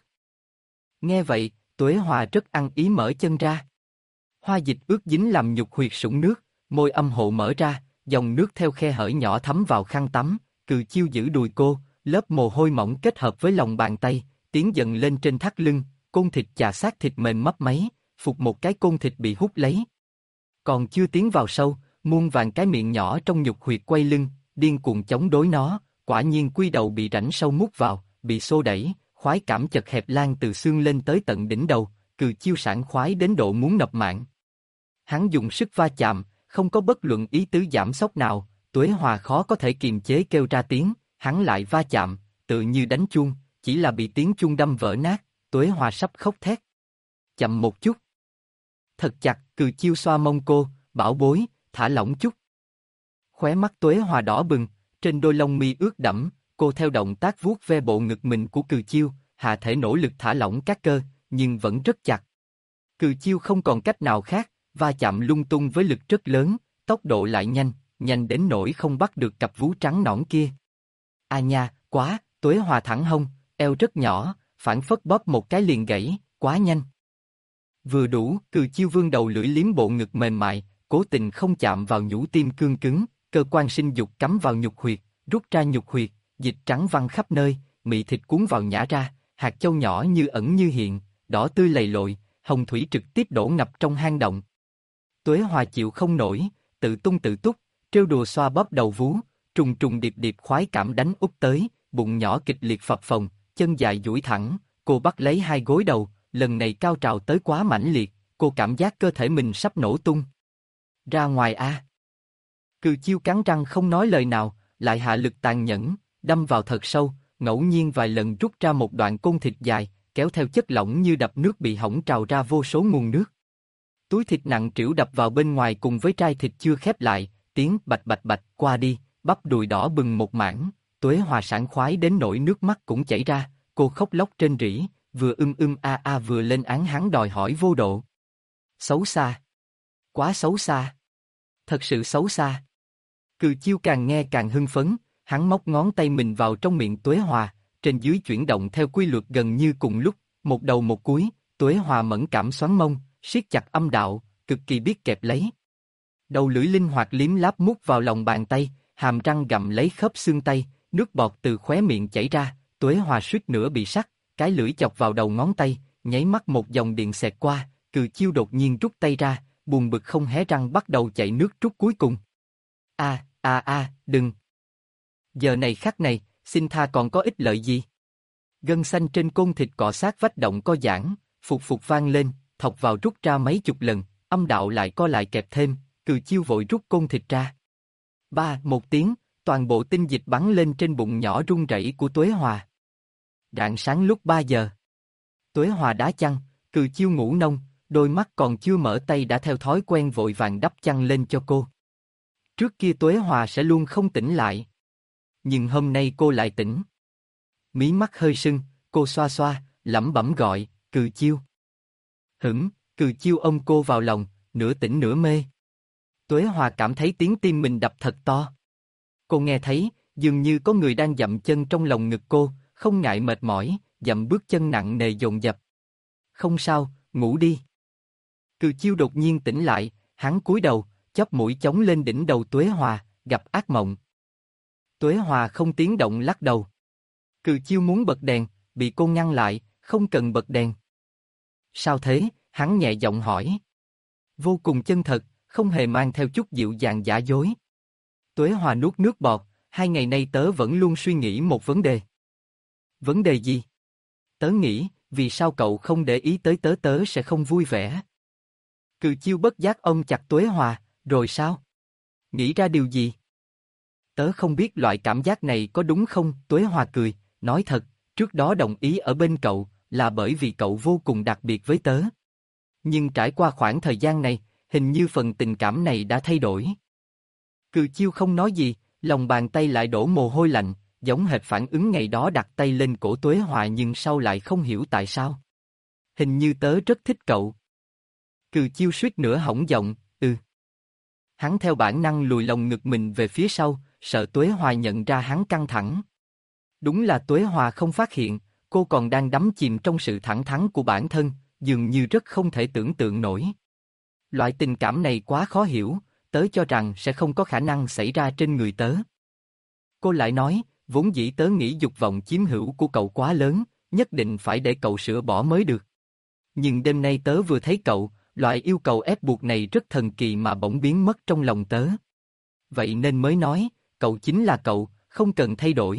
Nghe vậy, Tuế Hòa rất ăn ý mở chân ra. Hoa dịch ướt dính làm nhục huyệt sũng nước, môi âm hộ mở ra, dòng nước theo khe hở nhỏ thấm vào khăn tắm. Cừ Chiêu giữ đùi cô, lớp mồ hôi mỏng kết hợp với lòng bàn tay, tiến dần lên trên thắt lưng, côn thịt chà sát thịt mềm mấp máy, phục một cái côn thịt bị hút lấy. Còn chưa tiến vào sâu, muôn vàng cái miệng nhỏ trong nhục huyệt quay lưng, điên cuồng chống đối nó, quả nhiên quy đầu bị rãnh sâu mút vào, bị xô đẩy, khoái cảm chật hẹp lan từ xương lên tới tận đỉnh đầu, Cừ Chiêu sảng khoái đến độ muốn nộp mạng. Hắn dùng sức va chạm, không có bất luận ý tứ giảm sốc nào, Tuế Hòa khó có thể kiềm chế kêu ra tiếng, hắn lại va chạm, tự như đánh chuông, chỉ là bị tiếng chuông đâm vỡ nát, Tuế Hòa sắp khóc thét. Chậm một chút. Thật chặt, Cừ Chiêu xoa mông cô, bảo bối, thả lỏng chút. Khóe mắt Tuế Hòa đỏ bừng, trên đôi lông mi ướt đẫm, cô theo động tác vuốt ve bộ ngực mình của Cừ Chiêu, hạ thể nỗ lực thả lỏng các cơ, nhưng vẫn rất chặt. Cừ Chiêu không còn cách nào khác, va chạm lung tung với lực rất lớn, tốc độ lại nhanh, nhanh đến nỗi không bắt được cặp vú trắng nõn kia. À nha, quá, Tuế Hòa thẳng hông, eo rất nhỏ, phản phất bóp một cái liền gãy, quá nhanh. Vừa đủ, Cừ Chiêu vươn đầu lưỡi liếm bộ ngực mềm mại, cố tình không chạm vào nhũ tim cương cứng, cơ quan sinh dục cắm vào nhục huyệt, rút ra nhục huyệt, dịch trắng văng khắp nơi, mị thịt cuốn vào nhả ra, hạt châu nhỏ như ẩn như hiện, đỏ tươi lầy lội, hồng thủy trực tiếp đổ ngập trong hang động. Tuế Hòa chịu không nổi, tự tung tự túc, trêu đùa xoa bóp đầu vú, trùng trùng điệp điệp khoái cảm đánh úp tới, bụng nhỏ kịch liệt phập phồng, chân dài duỗi thẳng, cô bắt lấy hai gối đầu, lần này cao trào tới quá mãnh liệt, cô cảm giác cơ thể mình sắp nổ tung. Ra ngoài a! Cừ Chiêu cắn răng không nói lời nào, lại hạ lực tàn nhẫn, đâm vào thật sâu, ngẫu nhiên vài lần rút ra một đoạn côn thịt dài, kéo theo chất lỏng như đập nước bị hỏng trào ra vô số nguồn nước. Túi thịt nặng trĩu đập vào bên ngoài cùng với trai thịt chưa khép lại, tiếng bạch bạch bạch qua đi, bắp đùi đỏ bừng một mảng, Tuế Hòa sảng khoái đến nỗi nước mắt cũng chảy ra, cô khóc lóc trên rỉ, vừa ưm ưm a a vừa lên án hắn đòi hỏi vô độ. Xấu xa. Quá xấu xa. Thật sự xấu xa. Cừ Chiêu càng nghe càng hưng phấn, hắn móc ngón tay mình vào trong miệng Tuế Hòa, trên dưới chuyển động theo quy luật gần như cùng lúc, một đầu một cuối, Tuế Hòa mẫn cảm xoắn mông, siết chặt âm đạo, cực kỳ biết kẹp lấy. Đầu lưỡi linh hoạt liếm láp mút vào lòng bàn tay, hàm răng gặm lấy khớp xương tay, nước bọt từ khóe miệng chảy ra, Tuế Hòa suýt nữa bị sặc, cái lưỡi chọc vào đầu ngón tay, nháy mắt một dòng điện xẹt qua, Cừ Chiêu đột nhiên rút tay ra, buồn bực không hé răng bắt đầu chạy nước trút cuối cùng. A a a, đừng. Giờ này khắc này, xin tha còn có ích lợi gì? Gân xanh trên côn thịt cọ sát vách động co giãn, phục phục vang lên, thọc vào rút ra mấy chục lần, âm đạo lại co lại kẹp thêm, Cừ Chiêu vội rút côn thịt ra. Ba, một tiếng, toàn bộ tinh dịch bắn lên trên bụng nhỏ run rẩy của Tuế Hòa. Rạng sáng lúc ba giờ. Tuế Hòa đá chăn, Cừ Chiêu ngủ nông, đôi mắt còn chưa mở tay đã theo thói quen vội vàng đắp chăn lên cho cô. Trước kia Tuế Hòa sẽ luôn không tỉnh lại. Nhưng hôm nay cô lại tỉnh. Mí mắt hơi sưng, cô xoa xoa, lẩm bẩm gọi, Cừ Chiêu. Hửng, Cừ Chiêu ôm cô vào lòng, nửa tỉnh nửa mê. Tuế Hòa cảm thấy tiếng tim mình đập thật to. Cô nghe thấy, dường như có người đang dậm chân trong lòng ngực cô, không ngại mệt mỏi, dậm bước chân nặng nề dồn dập. Không sao, ngủ đi. Cừ Chiêu đột nhiên tỉnh lại, hắn cúi đầu, chóp mũi chống lên đỉnh đầu Tuế Hòa, gặp ác mộng. Tuế Hòa không tiếng động lắc đầu. Cừ Chiêu muốn bật đèn, bị cô ngăn lại, không cần bật đèn. Sao thế? Hắn nhẹ giọng hỏi. Vô cùng chân thật, không hề mang theo chút dịu dàng giả dối. Tuế Hòa nuốt nước bọt, hai ngày nay tớ vẫn luôn suy nghĩ một vấn đề. Vấn đề gì? Tớ nghĩ, vì sao cậu không để ý tới tớ tớ sẽ không vui vẻ. Cừ Chiêu bất giác ôm chặt Tuế Hòa, rồi sao? Nghĩ ra điều gì? Tớ không biết loại cảm giác này có đúng không? Tuế Hòa cười, nói thật, trước đó đồng ý ở bên cậu, là bởi vì cậu vô cùng đặc biệt với tớ. Nhưng trải qua khoảng thời gian này, hình như phần tình cảm này đã thay đổi. Cừ Chiêu không nói gì, lòng bàn tay lại đổ mồ hôi lạnh, giống hệt phản ứng ngày đó đặt tay lên cổ Tuế Hòa nhưng sau lại không hiểu tại sao. Hình như tớ rất thích cậu. Cừ Chiêu suýt nữa hỏng giọng, ừ. Hắn theo bản năng lùi lồng ngực mình về phía sau, sợ Tuế Hòa nhận ra hắn căng thẳng. Đúng là Tuế Hòa không phát hiện, cô còn đang đắm chìm trong sự thẳng thắn của bản thân, dường như rất không thể tưởng tượng nổi. Loại tình cảm này quá khó hiểu, tớ cho rằng sẽ không có khả năng xảy ra trên người tớ. Cô lại nói, vốn dĩ tớ nghĩ dục vọng chiếm hữu của cậu quá lớn, nhất định phải để cậu sửa bỏ mới được. Nhưng đêm nay tớ vừa thấy cậu, loại yêu cầu ép buộc này rất thần kỳ mà bỗng biến mất trong lòng tớ. Vậy nên mới nói, cậu chính là cậu, không cần thay đổi.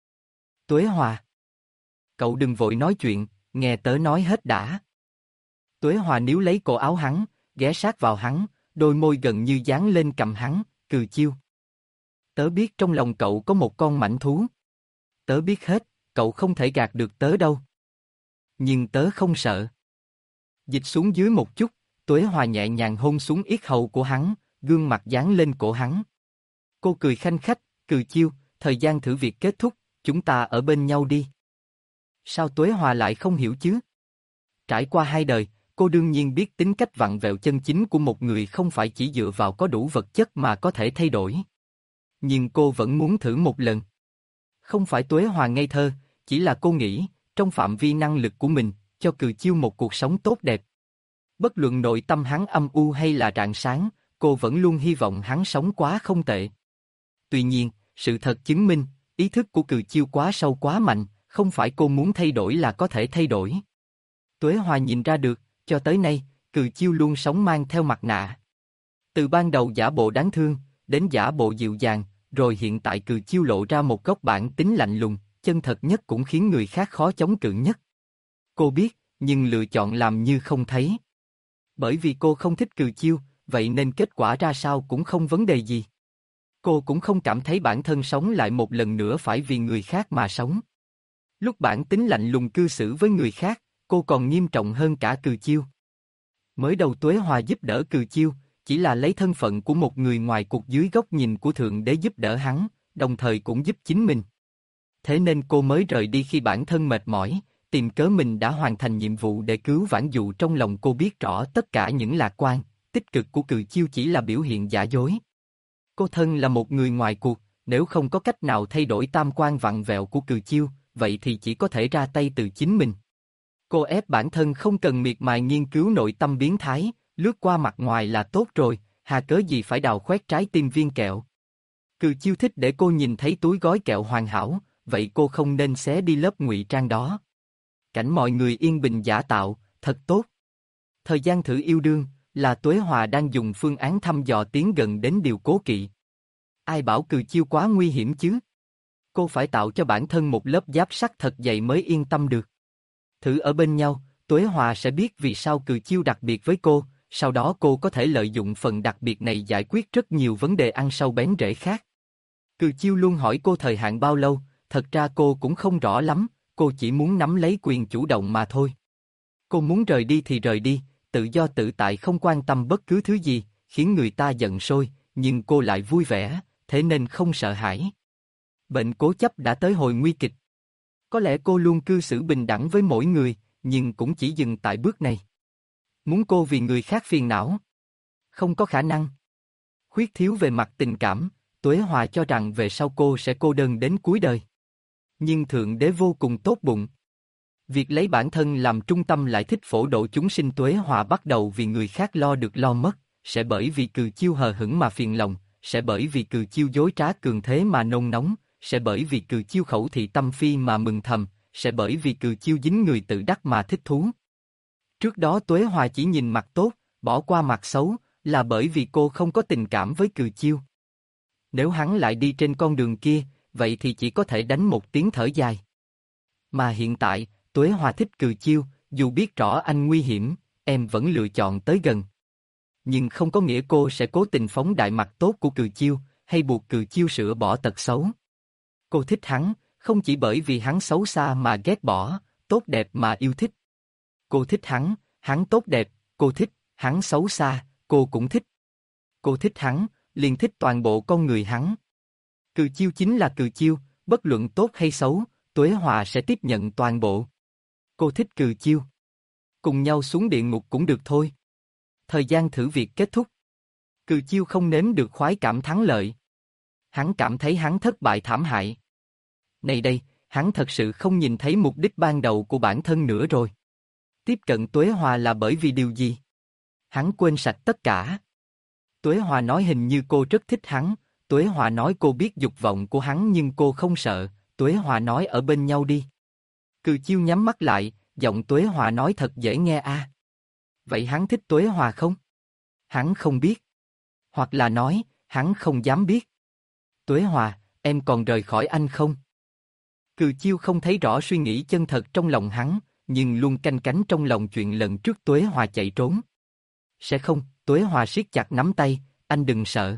Tuế Hòa. Cậu đừng vội nói chuyện, nghe tớ nói hết đã. Tuế Hòa níu lấy cổ áo hắn, ghé sát vào hắn, đôi môi gần như dán lên cằm hắn, Cừ Chiêu. Tớ biết trong lòng cậu có một con mãnh thú. Tớ biết hết, cậu không thể gạt được tớ đâu. Nhưng tớ không sợ. Dịch xuống dưới một chút, Tuế Hòa nhẹ nhàng hôn xuống yết hầu của hắn, gương mặt dán lên cổ hắn. Cô cười khanh khách, Cừ Chiêu, thời gian thử việc kết thúc, chúng ta ở bên nhau đi. Sao Tuế Hòa lại không hiểu chứ? Trải qua hai đời, cô đương nhiên biết tính cách vặn vẹo chân chính của một người không phải chỉ dựa vào có đủ vật chất mà có thể thay đổi. Nhưng cô vẫn muốn thử một lần. Không phải Tuế Hòa ngây thơ, chỉ là cô nghĩ, trong phạm vi năng lực của mình, cho Cừ Chiêu một cuộc sống tốt đẹp. Bất luận nội tâm hắn âm u hay là rạng sáng, cô vẫn luôn hy vọng hắn sống quá không tệ. Tuy nhiên, sự thật chứng minh, ý thức của Cừ Chiêu quá sâu quá mạnh, không phải cô muốn thay đổi là có thể thay đổi. Tuế Hòa nhìn ra được, cho tới nay, Cừ Chiêu luôn sống mang theo mặt nạ. Từ ban đầu giả bộ đáng thương, đến giả bộ dịu dàng, rồi hiện tại Cừ Chiêu lộ ra một góc bản tính lạnh lùng, chân thật nhất cũng khiến người khác khó chống cự nhất. Cô biết, nhưng lựa chọn làm như không thấy. Bởi vì cô không thích Cừ Chiêu, vậy nên kết quả ra sao cũng không vấn đề gì. Cô cũng không cảm thấy bản thân sống lại một lần nữa phải vì người khác mà sống. Lúc bản tính lạnh lùng cư xử với người khác, cô còn nghiêm trọng hơn cả Cừ Chiêu. Mới đầu Tuế Hòa giúp đỡ Cừ Chiêu, chỉ là lấy thân phận của một người ngoài cuộc dưới góc nhìn của Thượng Đế giúp đỡ hắn, đồng thời cũng giúp chính mình. Thế nên cô mới rời đi khi bản thân mệt mỏi, tìm cớ mình đã hoàn thành nhiệm vụ để cứu vãn, dù trong lòng cô biết rõ tất cả những lạc quan, tích cực của Cừ Chiêu chỉ là biểu hiện giả dối. Cô thân là một người ngoài cuộc, nếu không có cách nào thay đổi tam quan vặn vẹo của Cừ Chiêu, vậy thì chỉ có thể ra tay từ chính mình. Cô ép bản thân không cần miệt mài nghiên cứu nội tâm biến thái, lướt qua mặt ngoài là tốt rồi, hà cớ gì phải đào khoét trái tim viên kẹo. Cừ Chiêu thích để cô nhìn thấy túi gói kẹo hoàn hảo, vậy cô không nên xé đi lớp ngụy trang đó. Cảnh mọi người yên bình giả tạo, thật tốt. Thời gian thử yêu đương, là Tuế Hòa đang dùng phương án thăm dò tiến gần đến điều cố kỵ. Ai bảo Cừ Chiêu quá nguy hiểm chứ? Cô phải tạo cho bản thân một lớp giáp sắt thật dày mới yên tâm được. Thử ở bên nhau, Tuế Hòa sẽ biết vì sao Cừ Chiêu đặc biệt với cô, sau đó cô có thể lợi dụng phần đặc biệt này giải quyết rất nhiều vấn đề ăn sâu bén rễ khác. Cừ Chiêu luôn hỏi cô thời hạn bao lâu, thật ra cô cũng không rõ lắm, cô chỉ muốn nắm lấy quyền chủ động mà thôi. Cô muốn rời đi thì rời đi, tự do tự tại không quan tâm bất cứ thứ gì, khiến người ta giận sôi, nhưng cô lại vui vẻ, thế nên không sợ hãi. Bệnh cố chấp đã tới hồi nguy kịch. Có lẽ cô luôn cư xử bình đẳng với mỗi người, nhưng cũng chỉ dừng tại bước này. Muốn cô vì người khác phiền não? Không có khả năng. Khuyết thiếu về mặt tình cảm, Tuế Hòa cho rằng về sau cô sẽ cô đơn đến cuối đời. Nhưng Thượng Đế vô cùng tốt bụng. Việc lấy bản thân làm trung tâm lại thích phổ độ chúng sinh. Tuế Hòa bắt đầu vì người khác lo được lo mất, sẽ bởi vì Cừ Chiêu hờ hững mà phiền lòng, sẽ bởi vì Cừ Chiêu dối trá cường thế mà nôn nóng, sẽ bởi vì Cừ Chiêu khẩu thị tâm phi mà mừng thầm, sẽ bởi vì Cừ Chiêu dính người tự đắc mà thích thú. Trước đó Tuế Hòa chỉ nhìn mặt tốt, bỏ qua mặt xấu, là bởi vì cô không có tình cảm với Cừ Chiêu. Nếu hắn lại đi trên con đường kia, vậy thì chỉ có thể đánh một tiếng thở dài. Mà hiện tại, Tuế Hòa thích Cừ Chiêu, dù biết rõ anh nguy hiểm, em vẫn lựa chọn tới gần. Nhưng không có nghĩa cô sẽ cố tình phóng đại mặt tốt của Cừ Chiêu, hay buộc Cừ Chiêu sửa bỏ tật xấu. Cô thích hắn, không chỉ bởi vì hắn xấu xa mà ghét bỏ, tốt đẹp mà yêu thích. Cô thích hắn, hắn tốt đẹp, cô thích, hắn xấu xa, cô cũng thích. Cô thích hắn, liền thích toàn bộ con người hắn. Cừ Chiêu chính là Cừ Chiêu, bất luận tốt hay xấu, Tuế Hòa sẽ tiếp nhận toàn bộ. Cô thích Cừ Chiêu. Cùng nhau xuống địa ngục cũng được thôi. Thời gian thử việc kết thúc. Cừ Chiêu không nếm được khoái cảm thắng lợi. Hắn cảm thấy hắn thất bại thảm hại. Này đây, hắn thật sự không nhìn thấy mục đích ban đầu của bản thân nữa rồi. Tiếp cận Tuế Hòa là bởi vì điều gì? Hắn quên sạch tất cả. Tuế Hòa nói hình như cô rất thích hắn, Tuế Hòa nói cô biết dục vọng của hắn nhưng cô không sợ, Tuế Hòa nói ở bên nhau đi. Cừ Chiêu nhắm mắt lại, giọng Tuế Hòa nói thật dễ nghe a. À. Vậy hắn thích Tuế Hòa không? Hắn không biết. Hoặc là nói, hắn không dám biết. Tuế Hòa, em còn rời khỏi anh không? Cừ Chiêu không thấy rõ suy nghĩ chân thật trong lòng hắn, nhưng luôn canh cánh trong lòng chuyện lần trước Tuế Hòa chạy trốn. Sẽ không, Tuế Hòa siết chặt nắm tay, anh đừng sợ.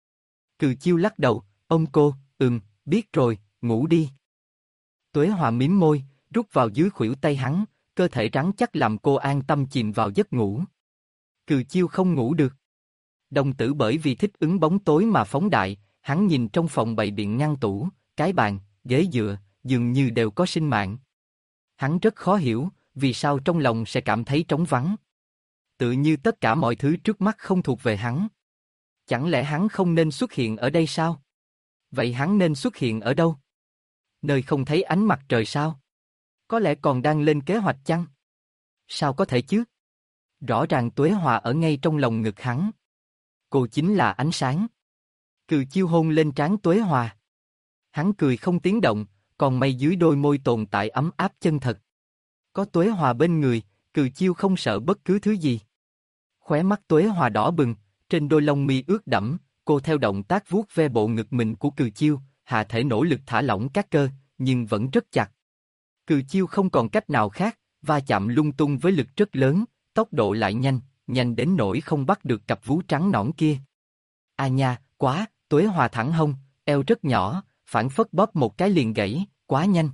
Cừ Chiêu lắc đầu, ôm cô, ừm, biết rồi, ngủ đi. Tuế Hòa mím môi, rút vào dưới khuỷu tay hắn, cơ thể rắn chắc làm cô an tâm chìm vào giấc ngủ. Cừ Chiêu không ngủ được. Đồng tử bởi vì thích ứng bóng tối mà phóng đại, hắn nhìn trong phòng bày biện ngăn tủ, cái bàn, ghế dựa, dường như đều có sinh mạng. Hắn rất khó hiểu, vì sao trong lòng sẽ cảm thấy trống vắng. Tự như tất cả mọi thứ trước mắt không thuộc về hắn. Chẳng lẽ hắn không nên xuất hiện ở đây sao? Vậy hắn nên xuất hiện ở đâu? Nơi không thấy ánh mặt trời sao? Có lẽ còn đang lên kế hoạch chăng? Sao có thể chứ? Rõ ràng Tuế Hòa ở ngay trong lòng ngực hắn. Cô chính là ánh sáng. Cừ Chiêu hôn lên trán Tuế Hòa. Hắn cười không tiếng động, còn may dưới đôi môi tồn tại ấm áp chân thật. Có Tuế Hòa bên người, Cừ Chiêu không sợ bất cứ thứ gì. Khóe mắt Tuế Hòa đỏ bừng, trên đôi lông mi ướt đẫm, cô theo động tác vuốt ve bộ ngực mình của Cừ Chiêu, hạ thể nỗ lực thả lỏng các cơ, nhưng vẫn rất chặt. Cừ Chiêu không còn cách nào khác, va chạm lung tung với lực rất lớn, tốc độ lại nhanh, nhanh đến nỗi không bắt được cặp vú trắng nõn kia. À nha, quá, Tuế Hòa thẳng hông, eo rất nhỏ, phản phất bóp một cái liền gãy, quá nhanh.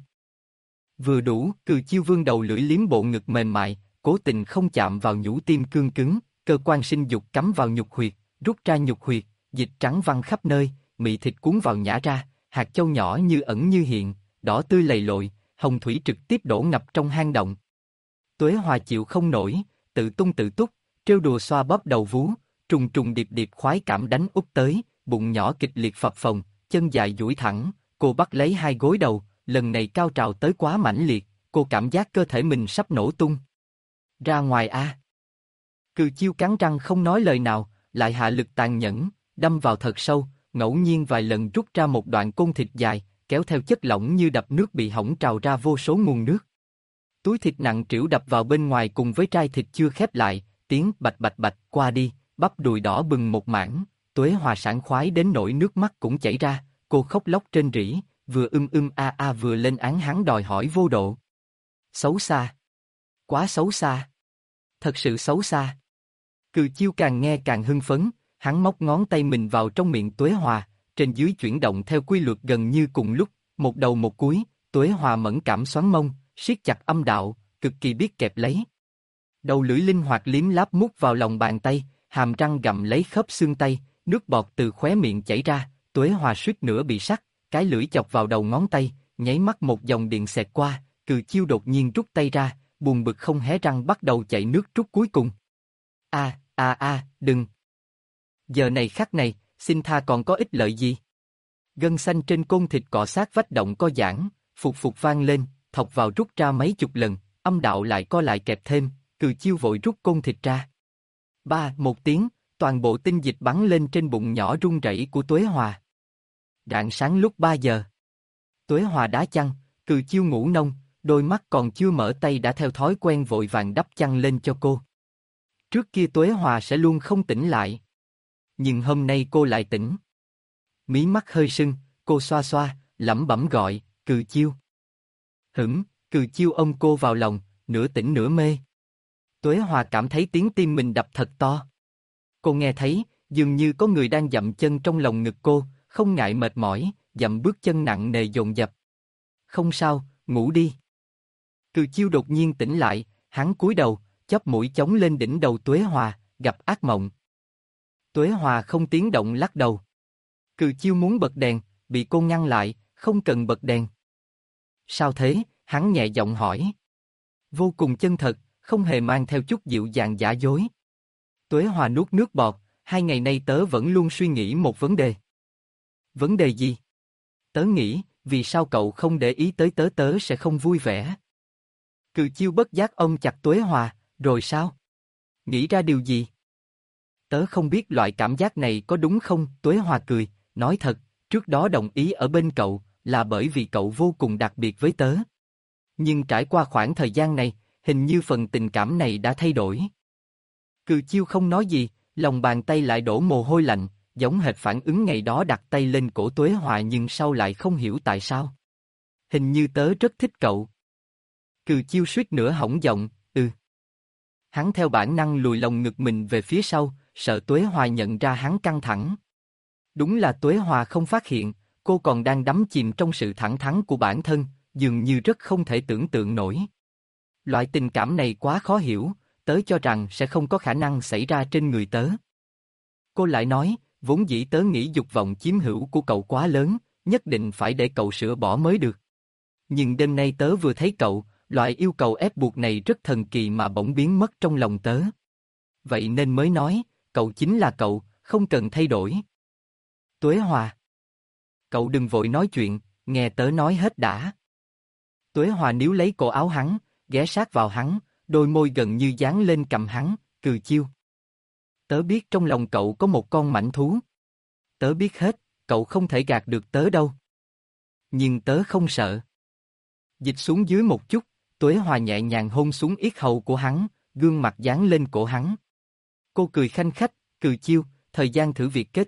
Vừa đủ, Cừ Chiêu vươn đầu lưỡi liếm bộ ngực mềm mại, cố tình không chạm vào nhũ tim cương cứng, cơ quan sinh dục cắm vào nhục huyệt, rút ra nhục huyệt, dịch trắng văng khắp nơi, mị thịt cuốn vào nhả ra, hạt châu nhỏ như ẩn như hiện, đỏ tươi lầy lội, hồng thủy trực tiếp đổ ngập trong hang động. Tuế Hòa chịu không nổi, tự tung tự túc, trêu đùa xoa bóp đầu vú, trùng trùng điệp điệp khoái cảm đánh úp tới, bụng nhỏ kịch liệt phập phồng, chân dài duỗi thẳng, cô bắt lấy hai gối đầu, lần này cao trào tới quá mãnh liệt, cô cảm giác cơ thể mình sắp nổ tung. Ra ngoài a! Cừ Chiêu cắn răng không nói lời nào, lại hạ lực tàn nhẫn, đâm vào thật sâu, ngẫu nhiên vài lần rút ra một đoạn côn thịt dài, kéo theo chất lỏng như đập nước bị hỏng trào ra vô số nguồn nước. Túi thịt nặng trĩu đập vào bên ngoài cùng với trai thịt chưa khép lại, tiếng bạch bạch bạch qua đi, bắp đùi đỏ bừng một mảng, Tuế Hòa sảng khoái đến nỗi nước mắt cũng chảy ra, cô khóc lóc trên rỉ, vừa ưm ưm a a vừa lên án hắn đòi hỏi vô độ. Xấu xa. Quá xấu xa. Thật sự xấu xa. Cừ Chiêu càng nghe càng hưng phấn, hắn móc ngón tay mình vào trong miệng Tuế Hòa, trên dưới chuyển động theo quy luật gần như cùng lúc, một đầu một cuối, Tuế Hòa mẫn cảm xoắn mông, siết chặt âm đạo, cực kỳ biết kẹp lấy. Đầu lưỡi linh hoạt liếm láp mút vào lòng bàn tay, hàm răng gặm lấy khớp xương tay, nước bọt từ khóe miệng chảy ra, Tuế Hòa suýt nữa bị sặc, cái lưỡi chọc vào đầu ngón tay, nháy mắt một dòng điện xẹt qua, Cừ Chiêu đột nhiên rút tay ra, buồn bực không hé răng bắt đầu chạy nước rút cuối cùng. A a a, đừng. Giờ này khắc này, xin tha còn có ích lợi gì? Gân xanh trên côn thịt cọ sát vách động co giãn, phục phục vang lên, thọc vào rút ra mấy chục lần, âm đạo lại co lại kẹp thêm, Cừ Chiêu vội rút côn thịt ra. Ba, một tiếng, toàn bộ tinh dịch bắn lên trên bụng nhỏ run rẩy của Tuế Hòa. Rạng sáng lúc ba giờ. Tuế Hòa đá chăn, Cừ Chiêu ngủ nông, đôi mắt còn chưa mở tay đã theo thói quen vội vàng đắp chăn lên cho cô. Trước kia Tuế Hòa sẽ luôn không tỉnh lại. Nhưng hôm nay cô lại tỉnh. Mí mắt hơi sưng, cô xoa xoa, lẩm bẩm gọi, Cừ Chiêu. Hửng, Cừ Chiêu ôm cô vào lòng, nửa tỉnh nửa mê. Tuế Hòa cảm thấy tiếng tim mình đập thật to. Cô nghe thấy, dường như có người đang dậm chân trong lòng ngực cô, không ngại mệt mỏi, dậm bước chân nặng nề dồn dập. Không sao, ngủ đi. Cừ Chiêu đột nhiên tỉnh lại, hắn cúi đầu, chóp mũi chống lên đỉnh đầu Tuế Hòa, gặp ác mộng. Tuế Hòa không tiếng động lắc đầu. Cừ Chiêu muốn bật đèn, bị cô ngăn lại, không cần bật đèn. Sao thế? Hắn nhẹ giọng hỏi. Vô cùng chân thật, không hề mang theo chút dịu dàng giả dối. Tuế Hòa nuốt nước bọt, hai ngày nay tớ vẫn luôn suy nghĩ một vấn đề. Vấn đề gì? Tớ nghĩ, vì sao cậu không để ý tới tớ tớ sẽ không vui vẻ. Cừ Chiêu bất giác ôm chặt Tuế Hòa, rồi sao? Nghĩ ra điều gì? Tớ không biết loại cảm giác này có đúng không? Tuế Hòa cười, nói thật, trước đó đồng ý ở bên cậu, là bởi vì cậu vô cùng đặc biệt với tớ. Nhưng trải qua khoảng thời gian này, hình như phần tình cảm này đã thay đổi. Cừ Chiêu không nói gì, lòng bàn tay lại đổ mồ hôi lạnh, giống hệt phản ứng ngày đó đặt tay lên cổ Tuế Hòa nhưng sau lại không hiểu tại sao. Hình như tớ rất thích cậu. Cừ Chiêu suýt nữa hỏng giọng, ừ. Hắn theo bản năng lùi lồng ngực mình về phía sau, sợ Tuế Hòa nhận ra hắn căng thẳng. Đúng là Tuế Hòa không phát hiện, cô còn đang đắm chìm trong sự thẳng thắn của bản thân, dường như rất không thể tưởng tượng nổi. Loại tình cảm này quá khó hiểu, tớ cho rằng sẽ không có khả năng xảy ra trên người tớ. Cô lại nói, vốn dĩ tớ nghĩ dục vọng chiếm hữu của cậu quá lớn, nhất định phải để cậu sửa bỏ mới được. Nhưng đêm nay tớ vừa thấy cậu, loại yêu cầu ép buộc này rất thần kỳ mà bỗng biến mất trong lòng tớ. Vậy nên mới nói, cậu chính là cậu, không cần thay đổi. Tuế Hòa. Cậu đừng vội nói chuyện, nghe tớ nói hết đã. Tuế Hòa níu lấy cổ áo hắn, ghé sát vào hắn, đôi môi gần như dán lên cằm hắn, Cừ Chiêu. Tớ biết trong lòng cậu có một con mãnh thú. Tớ biết hết, cậu không thể gạt được tớ đâu. Nhưng tớ không sợ. Dịch xuống dưới một chút, Tuế Hòa nhẹ nhàng hôn xuống yết hầu của hắn, gương mặt dán lên cổ hắn. Cô cười khanh khách, Cừ Chiêu, thời gian thử việc kết thúc,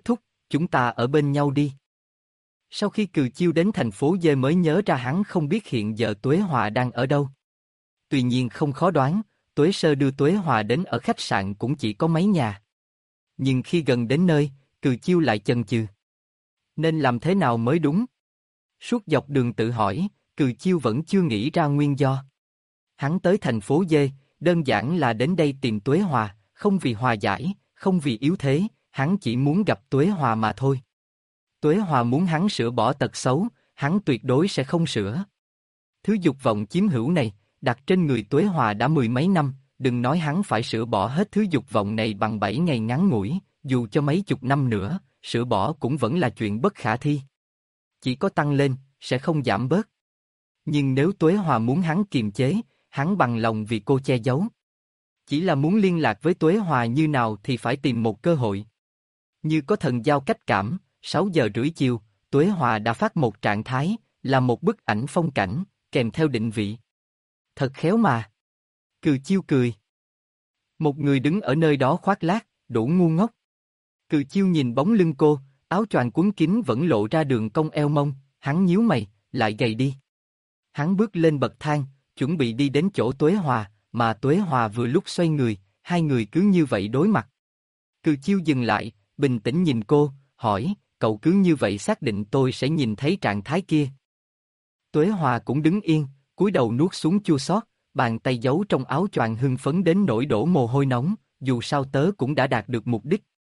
chúng ta ở bên nhau đi. Sau khi Cừ Chiêu đến thành phố Dê mới nhớ ra hắn không biết hiện giờ Tuế Hòa đang ở đâu. Tuy nhiên không khó đoán, Tuế Sơ đưa Tuế Hòa đến ở khách sạn cũng chỉ có mấy nhà. Nhưng khi gần đến nơi, Cừ Chiêu lại chần chừ. Nên làm thế nào mới đúng? Suốt dọc đường tự hỏi, Cừ Chiêu vẫn chưa nghĩ ra nguyên do. Hắn tới thành phố Dê, đơn giản là đến đây tìm Tuế Hòa, không vì hòa giải, không vì yếu thế, hắn chỉ muốn gặp Tuế Hòa mà thôi. Tuế Hòa muốn hắn sửa bỏ tật xấu, hắn tuyệt đối sẽ không sửa. Thứ dục vọng chiếm hữu này, đặt trên người Tuế Hòa đã mười mấy năm, đừng nói hắn phải sửa bỏ hết thứ dục vọng này bằng bảy ngày ngắn ngủi, dù cho mấy chục năm nữa, sửa bỏ cũng vẫn là chuyện bất khả thi. Chỉ có tăng lên, sẽ không giảm bớt. Nhưng nếu Tuế Hòa muốn hắn kiềm chế, hắn bằng lòng vì cô che giấu. Chỉ là muốn liên lạc với Tuế Hòa như nào thì phải tìm một cơ hội. Như có thần giao cách cảm, sáu giờ rưỡi chiều, Tuế Hòa đã phát một trạng thái, là một bức ảnh phong cảnh, kèm theo định vị. Thật khéo mà. Cừ Chiêu cười. Một người đứng ở nơi đó khoác lác, đủ ngu ngốc. Cừ Chiêu nhìn bóng lưng cô, áo choàng quấn kín vẫn lộ ra đường cong eo mông, hắn nhíu mày, lại gầy đi. Hắn bước lên bậc thang, chuẩn bị đi đến chỗ Tuế Hòa, mà Tuế Hòa vừa lúc xoay người, hai người cứ như vậy đối mặt. Cừ Chiêu dừng lại, bình tĩnh nhìn cô, hỏi, cậu cứ như vậy xác định tôi sẽ nhìn thấy trạng thái kia. Tuế Hòa cũng đứng yên, cúi đầu nuốt xuống chua xót, bàn tay giấu trong áo choàng hưng phấn đến nỗi đổ mồ hôi nóng, dù sao tớ cũng đã đạt được mục đích.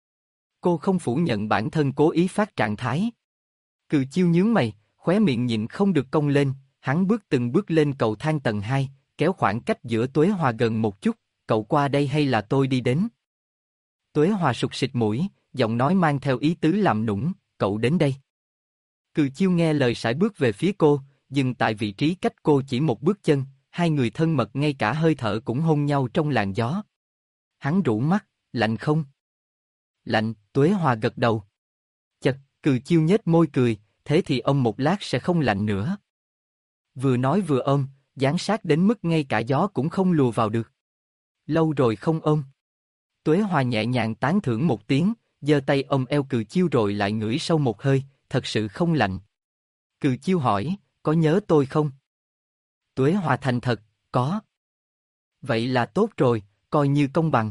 Cô không phủ nhận bản thân cố ý phát trạng thái. Cừ Chiêu nhướng mày, khóe miệng nhịn không được cong lên, hắn bước từng bước lên cầu thang tầng hai, kéo khoảng cách giữa Tuế Hòa gần một chút, cậu qua đây hay là tôi đi đến? Tuế Hòa sụt sịt mũi, giọng nói mang theo ý tứ làm nũng, cậu đến đây. Cừ Chiêu nghe lời sải bước về phía cô, dừng tại vị trí cách cô chỉ một bước chân, hai người thân mật ngay cả hơi thở cũng hôn nhau trong làn gió. Hắn rũ mắt, lạnh không? Lạnh, Tuế Hòa gật đầu. Chật, Cừ Chiêu nhếch môi cười, thế thì ôm một lát sẽ không lạnh nữa. Vừa nói vừa ôm, dán sát đến mức ngay cả gió cũng không lùa vào được. Lâu rồi không ôm. Tuế Hòa nhẹ nhàng tán thưởng một tiếng, giơ tay ôm eo Cừ Chiêu rồi lại ngửi sâu một hơi, thật sự không lạnh. Cừ Chiêu hỏi, có nhớ tôi không? Tuế Hòa thành thật, có. Vậy là tốt rồi, coi như công bằng.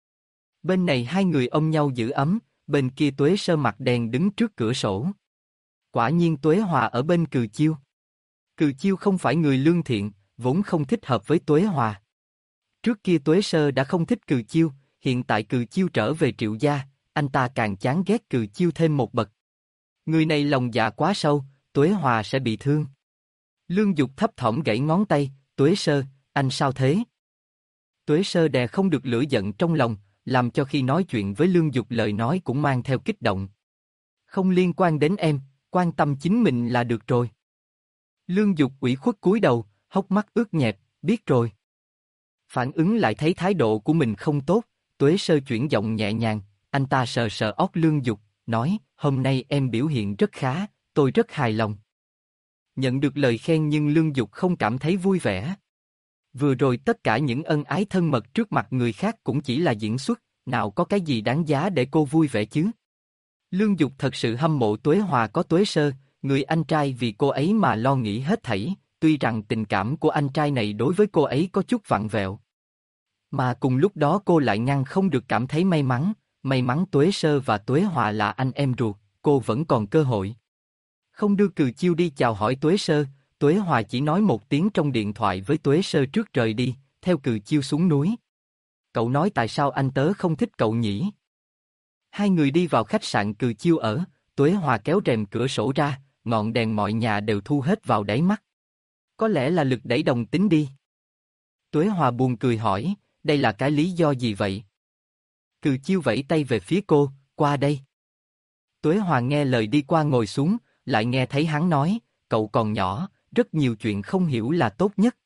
Bên này hai người ôm nhau giữ ấm, bên kia Tuế Sơ mặt đèn đứng trước cửa sổ. Quả nhiên Tuế Hòa ở bên Cừ Chiêu. Cừ Chiêu không phải người lương thiện, vốn không thích hợp với Tuế Hòa. Trước kia Tuế Sơ đã không thích Cừ Chiêu, hiện tại Cừ Chiêu trở về Triệu gia, anh ta càng chán ghét Cừ Chiêu thêm một bậc. Người này lòng dạ quá sâu, Tuế Hòa sẽ bị thương. Lương Dục thấp thỏm gãy ngón tay, Tuế Sơ, anh sao thế? Tuế Sơ đè không được lửa giận trong lòng, làm cho khi nói chuyện với Lương Dục lời nói cũng mang theo kích động. Không liên quan đến em, quan tâm chính mình là được rồi. Lương Dục ủy khuất cúi đầu, hốc mắt ướt nhẹp, biết rồi. Phản ứng lại thấy thái độ của mình không tốt, Tuế Sơ chuyển giọng nhẹ nhàng, anh ta sờ sờ óc Lương Dục, nói, hôm nay em biểu hiện rất khá, tôi rất hài lòng. Nhận được lời khen nhưng Lương Dục không cảm thấy vui vẻ. Vừa rồi tất cả những ân ái thân mật trước mặt người khác cũng chỉ là diễn xuất, nào có cái gì đáng giá để cô vui vẻ chứ. Lương Dục thật sự hâm mộ Tuế Hòa có Tuế Sơ, người anh trai vì cô ấy mà lo nghĩ hết thảy, tuy rằng tình cảm của anh trai này đối với cô ấy có chút vặn vẹo. Mà cùng lúc đó cô lại ngăn không được cảm thấy may mắn, may mắn Tuế Sơ và Tuế Hòa là anh em ruột, cô vẫn còn cơ hội. Không đưa Cừ Chiêu đi chào hỏi Tuế Sơ, Tuế Hòa chỉ nói một tiếng trong điện thoại với Tuế Sơ trước rời đi, theo Cừ Chiêu xuống núi. Cậu nói tại sao anh tớ không thích cậu nhỉ? Hai người đi vào khách sạn Cừ Chiêu ở, Tuế Hòa kéo rèm cửa sổ ra, ngọn đèn mọi nhà đều thu hết vào đáy mắt. Có lẽ là lực đẩy đồng tính đi. Tuế Hòa buồn cười hỏi, đây là cái lý do gì vậy? Cừ Chiêu vẫy tay về phía cô, qua đây. Tuế Hòa nghe lời đi qua ngồi xuống, lại nghe thấy hắn nói, cậu còn nhỏ, rất nhiều chuyện không hiểu là tốt nhất.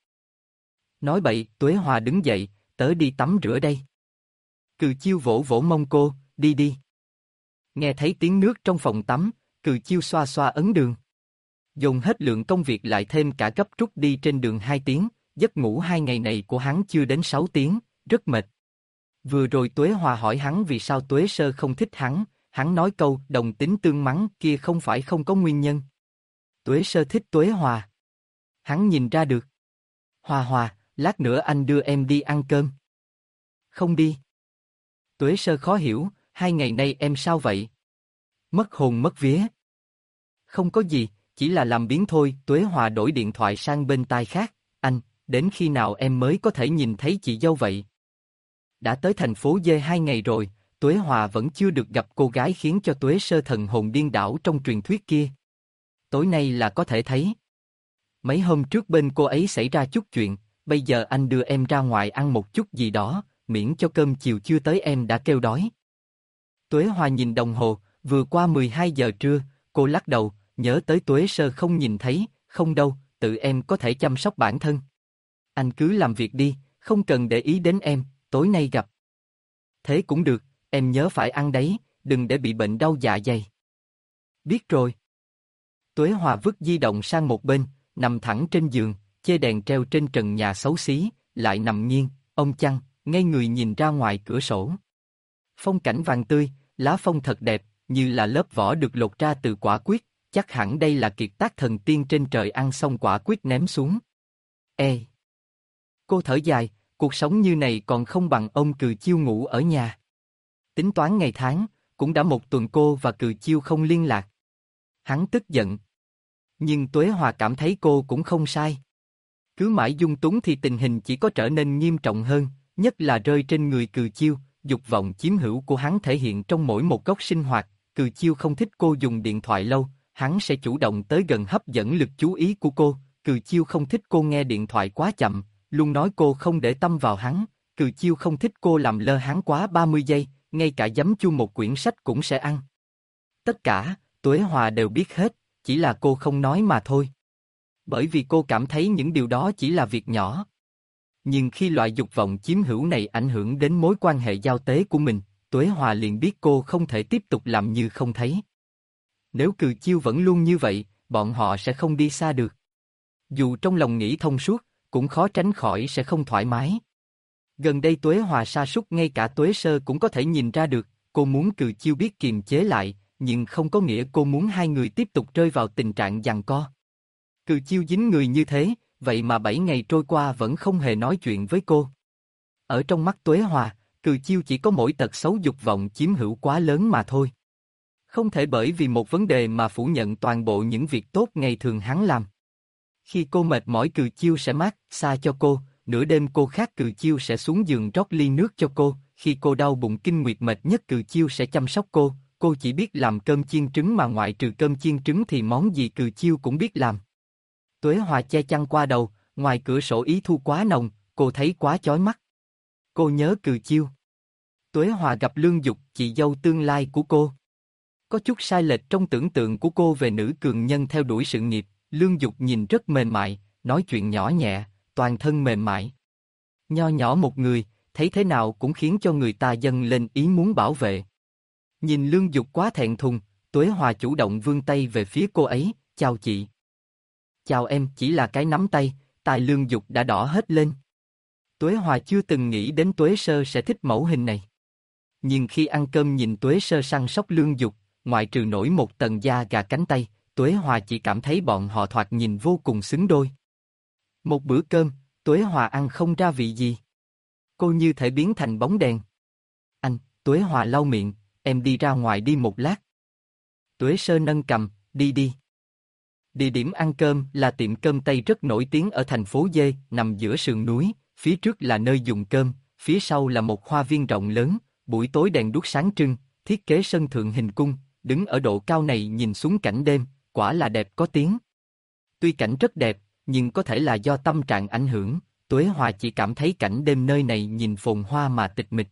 Nói bậy, Tuế Hòa đứng dậy, tớ đi tắm rửa đây. Cừ Chiêu vỗ vỗ mông cô, đi đi. Nghe thấy tiếng nước trong phòng tắm, Cừ Chiêu xoa xoa ấn đường. Dồn hết lượng công việc lại thêm cả gấp rút đi trên đường hai tiếng, giấc ngủ hai ngày này của hắn chưa đến sáu tiếng, rất mệt. Vừa rồi Tuế Hòa hỏi hắn vì sao Tuế Sơ không thích hắn, hắn nói câu đồng tính tương mắng kia không phải không có nguyên nhân. Tuế Sơ thích Tuế Hòa. Hắn nhìn ra được. Hòa Hòa, lát nữa anh đưa em đi ăn cơm. Không đi. Tuế Sơ khó hiểu, hai ngày nay em sao vậy? Mất hồn mất vía. Không có gì, chỉ là làm biếng thôi. Tuế Hòa đổi điện thoại sang bên tai khác. Anh, đến khi nào em mới có thể nhìn thấy chị dâu vậy? Đã tới thành phố D hai ngày rồi, Tuế Hòa vẫn chưa được gặp cô gái khiến cho Tuế Sơ thần hồn điên đảo trong truyền thuyết kia. Tối nay là có thể thấy. Mấy hôm trước bên cô ấy xảy ra chút chuyện, bây giờ anh đưa em ra ngoài ăn một chút gì đó, miễn cho cơm chiều chưa tới em đã kêu đói. Tuế Hòa nhìn đồng hồ, vừa qua mười hai giờ trưa, cô lắc đầu, nhớ tới Tuế Sơ không nhìn thấy, không đâu, tự em có thể chăm sóc bản thân. Anh cứ làm việc đi, không cần để ý đến em, tối nay gặp. Thế cũng được, em nhớ phải ăn đấy, đừng để bị bệnh đau dạ dày. Biết rồi. Tuế Hòa vứt di động sang một bên, nằm thẳng trên giường, chê đèn treo trên trần nhà xấu xí, lại nằm nghiêng, ông chăn, ngay người nhìn ra ngoài cửa sổ. Phong cảnh vàng tươi, lá phong thật đẹp, như là lớp vỏ được lột ra từ quả quýt, chắc hẳn đây là kiệt tác thần tiên trên trời ăn xong quả quýt ném xuống. Ê! Cô thở dài, cuộc sống như này còn không bằng ông Cừ Chiêu ngủ ở nhà. Tính toán ngày tháng, cũng đã một tuần cô và Cừ Chiêu không liên lạc. Hắn tức giận. Nhưng Tuế Hòa cảm thấy cô cũng không sai. Cứ mãi dung túng thì tình hình chỉ có trở nên nghiêm trọng hơn, nhất là rơi trên người Cừ Chiêu, dục vọng chiếm hữu của hắn thể hiện trong mỗi một góc sinh hoạt. Cừ Chiêu không thích cô dùng điện thoại lâu, hắn sẽ chủ động tới gần hấp dẫn lực chú ý của cô. Cừ Chiêu không thích cô nghe điện thoại quá chậm, luôn nói cô không để tâm vào hắn. Cừ Chiêu không thích cô làm lơ hắn quá ba mươi giây, ngay cả giấm chu một quyển sách cũng sẽ ăn. Tất cả, Tuế Hòa đều biết hết, chỉ là cô không nói mà thôi. Bởi vì cô cảm thấy những điều đó chỉ là việc nhỏ. Nhưng khi loại dục vọng chiếm hữu này ảnh hưởng đến mối quan hệ giao tế của mình, Tuế Hòa liền biết cô không thể tiếp tục làm như không thấy. Nếu Cừ Chiêu vẫn luôn như vậy, bọn họ sẽ không đi xa được. Dù trong lòng nghĩ thông suốt, cũng khó tránh khỏi sẽ không thoải mái. Gần đây Tuế Hòa sa sút ngay cả Tuế Sơ cũng có thể nhìn ra được, cô muốn Cừ Chiêu biết kiềm chế lại, nhưng không có nghĩa cô muốn hai người tiếp tục rơi vào tình trạng giằng co. Cừ Chiêu dính người như thế, vậy mà bảy ngày trôi qua vẫn không hề nói chuyện với cô. Ở trong mắt Tuế Hòa, Cừ Chiêu chỉ có mỗi tật xấu dục vọng chiếm hữu quá lớn mà thôi. Không thể bởi vì một vấn đề mà phủ nhận toàn bộ những việc tốt ngày thường hắn làm. Khi cô mệt mỏi Cừ Chiêu sẽ mát xa cho cô, nửa đêm cô khát Cừ Chiêu sẽ xuống giường rót ly nước cho cô, khi cô đau bụng kinh nguyệt mệt nhất Cừ Chiêu sẽ chăm sóc cô, cô chỉ biết làm cơm chiên trứng mà ngoại trừ cơm chiên trứng thì món gì Cừ Chiêu cũng biết làm. Tuế Hòa che chăn qua đầu, ngoài cửa sổ ý thu quá nồng, cô thấy quá chói mắt. Cô nhớ Cừ Chiêu. Tuế Hòa gặp Lương Dục, chị dâu tương lai của cô. Có chút sai lệch trong tưởng tượng của cô về nữ cường nhân theo đuổi sự nghiệp, Lương Dục nhìn rất mềm mại, nói chuyện nhỏ nhẹ, toàn thân mềm mại. Nho nhỏ một người, thấy thế nào cũng khiến cho người ta dâng lên ý muốn bảo vệ. Nhìn Lương Dục quá thẹn thùng, Tuế Hòa chủ động vươn tay về phía cô ấy, chào chị. Chào em, chỉ là cái nắm tay, tai Lương Dục đã đỏ hết lên. Tuế Hòa chưa từng nghĩ đến Tuế Sơ sẽ thích mẫu hình này. Nhưng khi ăn cơm nhìn Tuế Sơ săn sóc Lương Dục, ngoại trừ nổi một tầng da gà cánh tay, Tuế Hòa chỉ cảm thấy bọn họ thoạt nhìn vô cùng xứng đôi. Một bữa cơm, Tuế Hòa ăn không ra vị gì. Cô như thể biến thành bóng đèn. Anh, Tuế Hòa lau miệng, em đi ra ngoài đi một lát. Tuế Sơ nâng cằm, đi đi. Địa điểm ăn cơm là tiệm cơm Tây rất nổi tiếng ở thành phố Dê, nằm giữa sườn núi, phía trước là nơi dùng cơm, phía sau là một hoa viên rộng lớn, buổi tối đèn đuốc sáng trưng, thiết kế sân thượng hình cung, đứng ở độ cao này nhìn xuống cảnh đêm, quả là đẹp có tiếng. Tuy cảnh rất đẹp, nhưng có thể là do tâm trạng ảnh hưởng, Tuế Hòa chỉ cảm thấy cảnh đêm nơi này nhìn phồn hoa mà tịch mịch.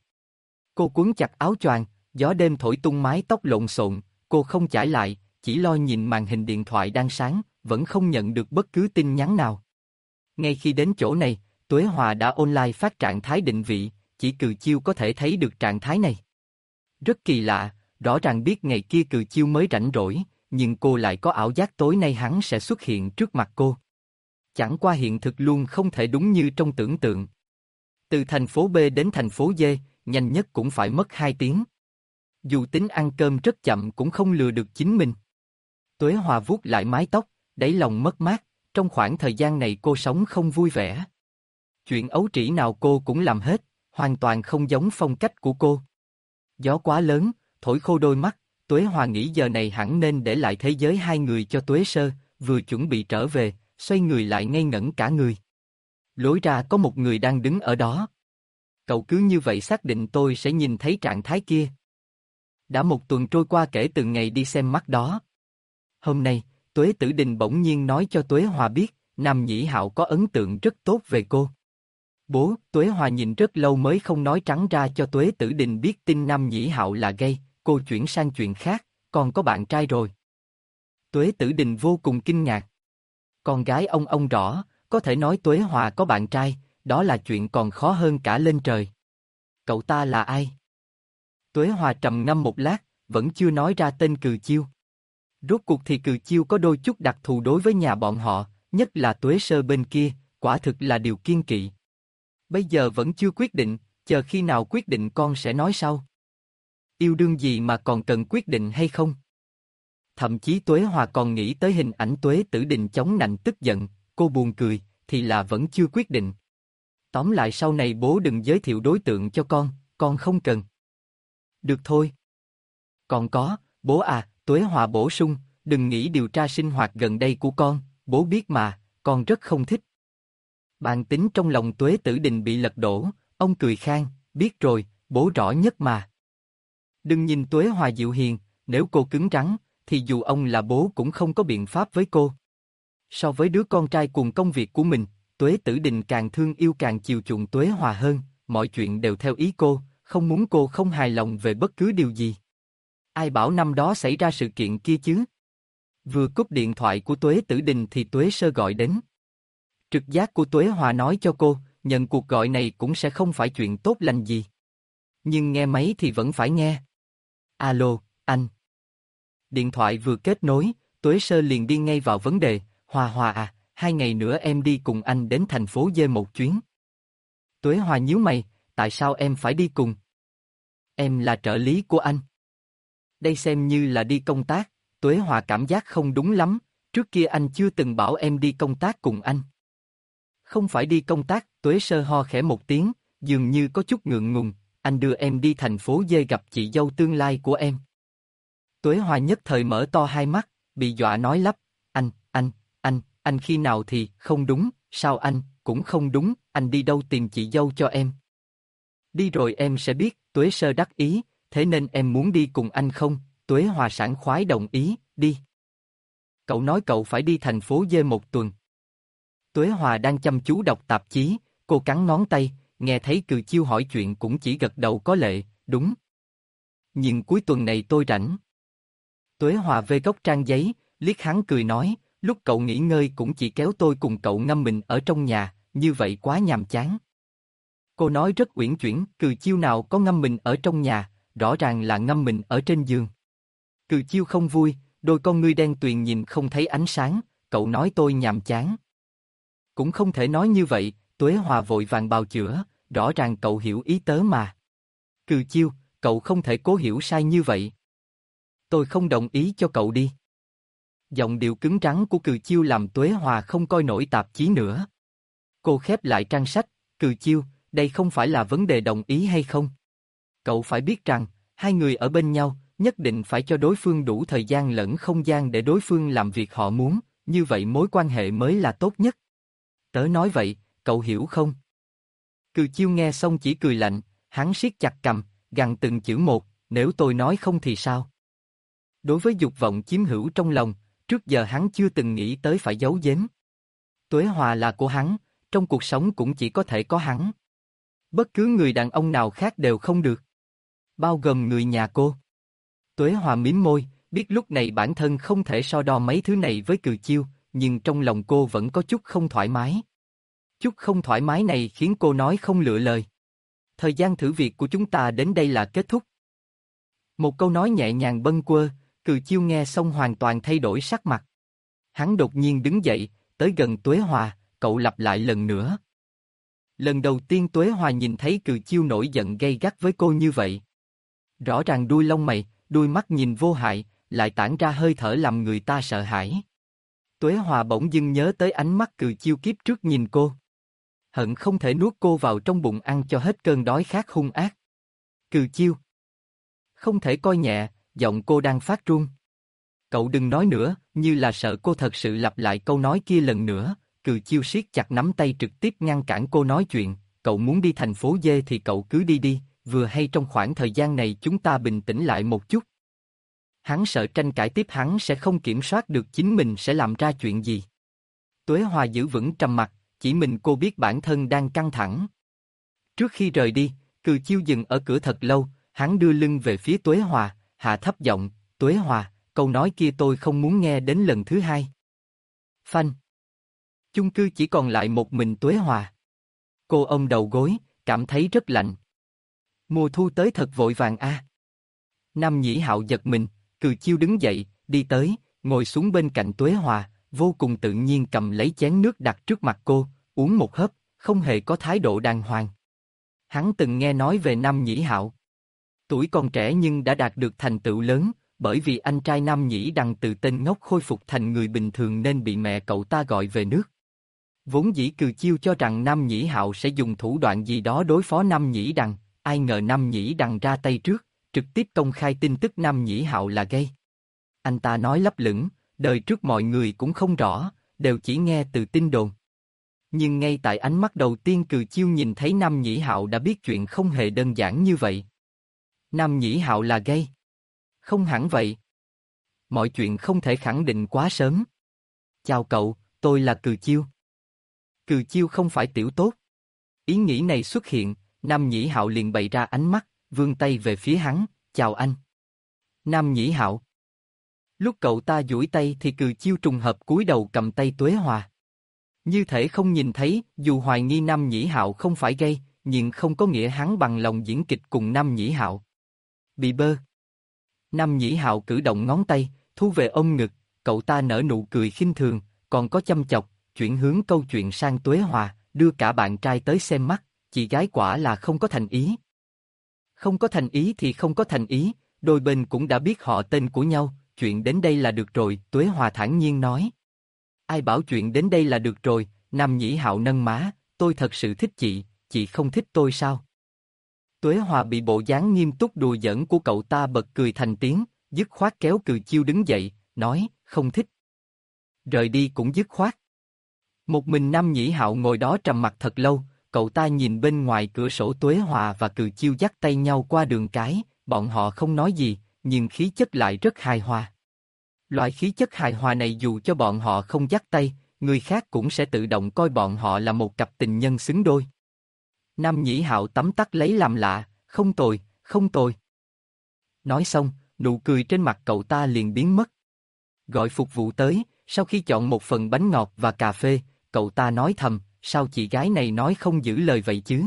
Cô cuốn chặt áo choàng, gió đêm thổi tung mái tóc lộn xộn, cô không chải lại, chỉ lo nhìn màn hình điện thoại đang sáng, vẫn không nhận được bất cứ tin nhắn nào. Ngay khi đến chỗ này, Tuế Hòa đã online phát trạng thái định vị, chỉ Cừ Chiêu có thể thấy được trạng thái này. Rất kỳ lạ, rõ ràng biết ngày kia Cừ Chiêu mới rảnh rỗi, nhưng cô lại có ảo giác tối nay hắn sẽ xuất hiện trước mặt cô. Chẳng qua hiện thực luôn không thể đúng như trong tưởng tượng. Từ thành phố B đến thành phố D, nhanh nhất cũng phải mất hai tiếng. Dù tính ăn cơm rất chậm cũng không lừa được chính mình. Tuế Hòa vuốt lại mái tóc, đáy lòng mất mát, trong khoảng thời gian này cô sống không vui vẻ. Chuyện ấu trĩ nào cô cũng làm hết, hoàn toàn không giống phong cách của cô. Gió quá lớn, thổi khô đôi mắt, Tuế Hòa nghĩ giờ này hẳn nên để lại thế giới hai người cho Tuế Sơ, vừa chuẩn bị trở về, xoay người lại ngây ngẩn cả người. Lối ra có một người đang đứng ở đó. Cậu cứ như vậy xác định tôi sẽ nhìn thấy trạng thái kia. Đã một tuần trôi qua kể từ ngày đi xem mắt đó. Hôm nay, Tuế Tử Đình bỗng nhiên nói cho Tuế Hòa biết, Nam Nhĩ Hạo có ấn tượng rất tốt về cô. Bố, Tuế Hòa nhìn rất lâu mới không nói trắng ra cho Tuế Tử Đình biết tin Nam Nhĩ Hạo là gay, cô chuyển sang chuyện khác, còn có bạn trai rồi. Tuế Tử Đình vô cùng kinh ngạc. Con gái ông ông rõ, có thể nói Tuế Hòa có bạn trai, đó là chuyện còn khó hơn cả lên trời. Cậu ta là ai? Tuế Hòa trầm ngâm một lát, vẫn chưa nói ra tên Cừ Chiêu. Rốt cuộc thì Cừ Chiêu có đôi chút đặc thù đối với nhà bọn họ, nhất là Tuế Sơ bên kia, quả thực là điều kiêng kỵ. Bây giờ vẫn chưa quyết định, chờ khi nào quyết định con sẽ nói sau. Yêu đương gì mà còn cần quyết định hay không? Thậm chí Tuế Hòa còn nghĩ tới hình ảnh Tuế Tử Đình chống nạnh tức giận, cô buồn cười, thì là vẫn chưa quyết định. Tóm lại sau này bố đừng giới thiệu đối tượng cho con, con không cần. Được thôi. Còn có, bố à, Tuế Hòa bổ sung, đừng nghĩ điều tra sinh hoạt gần đây của con, bố biết mà, con rất không thích. Bàn tính trong lòng Tuế Tử Đình bị lật đổ, ông cười khan, biết rồi, bố rõ nhất mà. Đừng nhìn Tuế Hòa dịu hiền, nếu cô cứng rắn, thì dù ông là bố cũng không có biện pháp với cô. So với đứa con trai cùng công việc của mình, Tuế Tử Đình càng thương yêu càng chiều chuộng Tuế Hòa hơn, mọi chuyện đều theo ý cô, không muốn cô không hài lòng về bất cứ điều gì. Ai bảo năm đó xảy ra sự kiện kia chứ? Vừa cúp điện thoại của Tuế Tử Đình thì Tuế Sơ gọi đến. Trực giác của Tuế Hòa nói cho cô, nhận cuộc gọi này cũng sẽ không phải chuyện tốt lành gì. Nhưng nghe máy thì vẫn phải nghe. Alo, anh. Điện thoại vừa kết nối, Tuế Sơ liền đi ngay vào vấn đề, Hòa Hòa à, hai ngày nữa em đi cùng anh đến thành phố D một chuyến. Tuế Hòa nhíu mày, tại sao em phải đi cùng? Em là trợ lý của anh. Đây xem như là đi công tác, Tuế Hòa cảm giác không đúng lắm, trước kia anh chưa từng bảo em đi công tác cùng anh. Không phải đi công tác, Tuế Sơ ho khẽ một tiếng, dường như có chút ngượng ngùng, anh đưa em đi thành phố D gặp chị dâu tương lai của em. Tuế Hòa nhất thời mở to hai mắt, bị dọa nói lắp, anh, anh, anh, anh khi nào thì, không đúng, sao anh, cũng không đúng, anh đi đâu tìm chị dâu cho em. Đi rồi em sẽ biết, Tuế Sơ đắc ý, thế nên em muốn đi cùng anh không, Tuế Hòa sảng khoái đồng ý, đi. Cậu nói cậu phải đi thành phố D một tuần. Tuế Hòa đang chăm chú đọc tạp chí, cô cắn ngón tay, nghe thấy Cừ Chiêu hỏi chuyện cũng chỉ gật đầu có lệ, đúng. Nhưng cuối tuần này tôi rảnh. Tuế Hòa vê góc trang giấy, liếc hắn cười nói, lúc cậu nghỉ ngơi cũng chỉ kéo tôi cùng cậu ngâm mình ở trong nhà, như vậy quá nhàm chán. Cô nói rất uyển chuyển, Cừ Chiêu nào có ngâm mình ở trong nhà, rõ ràng là ngâm mình ở trên giường. Cừ Chiêu không vui, đôi con ngươi đen tuyền nhìn không thấy ánh sáng, cậu nói tôi nhàm chán. Cũng không thể nói như vậy, Tuế Hòa vội vàng bào chữa, rõ ràng cậu hiểu ý tớ mà. Cừ Chiêu, cậu không thể cố hiểu sai như vậy. Tôi không đồng ý cho cậu đi. Giọng điệu cứng rắn của Cừ Chiêu làm Tuế Hòa không coi nổi tạp chí nữa. Cô khép lại trang sách, Cừ Chiêu, đây không phải là vấn đề đồng ý hay không. Cậu phải biết rằng, hai người ở bên nhau, nhất định phải cho đối phương đủ thời gian lẫn không gian để đối phương làm việc họ muốn, như vậy mối quan hệ mới là tốt nhất. Tớ nói vậy, cậu hiểu không? Cừ Chiêu nghe xong chỉ cười lạnh, hắn siết chặt cằm, gằn từng chữ một, nếu tôi nói không thì sao? Đối với dục vọng chiếm hữu trong lòng, trước giờ hắn chưa từng nghĩ tới phải giấu giếm. Tuế Hòa là của hắn, trong cuộc sống cũng chỉ có thể có hắn. Bất cứ người đàn ông nào khác đều không được. Bao gồm người nhà cô. Tuế Hòa mím môi, biết lúc này bản thân không thể so đo mấy thứ này với Cừ Chiêu, nhưng trong lòng cô vẫn có chút không thoải mái. Chút không thoải mái này khiến cô nói không lựa lời. Thời gian thử việc của chúng ta đến đây là kết thúc. Một câu nói nhẹ nhàng bâng quơ, Cừ Chiêu nghe xong hoàn toàn thay đổi sắc mặt. Hắn đột nhiên đứng dậy, tới gần Tuế Hòa, cậu lặp lại lần nữa. Lần đầu tiên Tuế Hòa nhìn thấy Cừ Chiêu nổi giận gay gắt với cô như vậy. Rõ ràng đuôi lông mày, đuôi mắt nhìn vô hại, lại tản ra hơi thở làm người ta sợ hãi. Tuế Hòa bỗng dưng nhớ tới ánh mắt Cừ Chiêu kiếp trước nhìn cô. Hận không thể nuốt cô vào trong bụng ăn cho hết cơn đói khát hung ác. Cừ Chiêu. Không thể coi nhẹ, giọng cô đang phát run. Cậu đừng nói nữa, như là sợ cô thật sự lặp lại câu nói kia lần nữa. Cừ Chiêu siết chặt nắm tay trực tiếp ngăn cản cô nói chuyện. Cậu muốn đi thành phố D thì cậu cứ đi đi, vừa hay trong khoảng thời gian này chúng ta bình tĩnh lại một chút. Hắn sợ tranh cãi tiếp hắn sẽ không kiểm soát được chính mình sẽ làm ra chuyện gì. Tuế Hòa giữ vững trầm mặc, chỉ mình cô biết bản thân đang căng thẳng. Trước khi rời đi, Cừ Chiêu dừng ở cửa thật lâu, hắn đưa lưng về phía Tuế Hòa, hạ thấp giọng, Tuế Hòa, câu nói kia tôi không muốn nghe đến lần thứ hai. Phanh. Chung cư chỉ còn lại một mình Tuế Hòa. Cô ôm đầu gối, cảm thấy rất lạnh. Mùa thu tới thật vội vàng a. À. Nam Nhĩ Hạo giật mình, Cừ Chiêu đứng dậy, đi tới, ngồi xuống bên cạnh Tuế Hòa, vô cùng tự nhiên cầm lấy chén nước đặt trước mặt cô, uống một hớp, không hề có thái độ đàng hoàng. Hắn từng nghe nói về Nam Nhĩ Hạo. Tuổi còn trẻ nhưng đã đạt được thành tựu lớn, bởi vì anh trai Nam Nhĩ Đằng từ tên ngốc khôi phục thành người bình thường nên bị mẹ cậu ta gọi về nước. Vốn dĩ Cừ Chiêu cho rằng Nam Nhĩ Hạo sẽ dùng thủ đoạn gì đó đối phó Nam Nhĩ Đằng, ai ngờ Nam Nhĩ Đằng ra tay trước, trực tiếp công khai tin tức Nam Nhĩ Hạo là gay. Anh ta nói lấp lửng, đời trước mọi người cũng không rõ, đều chỉ nghe từ tin đồn. Nhưng ngay tại ánh mắt đầu tiên Cừ Chiêu nhìn thấy Nam Nhĩ Hạo đã biết chuyện không hề đơn giản như vậy. Nam Nhĩ Hạo là gay? Không hẳn vậy. Mọi chuyện không thể khẳng định quá sớm. Chào cậu, tôi là Cừ Chiêu. Cừ Chiêu không phải tiểu tốt. Ý nghĩ này xuất hiện, Nam Nhĩ Hạo liền bày ra ánh mắt, vươn tay về phía hắn, chào anh. Nam Nhĩ Hạo. Lúc cậu ta duỗi tay thì Cừ Chiêu trùng hợp cúi đầu cầm tay Tuế Hòa. Như thể không nhìn thấy, dù hoài nghi Nam Nhĩ Hạo không phải gay, nhưng không có nghĩa hắn bằng lòng diễn kịch cùng Nam Nhĩ Hạo. Bị bơ. Nam Nhĩ Hạo cử động ngón tay, thu về ôm ngực, cậu ta nở nụ cười khinh thường, còn có chăm chọc, chuyển hướng câu chuyện sang Tuế Hòa, đưa cả bạn trai tới xem mắt, chị gái quả là không có thành ý. Không có thành ý thì không có thành ý, đôi bên cũng đã biết họ tên của nhau, chuyện đến đây là được rồi, Tuế Hòa thản nhiên nói. Ai bảo chuyện đến đây là được rồi, Nam Nhĩ Hạo nâng má, tôi thật sự thích chị, chị không thích tôi sao? Tuế Hòa bị bộ dáng nghiêm túc đùa giỡn của cậu ta bật cười thành tiếng, dứt khoát kéo Cừ Chiêu đứng dậy, nói, không thích. Rời đi cũng dứt khoát. Một mình Nam Nhĩ Hạo ngồi đó trầm mặc thật lâu, cậu ta nhìn bên ngoài cửa sổ Tuế Hòa và Cừ Chiêu dắt tay nhau qua đường cái, bọn họ không nói gì, nhưng khí chất lại rất hài hòa. Loại khí chất hài hòa này dù cho bọn họ không dắt tay, người khác cũng sẽ tự động coi bọn họ là một cặp tình nhân xứng đôi. Nam Nhĩ Hạo tấm tắc lấy làm lạ, không tồi, không tồi. Nói xong, nụ cười trên mặt cậu ta liền biến mất. Gọi phục vụ tới, sau khi chọn một phần bánh ngọt và cà phê, cậu ta nói thầm, sao chị gái này nói không giữ lời vậy chứ?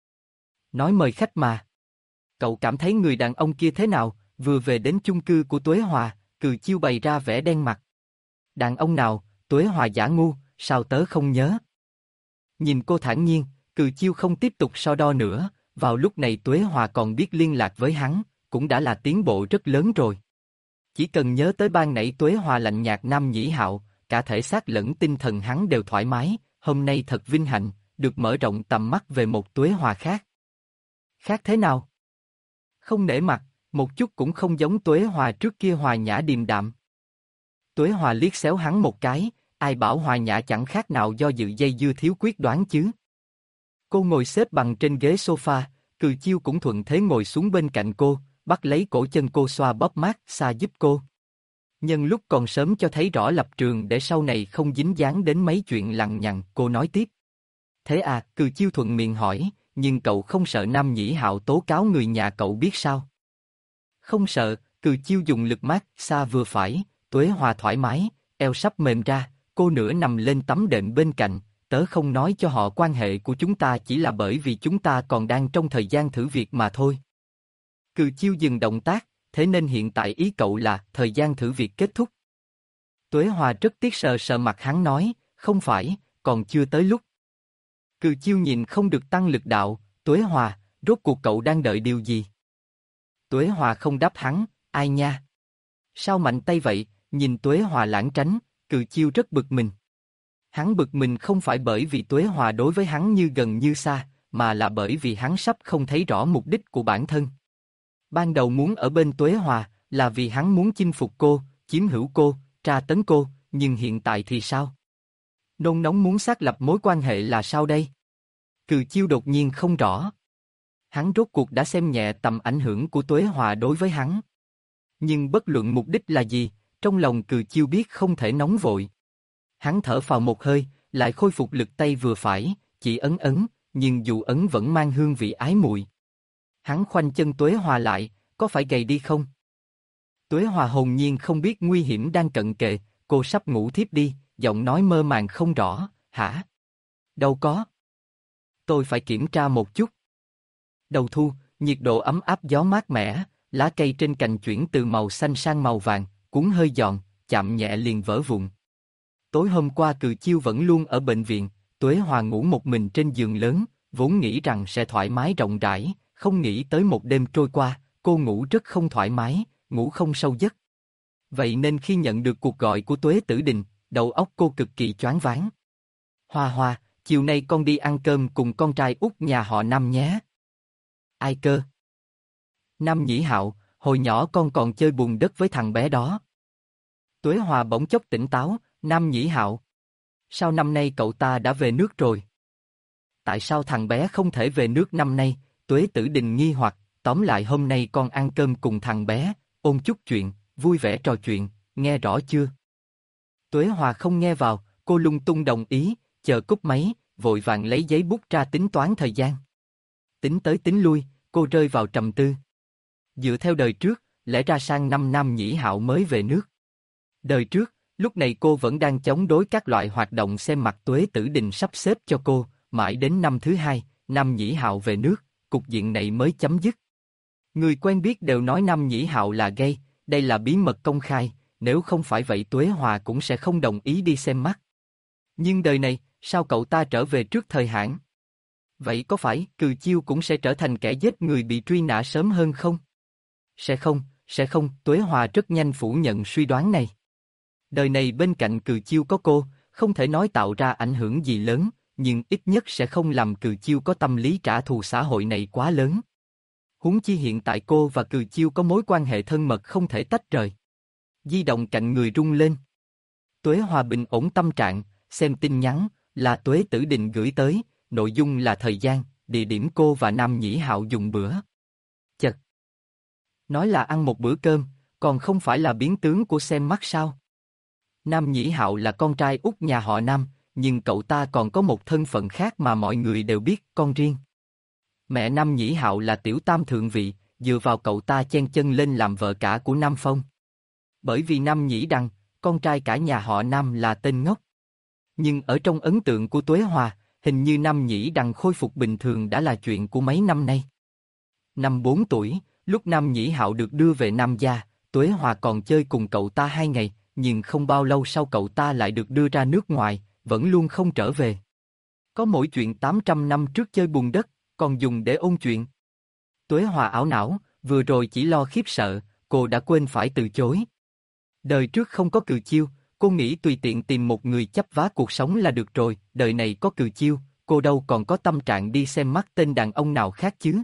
Nói mời khách mà. Cậu cảm thấy người đàn ông kia thế nào? Vừa về đến chung cư của Tuế Hòa, Cừ Chiêu bày ra vẻ đen mặt. Đàn ông nào? Tuế Hòa giả ngu, sao tớ không nhớ? Nhìn cô thản nhiên, Cừ Chiêu không tiếp tục so đo nữa, vào lúc này Tuế Hòa còn biết liên lạc với hắn, cũng đã là tiến bộ rất lớn rồi. Chỉ cần nhớ tới ban nãy Tuế Hòa lạnh nhạt Nam Nhĩ Hạo, cả thể xác lẫn tinh thần hắn đều thoải mái, hôm nay thật vinh hạnh, được mở rộng tầm mắt về một Tuế Hòa khác. Khác thế nào? Không nể mặt, một chút cũng không giống Tuế Hòa trước kia hòa nhã điềm đạm. Tuế Hòa liếc xéo hắn một cái, ai bảo hòa nhã chẳng khác nào do dự dây dưa thiếu quyết đoán chứ. Cô ngồi xếp bằng trên ghế sofa, Cừ Chiêu cũng thuận thế ngồi xuống bên cạnh cô, bắt lấy cổ chân cô xoa bóp mát xa giúp cô. Nhân lúc còn sớm cho thấy rõ lập trường để sau này không dính dáng đến mấy chuyện lằng nhằng, cô nói tiếp. Thế à, Cừ Chiêu thuận miệng hỏi, nhưng cậu không sợ Nam Nhĩ Hạo tố cáo người nhà cậu biết sao? Không sợ, Cừ Chiêu dùng lực mát, xa vừa phải, Tuế Hòa thoải mái, eo sắp mềm ra, cô nửa nằm lên tấm đệm bên cạnh, tớ không nói cho họ quan hệ của chúng ta chỉ là bởi vì chúng ta còn đang trong thời gian thử việc mà thôi. Cừ Chiêu dừng động tác, thế nên hiện tại ý cậu là thời gian thử việc kết thúc. Tuế Hòa rất tiếc sờ sờ mặt hắn nói, không phải, còn chưa tới lúc. Cừ Chiêu nhìn không được tăng lực đạo, Tuế Hòa, rốt cuộc cậu đang đợi điều gì? Tuế Hòa không đáp hắn, ai nha? Sao mạnh tay vậy? Nhìn Tuế Hòa lảng tránh, Cừ Chiêu rất bực mình. Hắn bực mình không phải bởi vì Tuế Hòa đối với hắn như gần như xa, mà là bởi vì hắn sắp không thấy rõ mục đích của bản thân. Ban đầu muốn ở bên Tuế Hòa, là vì hắn muốn chinh phục cô, chiếm hữu cô, tra tấn cô, nhưng hiện tại thì sao? Nôn nóng muốn xác lập mối quan hệ là sao đây? Cừ Chiêu đột nhiên không rõ. Hắn rốt cuộc đã xem nhẹ tầm ảnh hưởng của Tuế Hòa đối với hắn. Nhưng bất luận mục đích là gì, trong lòng Cừ Chiêu biết không thể nóng vội. Hắn thở phào một hơi, lại khôi phục lực tay vừa phải, chỉ ấn ấn, nhưng dù ấn vẫn mang hương vị ái muội. Hắn khoanh chân Tuế Hòa lại, có phải gầy đi không? Tuế Hòa hồn nhiên không biết nguy hiểm đang cận kề, cô sắp ngủ thiếp đi, giọng nói mơ màng không rõ, hả? Đâu có. Tôi phải kiểm tra một chút. Đầu thu, nhiệt độ ấm áp gió mát mẻ, lá cây trên cành chuyển từ màu xanh sang màu vàng, cuốn hơi giòn, chạm nhẹ liền vỡ vụn. Tối hôm qua Cừ Chiêu vẫn luôn ở bệnh viện, Tuế Hòa ngủ một mình trên giường lớn, vốn nghĩ rằng sẽ thoải mái rộng rãi, không nghĩ tới một đêm trôi qua, cô ngủ rất không thoải mái, ngủ không sâu giấc. Vậy nên khi nhận được cuộc gọi của Tuế Tử Đình, đầu óc cô cực kỳ choáng váng. Hoa Hoa, chiều nay con đi ăn cơm cùng con trai út nhà họ Nam nhé. Ai cơ? Nam Nhĩ Hạo, hồi nhỏ con còn chơi bùn đất với thằng bé đó. Tuế Hòa bỗng chốc tỉnh táo, Nam Nhĩ Hạo. Sao năm nay cậu ta đã về nước rồi? Tại sao thằng bé không thể về nước năm nay? Tuế Tử Đình nghi hoặc, tóm lại hôm nay con ăn cơm cùng thằng bé, ôn chút chuyện, vui vẻ trò chuyện, nghe rõ chưa? Tuế Hòa không nghe vào, cô lung tung đồng ý, chờ cúp máy, vội vàng lấy giấy bút ra tính toán thời gian. Tính tới tính lui, cô rơi vào trầm tư. Dựa theo đời trước, lẽ ra sang năm Nam Nhĩ Hạo mới về nước. Đời trước, lúc này cô vẫn đang chống đối các loại hoạt động xem mặt Tuế Tử Đình sắp xếp cho cô, mãi đến năm thứ hai, Nam Nhĩ Hạo về nước, cục diện này mới chấm dứt. Người quen biết đều nói Nam Nhĩ Hạo là gay, đây là bí mật công khai, nếu không phải vậy Tuế Hòa cũng sẽ không đồng ý đi xem mắt. Nhưng đời này, sao cậu ta trở về trước thời hạn? Vậy có phải Cừ Chiêu cũng sẽ trở thành kẻ giết người bị truy nã sớm hơn không? Sẽ không, sẽ không, Tuế Hòa rất nhanh phủ nhận suy đoán này. Đời này bên cạnh Cừ Chiêu có cô, không thể nói tạo ra ảnh hưởng gì lớn, nhưng ít nhất sẽ không làm Cừ Chiêu có tâm lý trả thù xã hội này quá lớn. Huống chi hiện tại cô và Cừ Chiêu có mối quan hệ thân mật không thể tách rời. Di động cạnh người rung lên. Tuế Hòa bình ổn tâm trạng, xem tin nhắn, là Tuế Tử Đình gửi tới, nội dung là thời gian, địa điểm cô và Nam Nhĩ Hạo dùng bữa. Chật. Nói là ăn một bữa cơm, còn không phải là biến tướng của xem mắt sao? Nam Nhĩ Hạo là con trai út nhà họ Nam, nhưng cậu ta còn có một thân phận khác mà mọi người đều biết, con riêng. Mẹ Nam Nhĩ Hạo là tiểu tam thượng vị, dựa vào cậu ta chen chân lên làm vợ cả của Nam Phong. Bởi vì Nam Nhĩ Đằng, con trai cả nhà họ Nam là tên ngốc. Nhưng ở trong ấn tượng của Tuế Hòa, hình như Nam Nhĩ Đằng khôi phục bình thường đã là chuyện của mấy năm nay. Năm bốn tuổi, lúc Nam Nhĩ Hạo được đưa về Nam gia, Tuế Hòa còn chơi cùng cậu ta hai ngày, nhưng không bao lâu sau cậu ta lại được đưa ra nước ngoài, vẫn luôn không trở về. Có mỗi chuyện tám trăm năm trước chơi bùn đất, còn dùng để ôn chuyện. Tuế Hòa ảo não, vừa rồi chỉ lo khiếp sợ, cô đã quên phải từ chối. Đời trước không có Cừ Chiêu, cô nghĩ tùy tiện tìm một người chấp vá cuộc sống là được rồi, đời này có Cừ Chiêu, cô đâu còn có tâm trạng đi xem mắt tên đàn ông nào khác chứ.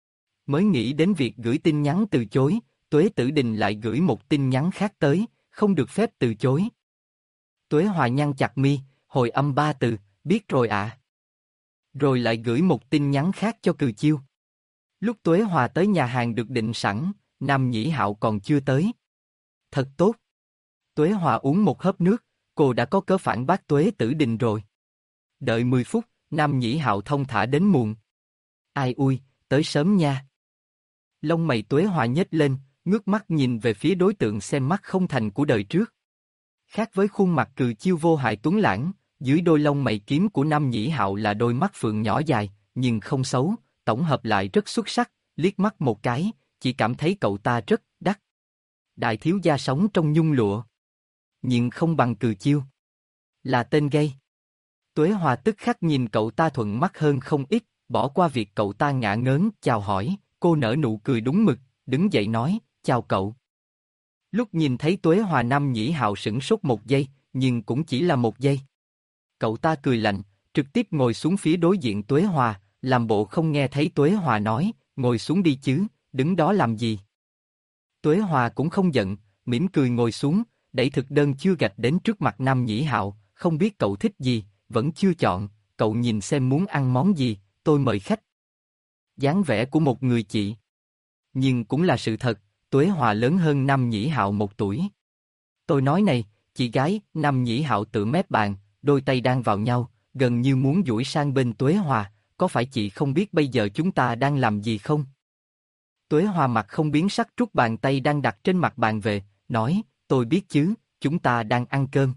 Mới nghĩ đến việc gửi tin nhắn từ chối, Tuế Tử Đình lại gửi một tin nhắn khác tới, không được phép từ chối. Tuế Hòa nhăn chặt mi, hồi âm ba từ, biết rồi ạ. À. Rồi lại gửi một tin nhắn khác cho Cừ Chiêu. Lúc Tuế Hòa tới nhà hàng được định sẵn, Nam Nhĩ Hạo còn chưa tới. Thật tốt. Tuế Hòa uống một hớp nước, cô đã có cớ phản bác Tuế Tử Đình rồi. Đợi mười phút, Nam Nhĩ Hạo thông thả đến muộn. Ai ui, tới sớm nha. Lông mày Tuế Hòa nhếch lên, ngước mắt nhìn về phía đối tượng xem mắt không thành của đời trước. Khác với khuôn mặt Cừ Chiêu vô hại tuấn lãng, dưới đôi lông mày kiếm của Nam Nhĩ Hạo là đôi mắt phượng nhỏ dài, nhưng không xấu, tổng hợp lại rất xuất sắc, liếc mắt một cái, chỉ cảm thấy cậu ta rất đắt. Đại thiếu gia sống trong nhung lụa, nhưng không bằng Cừ Chiêu. Là tên gay. Tuế Hòa tức khắc nhìn cậu ta thuận mắt hơn không ít, bỏ qua việc cậu ta ngả ngớn chào hỏi, cô nở nụ cười đúng mực, đứng dậy nói, chào cậu. Lúc nhìn thấy Tuế Hòa Nam Nhĩ Hạo sửng sốt một giây, nhưng cũng chỉ là một giây. Cậu ta cười lạnh, trực tiếp ngồi xuống phía đối diện Tuế Hòa, làm bộ không nghe thấy Tuế Hòa nói, ngồi xuống đi chứ, đứng đó làm gì. Tuế Hòa cũng không giận, mỉm cười ngồi xuống, đẩy thực đơn chưa gạch đến trước mặt Nam Nhĩ Hạo, không biết cậu thích gì, vẫn chưa chọn, cậu nhìn xem muốn ăn món gì, tôi mời khách. Dáng vẻ của một người chị. Nhưng cũng là sự thật, Tuế Hòa lớn hơn Nam Nhĩ Hạo một tuổi. Tôi nói này, chị gái, Nam Nhĩ Hạo tự mép bàn, đôi tay đang vào nhau, gần như muốn duỗi sang bên Tuế Hòa, có phải chị không biết bây giờ chúng ta đang làm gì không? Tuế Hòa mặt không biến sắc trút bàn tay đang đặt trên mặt bàn về, nói, tôi biết chứ, chúng ta đang ăn cơm.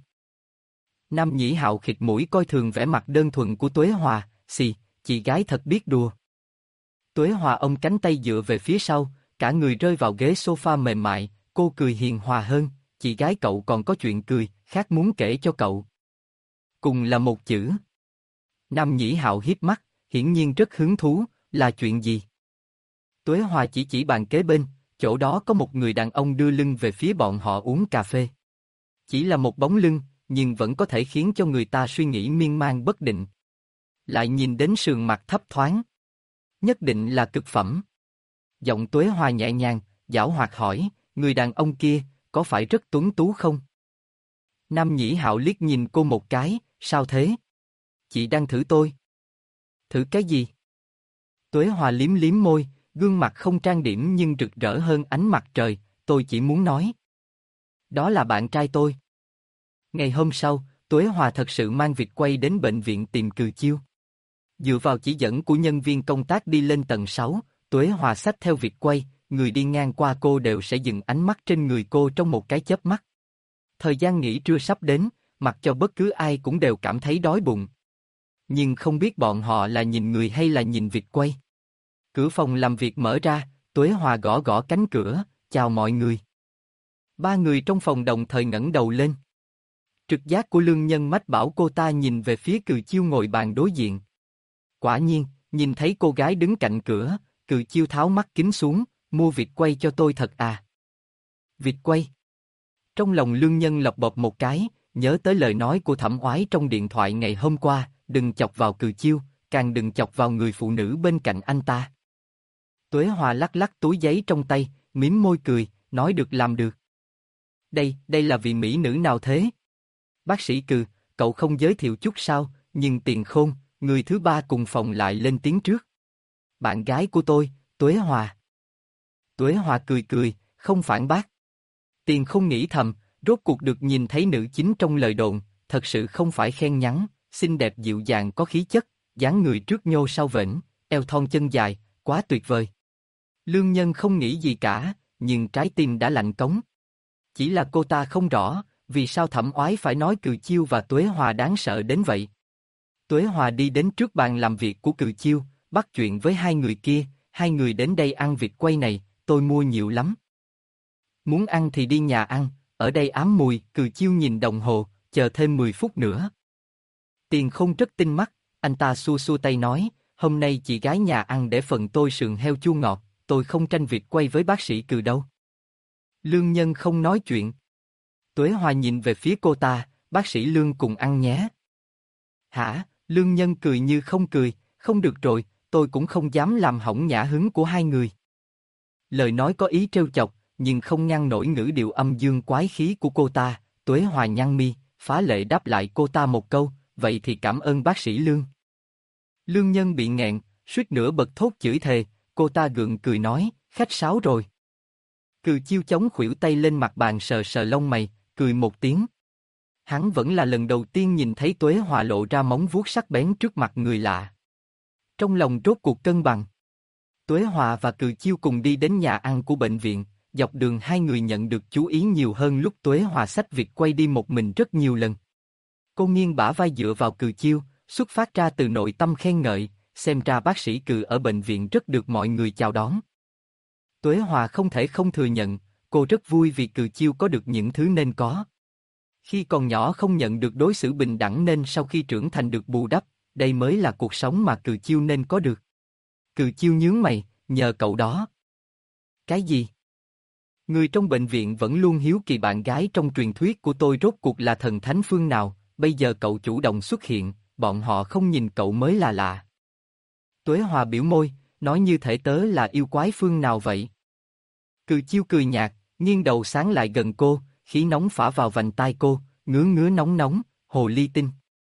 Nam Nhĩ Hạo khịt mũi coi thường vẻ mặt đơn thuần của Tuế Hòa, xì, chị gái thật biết đùa. Tuế Hòa ôm cánh tay dựa về phía sau, cả người rơi vào ghế sofa mềm mại, cô cười hiền hòa hơn, chị gái cậu còn có chuyện cười, khác muốn kể cho cậu. Cùng là một chữ. Nam Nhĩ Hạo hiếp mắt, hiển nhiên rất hứng thú, là chuyện gì? Tuế Hòa chỉ chỉ bàn kế bên, chỗ đó có một người đàn ông đưa lưng về phía bọn họ uống cà phê. Chỉ là một bóng lưng, nhưng vẫn có thể khiến cho người ta suy nghĩ miên man bất định. Lại nhìn đến sườn mặt thấp thoáng. Nhất định là cực phẩm. Giọng Tuế Hòa nhẹ nhàng, giảo hoạt hỏi, người đàn ông kia, có phải rất tuấn tú không? Nam Nhĩ Hạo liếc nhìn cô một cái, sao thế? Chị đang thử tôi. Thử cái gì? Tuế Hòa liếm liếm môi, gương mặt không trang điểm nhưng rực rỡ hơn ánh mặt trời, tôi chỉ muốn nói. Đó là bạn trai tôi. Ngày hôm sau, Tuế Hòa thật sự mang vịt quay đến bệnh viện tìm Cừ Chiêu. Dựa vào chỉ dẫn của nhân viên công tác đi lên tầng sáu, Tuế Hòa xách theo vịt quay, người đi ngang qua cô đều sẽ dừng ánh mắt trên người cô trong một cái chớp mắt. Thời gian nghỉ trưa sắp đến, mặc cho bất cứ ai cũng đều cảm thấy đói bụng. Nhưng không biết bọn họ là nhìn người hay là nhìn vịt quay. Cửa phòng làm việc mở ra, Tuế Hòa gõ gõ cánh cửa, chào mọi người. Ba người trong phòng đồng thời ngẩng đầu lên. Trực giác của lương nhân mách bảo cô ta nhìn về phía Cừ Chiêu ngồi bàn đối diện. Quả nhiên, nhìn thấy cô gái đứng cạnh cửa, Cừ Chiêu tháo mắt kính xuống, mua vịt quay cho tôi thật à? Vịt quay. Trong lòng lương nhân lọc bộp một cái, nhớ tới lời nói của Thẩm Oái trong điện thoại ngày hôm qua, đừng chọc vào Cừ Chiêu, càng đừng chọc vào người phụ nữ bên cạnh anh ta. Tuế Hòa lắc lắc túi giấy trong tay, mím môi cười, nói được làm được. Đây, đây là vị mỹ nữ nào thế? Bác sĩ Cừ, cậu không giới thiệu chút sao, nhưng Tiền Khôn, người thứ ba cùng phòng lại lên tiếng trước. Bạn gái của tôi, Tuế Hòa. Tuế Hòa cười cười, không phản bác. Tiền Khôn nghĩ thầm, rốt cuộc được nhìn thấy nữ chính trong lời đồn, thật sự không phải khen nhắn, xinh đẹp dịu dàng có khí chất, dáng người trước nhô sau vểnh, eo thon chân dài, quá tuyệt vời. Lương Nhân không nghĩ gì cả, nhưng trái tim đã lạnh cống. Chỉ là cô ta không rõ, vì sao Thẩm Oái phải nói Cừ Chiêu và Tuế Hòa đáng sợ đến vậy. Tuế Hòa đi đến trước bàn làm việc của Cừ Chiêu, bắt chuyện với hai người kia, hai người đến đây ăn vịt quay này, tôi mua nhiều lắm. Muốn ăn thì đi nhà ăn, ở đây ám mùi, Cừ Chiêu nhìn đồng hồ, chờ thêm mười phút nữa. Tiền Khôn rất tinh mắt, anh ta xua xua tay nói, hôm nay chị gái nhà ăn để phần tôi sườn heo chua ngọt, tôi không tranh vịt quay với bác sĩ Cừ đâu. Lương Nhân không nói chuyện. Tuế Hòa nhìn về phía cô ta, bác sĩ Lương cùng ăn nhé. Hả? Lương Nhân cười như không cười, không được rồi, tôi cũng không dám làm hỏng nhã hứng của hai người. Lời nói có ý trêu chọc, nhưng không ngăn nổi ngữ điệu âm dương quái khí của cô ta. Tuế Hòa nhăn mi, phá lệ đáp lại cô ta một câu, vậy thì cảm ơn bác sĩ Lương. Lương Nhân bị nghẹn, suýt nữa bật thốt chửi thề, cô ta gượng cười nói, khách sáo rồi. Cừ Chiêu chống khuỷu tay lên mặt bàn sờ sờ lông mày, cười một tiếng. Hắn vẫn là lần đầu tiên nhìn thấy Tuế Hòa lộ ra móng vuốt sắc bén trước mặt người lạ. Trong lòng rốt cuộc cân bằng. Tuế Hòa và Cừ Chiêu cùng đi đến nhà ăn của bệnh viện, dọc đường hai người nhận được chú ý nhiều hơn lúc Tuế Hòa xách việc quay đi một mình rất nhiều lần. Cô nghiêng bả vai dựa vào Cừ Chiêu, xuất phát ra từ nội tâm khen ngợi, xem ra bác sĩ Cừ ở bệnh viện rất được mọi người chào đón. Tuế Hòa không thể không thừa nhận, cô rất vui vì Cừ Chiêu có được những thứ nên có. Khi còn nhỏ không nhận được đối xử bình đẳng nên sau khi trưởng thành được bù đắp, đây mới là cuộc sống mà Cừ Chiêu nên có được. Cừ Chiêu nhướng mày, nhờ cậu đó. Cái gì? Người trong bệnh viện vẫn luôn hiếu kỳ bạn gái trong truyền thuyết của tôi rốt cuộc là thần thánh phương nào, bây giờ cậu chủ động xuất hiện, bọn họ không nhìn cậu mới là lạ. Tuế Hòa biểu môi, nói như thể tớ là yêu quái phương nào vậy. Cừ Chiêu cười nhạt, nghiêng đầu sáng lại gần cô, khí nóng phả vào vành tai cô, ngứa ngứa nóng nóng, hồ ly tinh.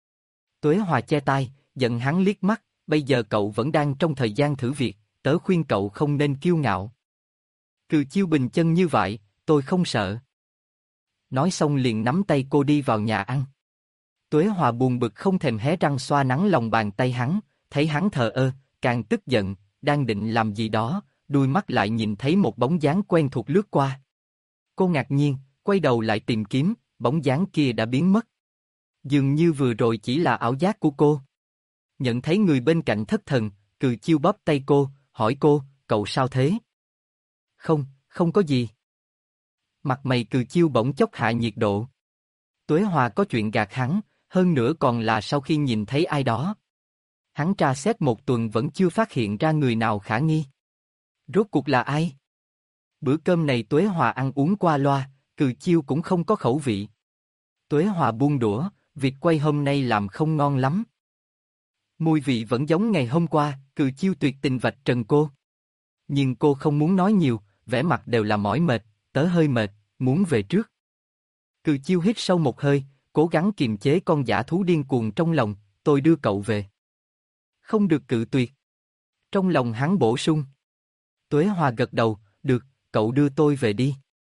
Tuế Hòa che tai, giận hắn liếc mắt, bây giờ cậu vẫn đang trong thời gian thử việc, tớ khuyên cậu không nên kiêu ngạo. Cừ Chiêu bình chân như vậy, tôi không sợ. Nói xong liền nắm tay cô đi vào nhà ăn. Tuế Hòa buồn bực không thèm hé răng xoa nắng lòng bàn tay hắn, thấy hắn thờ ơ, càng tức giận, đang định làm gì đó, đuôi mắt lại nhìn thấy một bóng dáng quen thuộc lướt qua. Cô ngạc nhiên, quay đầu lại tìm kiếm, bóng dáng kia đã biến mất. Dường như vừa rồi chỉ là ảo giác của cô. Nhận thấy người bên cạnh thất thần, Cừ Chiêu bóp tay cô, hỏi cô, cậu sao thế? Không, không có gì. Mặt mày Cừ Chiêu bỗng chốc hạ nhiệt độ. Tuế Hòa có chuyện gạt hắn, hơn nữa còn là sau khi nhìn thấy ai đó. Hắn tra xét một tuần vẫn chưa phát hiện ra người nào khả nghi. Rốt cuộc là ai? Bữa cơm này Tuế Hòa ăn uống qua loa, Cừ Chiêu cũng không có khẩu vị. Tuế Hòa buông đũa, việc quay hôm nay làm không ngon lắm. Mùi vị vẫn giống ngày hôm qua, Cừ Chiêu tuyệt tình vạch trần cô. Nhưng cô không muốn nói nhiều, vẻ mặt đều là mỏi mệt, tớ hơi mệt, muốn về trước. Cừ Chiêu hít sâu một hơi, cố gắng kiềm chế con dã thú điên cuồng trong lòng, tôi đưa cậu về. Không được cự tuyệt. Trong lòng hắn bổ sung. Tuế Hòa gật đầu, được, cậu đưa tôi về đi.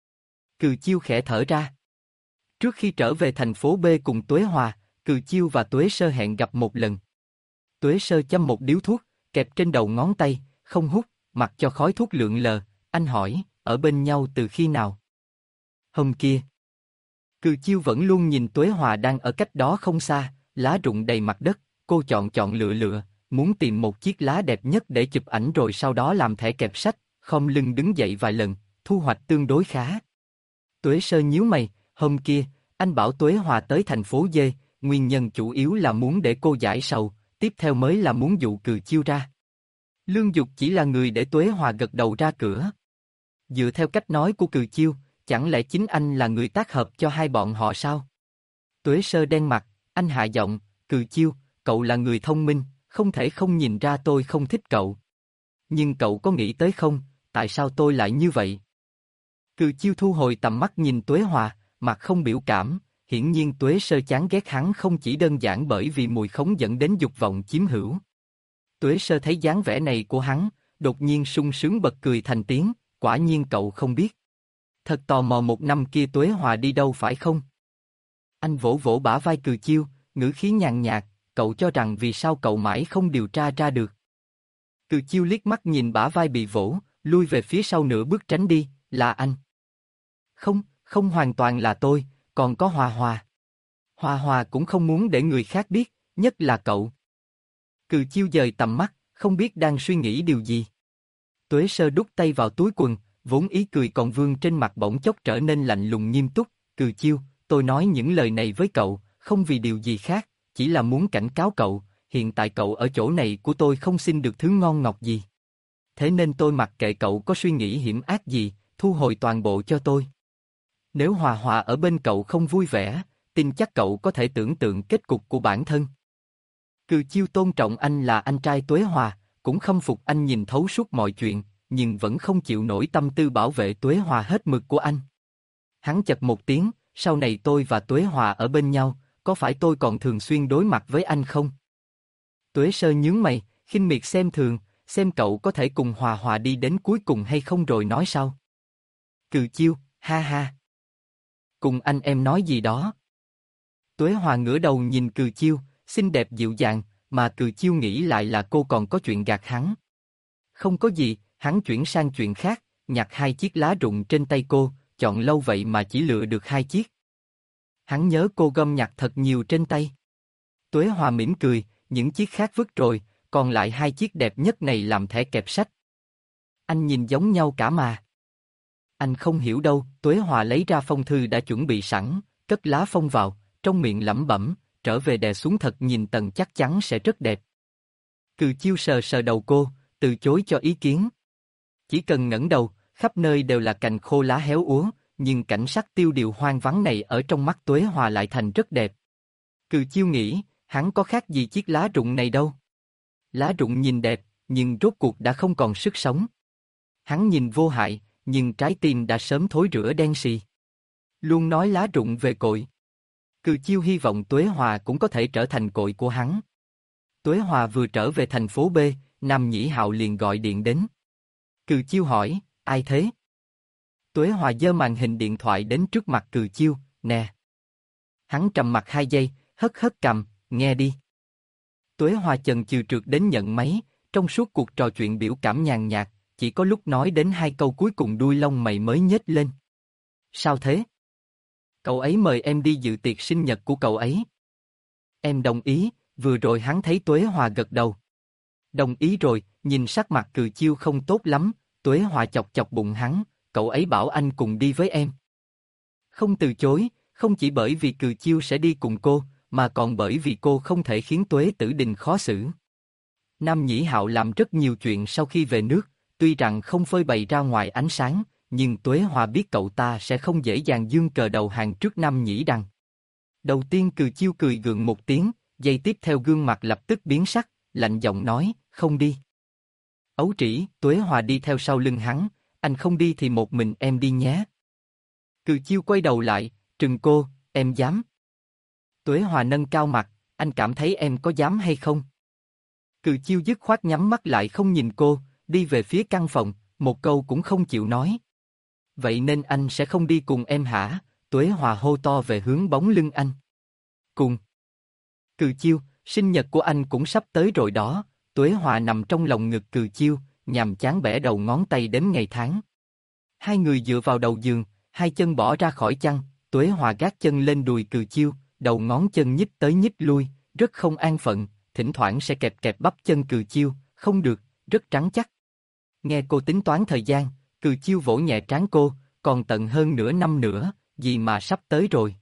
Cừ Chiêu khẽ thở ra. Trước khi trở về thành phố B cùng Tuế Hòa, Cừ Chiêu và Tuế Sơ hẹn gặp một lần. Tuế Sơ châm một điếu thuốc, kẹp trên đầu ngón tay, không hút, mặc cho khói thuốc lượn lờ, anh hỏi, ở bên nhau từ khi nào? Hôm kia. Cừ Chiêu vẫn luôn nhìn Tuế Hòa đang ở cách đó không xa, lá rụng đầy mặt đất, cô chọn chọn lựa lựa, muốn tìm một chiếc lá đẹp nhất để chụp ảnh rồi sau đó làm thẻ kẹp sách, khom lưng đứng dậy vài lần, thu hoạch tương đối khá. Tuế Sơ nhíu mày, hôm kia, anh bảo Tuế Hòa tới thành phố D, nguyên nhân chủ yếu là muốn để cô giải sầu, tiếp theo mới là muốn dụ Cừ Chiêu ra. Lương Dục chỉ là người để Tuế Hòa gật đầu ra cửa. Dựa theo cách nói của Cừ Chiêu, chẳng lẽ chính anh là người tác hợp cho hai bọn họ sao? Tuế Sơ đen mặt, anh hạ giọng, Cừ Chiêu, cậu là người thông minh, không thể không nhìn ra tôi không thích cậu. Nhưng cậu có nghĩ tới không, tại sao tôi lại như vậy? Cừ Chiêu thu hồi tầm mắt nhìn Tuế Hòa, mặt không biểu cảm, hiển nhiên Tuế Sơ chán ghét hắn không chỉ đơn giản bởi vì mùi khống dẫn đến dục vọng chiếm hữu. Tuế Sơ thấy dáng vẻ này của hắn, đột nhiên sung sướng bật cười thành tiếng, quả nhiên cậu không biết. Thật tò mò một năm kia Tuế Hòa đi đâu phải không? Anh vỗ vỗ bả vai Cừ Chiêu, ngữ khí nhàn nhạt, cậu cho rằng vì sao cậu mãi không điều tra ra được. Cừ Chiêu liếc mắt nhìn bả vai bị vỗ, lui về phía sau nửa bước tránh đi, là anh. Không, không hoàn toàn là tôi, còn có Hòa Hòa. Hòa Hòa cũng không muốn để người khác biết, nhất là cậu. Cừ Chiêu dời tầm mắt, không biết đang suy nghĩ điều gì. Tuế Sơ đút tay vào túi quần, vốn ý cười còn vương trên mặt bỗng chốc trở nên lạnh lùng nghiêm túc. Cừ Chiêu, tôi nói những lời này với cậu, không vì điều gì khác, chỉ là muốn cảnh cáo cậu, hiện tại cậu ở chỗ này của tôi không xin được thứ ngon ngọt gì. Thế nên tôi mặc kệ cậu có suy nghĩ hiểm ác gì, thu hồi toàn bộ cho tôi. Nếu Hòa Hòa ở bên cậu không vui vẻ, tin chắc cậu có thể tưởng tượng kết cục của bản thân. Cừ Chiêu tôn trọng anh là anh trai Tuế Hòa, cũng khâm phục anh nhìn thấu suốt mọi chuyện, nhưng vẫn không chịu nổi tâm tư bảo vệ Tuế Hòa hết mực của anh. Hắn chật một tiếng, sau này tôi và Tuế Hòa ở bên nhau, có phải tôi còn thường xuyên đối mặt với anh không? Tuế Sơ nhướng mày, khinh miệt xem thường, xem cậu có thể cùng Hòa Hòa đi đến cuối cùng hay không rồi nói sau. Cừ Chiêu, ha ha. Cùng anh em nói gì đó. Tuế Hòa ngửa đầu nhìn Cừ Chiêu, xinh đẹp dịu dàng, mà Cừ Chiêu nghĩ lại là cô còn có chuyện gạt hắn. Không có gì, hắn chuyển sang chuyện khác, nhặt hai chiếc lá rụng trên tay cô, chọn lâu vậy mà chỉ lựa được hai chiếc. Hắn nhớ cô gom nhặt thật nhiều trên tay. Tuế Hòa mỉm cười, những chiếc khác vứt rồi, còn lại hai chiếc đẹp nhất này làm thẻ kẹp sách. Anh nhìn giống nhau cả mà. Anh không hiểu đâu, Tuế Hòa lấy ra phong thư đã chuẩn bị sẵn, cất lá phong vào, trong miệng lẩm bẩm, trở về đè xuống thật nhìn tầng chắc chắn sẽ rất đẹp. Cừ Chiêu sờ sờ đầu cô, từ chối cho ý kiến. Chỉ cần ngẩng đầu, khắp nơi đều là cành khô lá héo úa, nhưng cảnh sắc tiêu điều hoang vắng này ở trong mắt Tuế Hòa lại thành rất đẹp. Cừ Chiêu nghĩ, hắn có khác gì chiếc lá rụng này đâu. Lá rụng nhìn đẹp, nhưng rốt cuộc đã không còn sức sống. Hắn nhìn vô hại, nhưng trái tim đã sớm thối rữa đen sì. Luôn nói lá rụng về cội. Cừ Chiêu hy vọng Tuế Hòa cũng có thể trở thành cội của hắn. Tuế Hòa vừa trở về thành phố B, Nam Nhĩ Hạo liền gọi điện đến. Cừ Chiêu hỏi, ai thế? Tuế Hòa giơ màn hình điện thoại đến trước mặt Cừ Chiêu, nè. Hắn trầm mặt hai giây, hất hất cằm, nghe đi. Tuế Hòa chần chừ trượt đến nhận máy, trong suốt cuộc trò chuyện biểu cảm nhàn nhạt, chỉ có lúc nói đến hai câu cuối cùng đuôi lông mày mới nhếch lên. Sao thế? Cậu ấy mời em đi dự tiệc sinh nhật của cậu ấy. Em đồng ý, vừa rồi hắn thấy Tuế Hòa gật đầu. Đồng ý rồi, nhìn sắc mặt Cừ Chiêu không tốt lắm, Tuế Hòa chọc chọc bụng hắn, cậu ấy bảo anh cùng đi với em. Không từ chối, không chỉ bởi vì Cừ Chiêu sẽ đi cùng cô, mà còn bởi vì cô không thể khiến Tuế Tử Đình khó xử. Nam Nhĩ Hạo làm rất nhiều chuyện sau khi về nước, tuy rằng không phơi bày ra ngoài ánh sáng, nhưng Tuế Hòa biết cậu ta sẽ không dễ dàng giương cờ đầu hàng trước Nam Nhĩ Đằng. Đầu tiên Cừ Chiêu cười gượng một tiếng, giây tiếp theo gương mặt lập tức biến sắc, lạnh giọng nói, không đi. Ấu trĩ, Tuế Hòa đi theo sau lưng hắn, anh không đi thì một mình em đi nhé. Cừ Chiêu quay đầu lại, trừng cô, em dám. Tuế Hòa nâng cao mặt, anh cảm thấy em có dám hay không? Cừ Chiêu dứt khoát nhắm mắt lại không nhìn cô, đi về phía căn phòng, một câu cũng không chịu nói. Vậy nên anh sẽ không đi cùng em hả? Tuế Hòa hô to về hướng bóng lưng anh. Cùng. Cừ Chiêu, sinh nhật của anh cũng sắp tới rồi đó. Tuế Hòa nằm trong lòng ngực Cừ Chiêu, nhằm chán bẻ đầu ngón tay đếm ngày tháng. Hai người dựa vào đầu giường, hai chân bỏ ra khỏi chăn, Tuế Hòa gác chân lên đùi Cừ Chiêu, đầu ngón chân nhích tới nhích lui, rất không an phận, thỉnh thoảng sẽ kẹp kẹp bắp chân Cừ Chiêu, không được, rất trắng chắc. Nghe cô tính toán thời gian, Cừ Chiêu vỗ nhẹ trán cô, còn tận hơn nửa năm nữa, gì mà sắp tới rồi.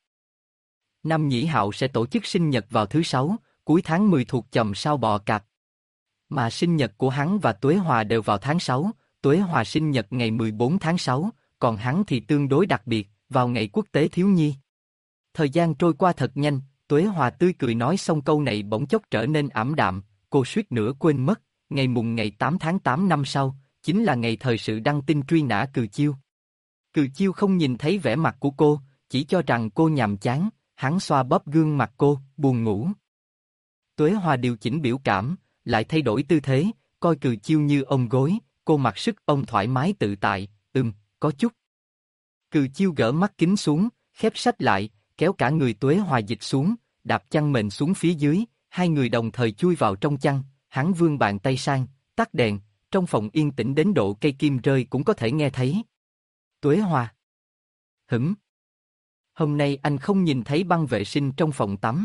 Nam Nhĩ Hạo sẽ tổ chức sinh nhật vào thứ sáu, cuối tháng mười thuộc chòm sao Bò Cạp. Mà sinh nhật của hắn và Tuế Hòa đều vào tháng sáu, Tuế Hòa sinh nhật ngày mười bốn tháng sáu, còn hắn thì tương đối đặc biệt, vào ngày quốc tế thiếu nhi. Thời gian trôi qua thật nhanh, Tuế Hòa tươi cười nói xong câu này bỗng chốc trở nên ảm đạm, cô suýt nữa quên mất, ngày mùng ngày tám tháng tám năm sau, chính là ngày thời sự đăng tin truy nã Cừ Chiêu. Cừ Chiêu không nhìn thấy vẻ mặt của cô, chỉ cho rằng cô nhàm chán, hắn xoa bóp gương mặt cô, buồn ngủ. Tuế Hòa điều chỉnh biểu cảm, lại thay đổi tư thế, coi Cừ Chiêu như ôm gối, cô mặc sức ôm thoải mái tự tại, ừm, có chút. Cừ Chiêu gỡ mắt kính xuống, khép sách lại, kéo cả người Tuế Hòa dịch xuống, đạp chăn mền xuống phía dưới, hai người đồng thời chui vào trong chăn, hắn vươn bàn tay sang, tắt đèn, trong phòng yên tĩnh đến độ cây kim rơi cũng có thể nghe thấy. Tuế Hòa. Hửm. Hôm nay anh không nhìn thấy băng vệ sinh trong phòng tắm.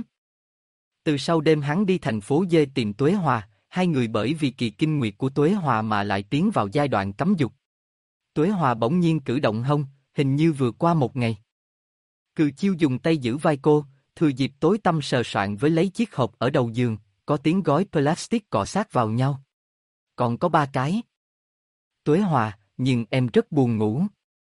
Từ sau đêm hắn đi thành phố D tìm Tuế Hòa, hai người bởi vì kỳ kinh nguyệt của Tuế Hòa mà lại tiến vào giai đoạn cấm dục. Tuế Hòa bỗng nhiên cử động hông, hình như vừa qua một ngày. Cừ Chiêu dùng tay giữ vai cô, thừa dịp tối tăm sờ soạn với lấy chiếc hộp ở đầu giường, có tiếng gói plastic cọ sát vào nhau. Còn có ba cái. Tuế Hòa, nhưng em rất buồn ngủ.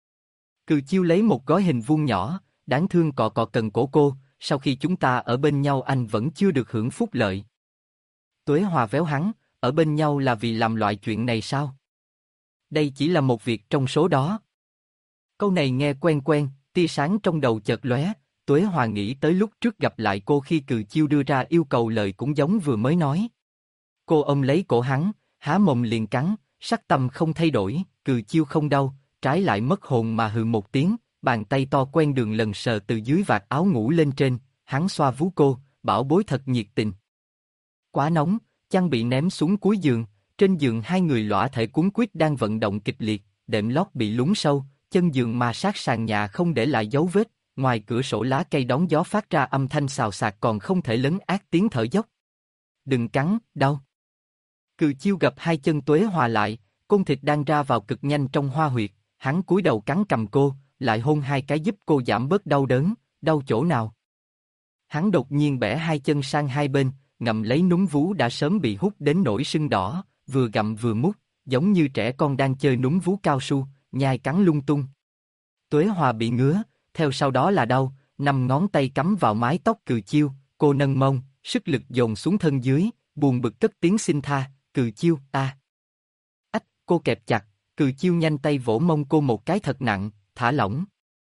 Cừ Chiêu lấy một gói hình vuông nhỏ, đáng thương cọ cọ cần cổ cô, sau khi chúng ta ở bên nhau anh vẫn chưa được hưởng phúc lợi. Tuế Hòa véo hắn, ở bên nhau là vì làm loại chuyện này sao? Đây chỉ là một việc trong số đó. Câu này nghe quen quen, tia sáng trong đầu chợt lóe, Tuế Hòa nghĩ tới lúc trước gặp lại cô khi Cừ Chiêu đưa ra yêu cầu lời cũng giống vừa mới nói. Cô ôm lấy cổ hắn, há mồm liền cắn, sắc tâm không thay đổi, Cừ Chiêu không đau, trái lại mất hồn mà hừ một tiếng, bàn tay to quen đường lần sờ từ dưới vạt áo ngủ lên trên, hắn xoa vú cô, bảo bối thật nhiệt tình. Quá nóng, chăn bị ném xuống cuối giường, trên giường hai người lõa thể cuốn quýt đang vận động kịch liệt, đệm lót bị lún sâu, chân giường ma sát sàn nhà không để lại dấu vết, ngoài cửa sổ lá cây đón gió phát ra âm thanh xào xạc còn không thể lấn át tiếng thở dốc. Đừng cắn, đau. Cừ Chiêu gập hai chân Tuế Hòa lại, côn thịt đang ra vào cực nhanh trong hoa huyệt, hắn cúi đầu cắn cầm cô, lại hôn hai cái giúp cô giảm bớt đau đớn, đau chỗ nào. Hắn đột nhiên bẻ hai chân sang hai bên, ngậm lấy núm vú đã sớm bị hút đến nỗi sưng đỏ, vừa gặm vừa mút, giống như trẻ con đang chơi núm vú cao su, nhai cắn lung tung. Tuế Hòa bị ngứa, theo sau đó là đau, năm ngón tay cắm vào mái tóc Cừ Chiêu, cô nâng mông, sức lực dồn xuống thân dưới, buồn bực cất tiếng xin tha, Cừ Chiêu, ta. Ách, cô kẹp chặt, Cừ Chiêu nhanh tay vỗ mông cô một cái thật nặng, thả lỏng.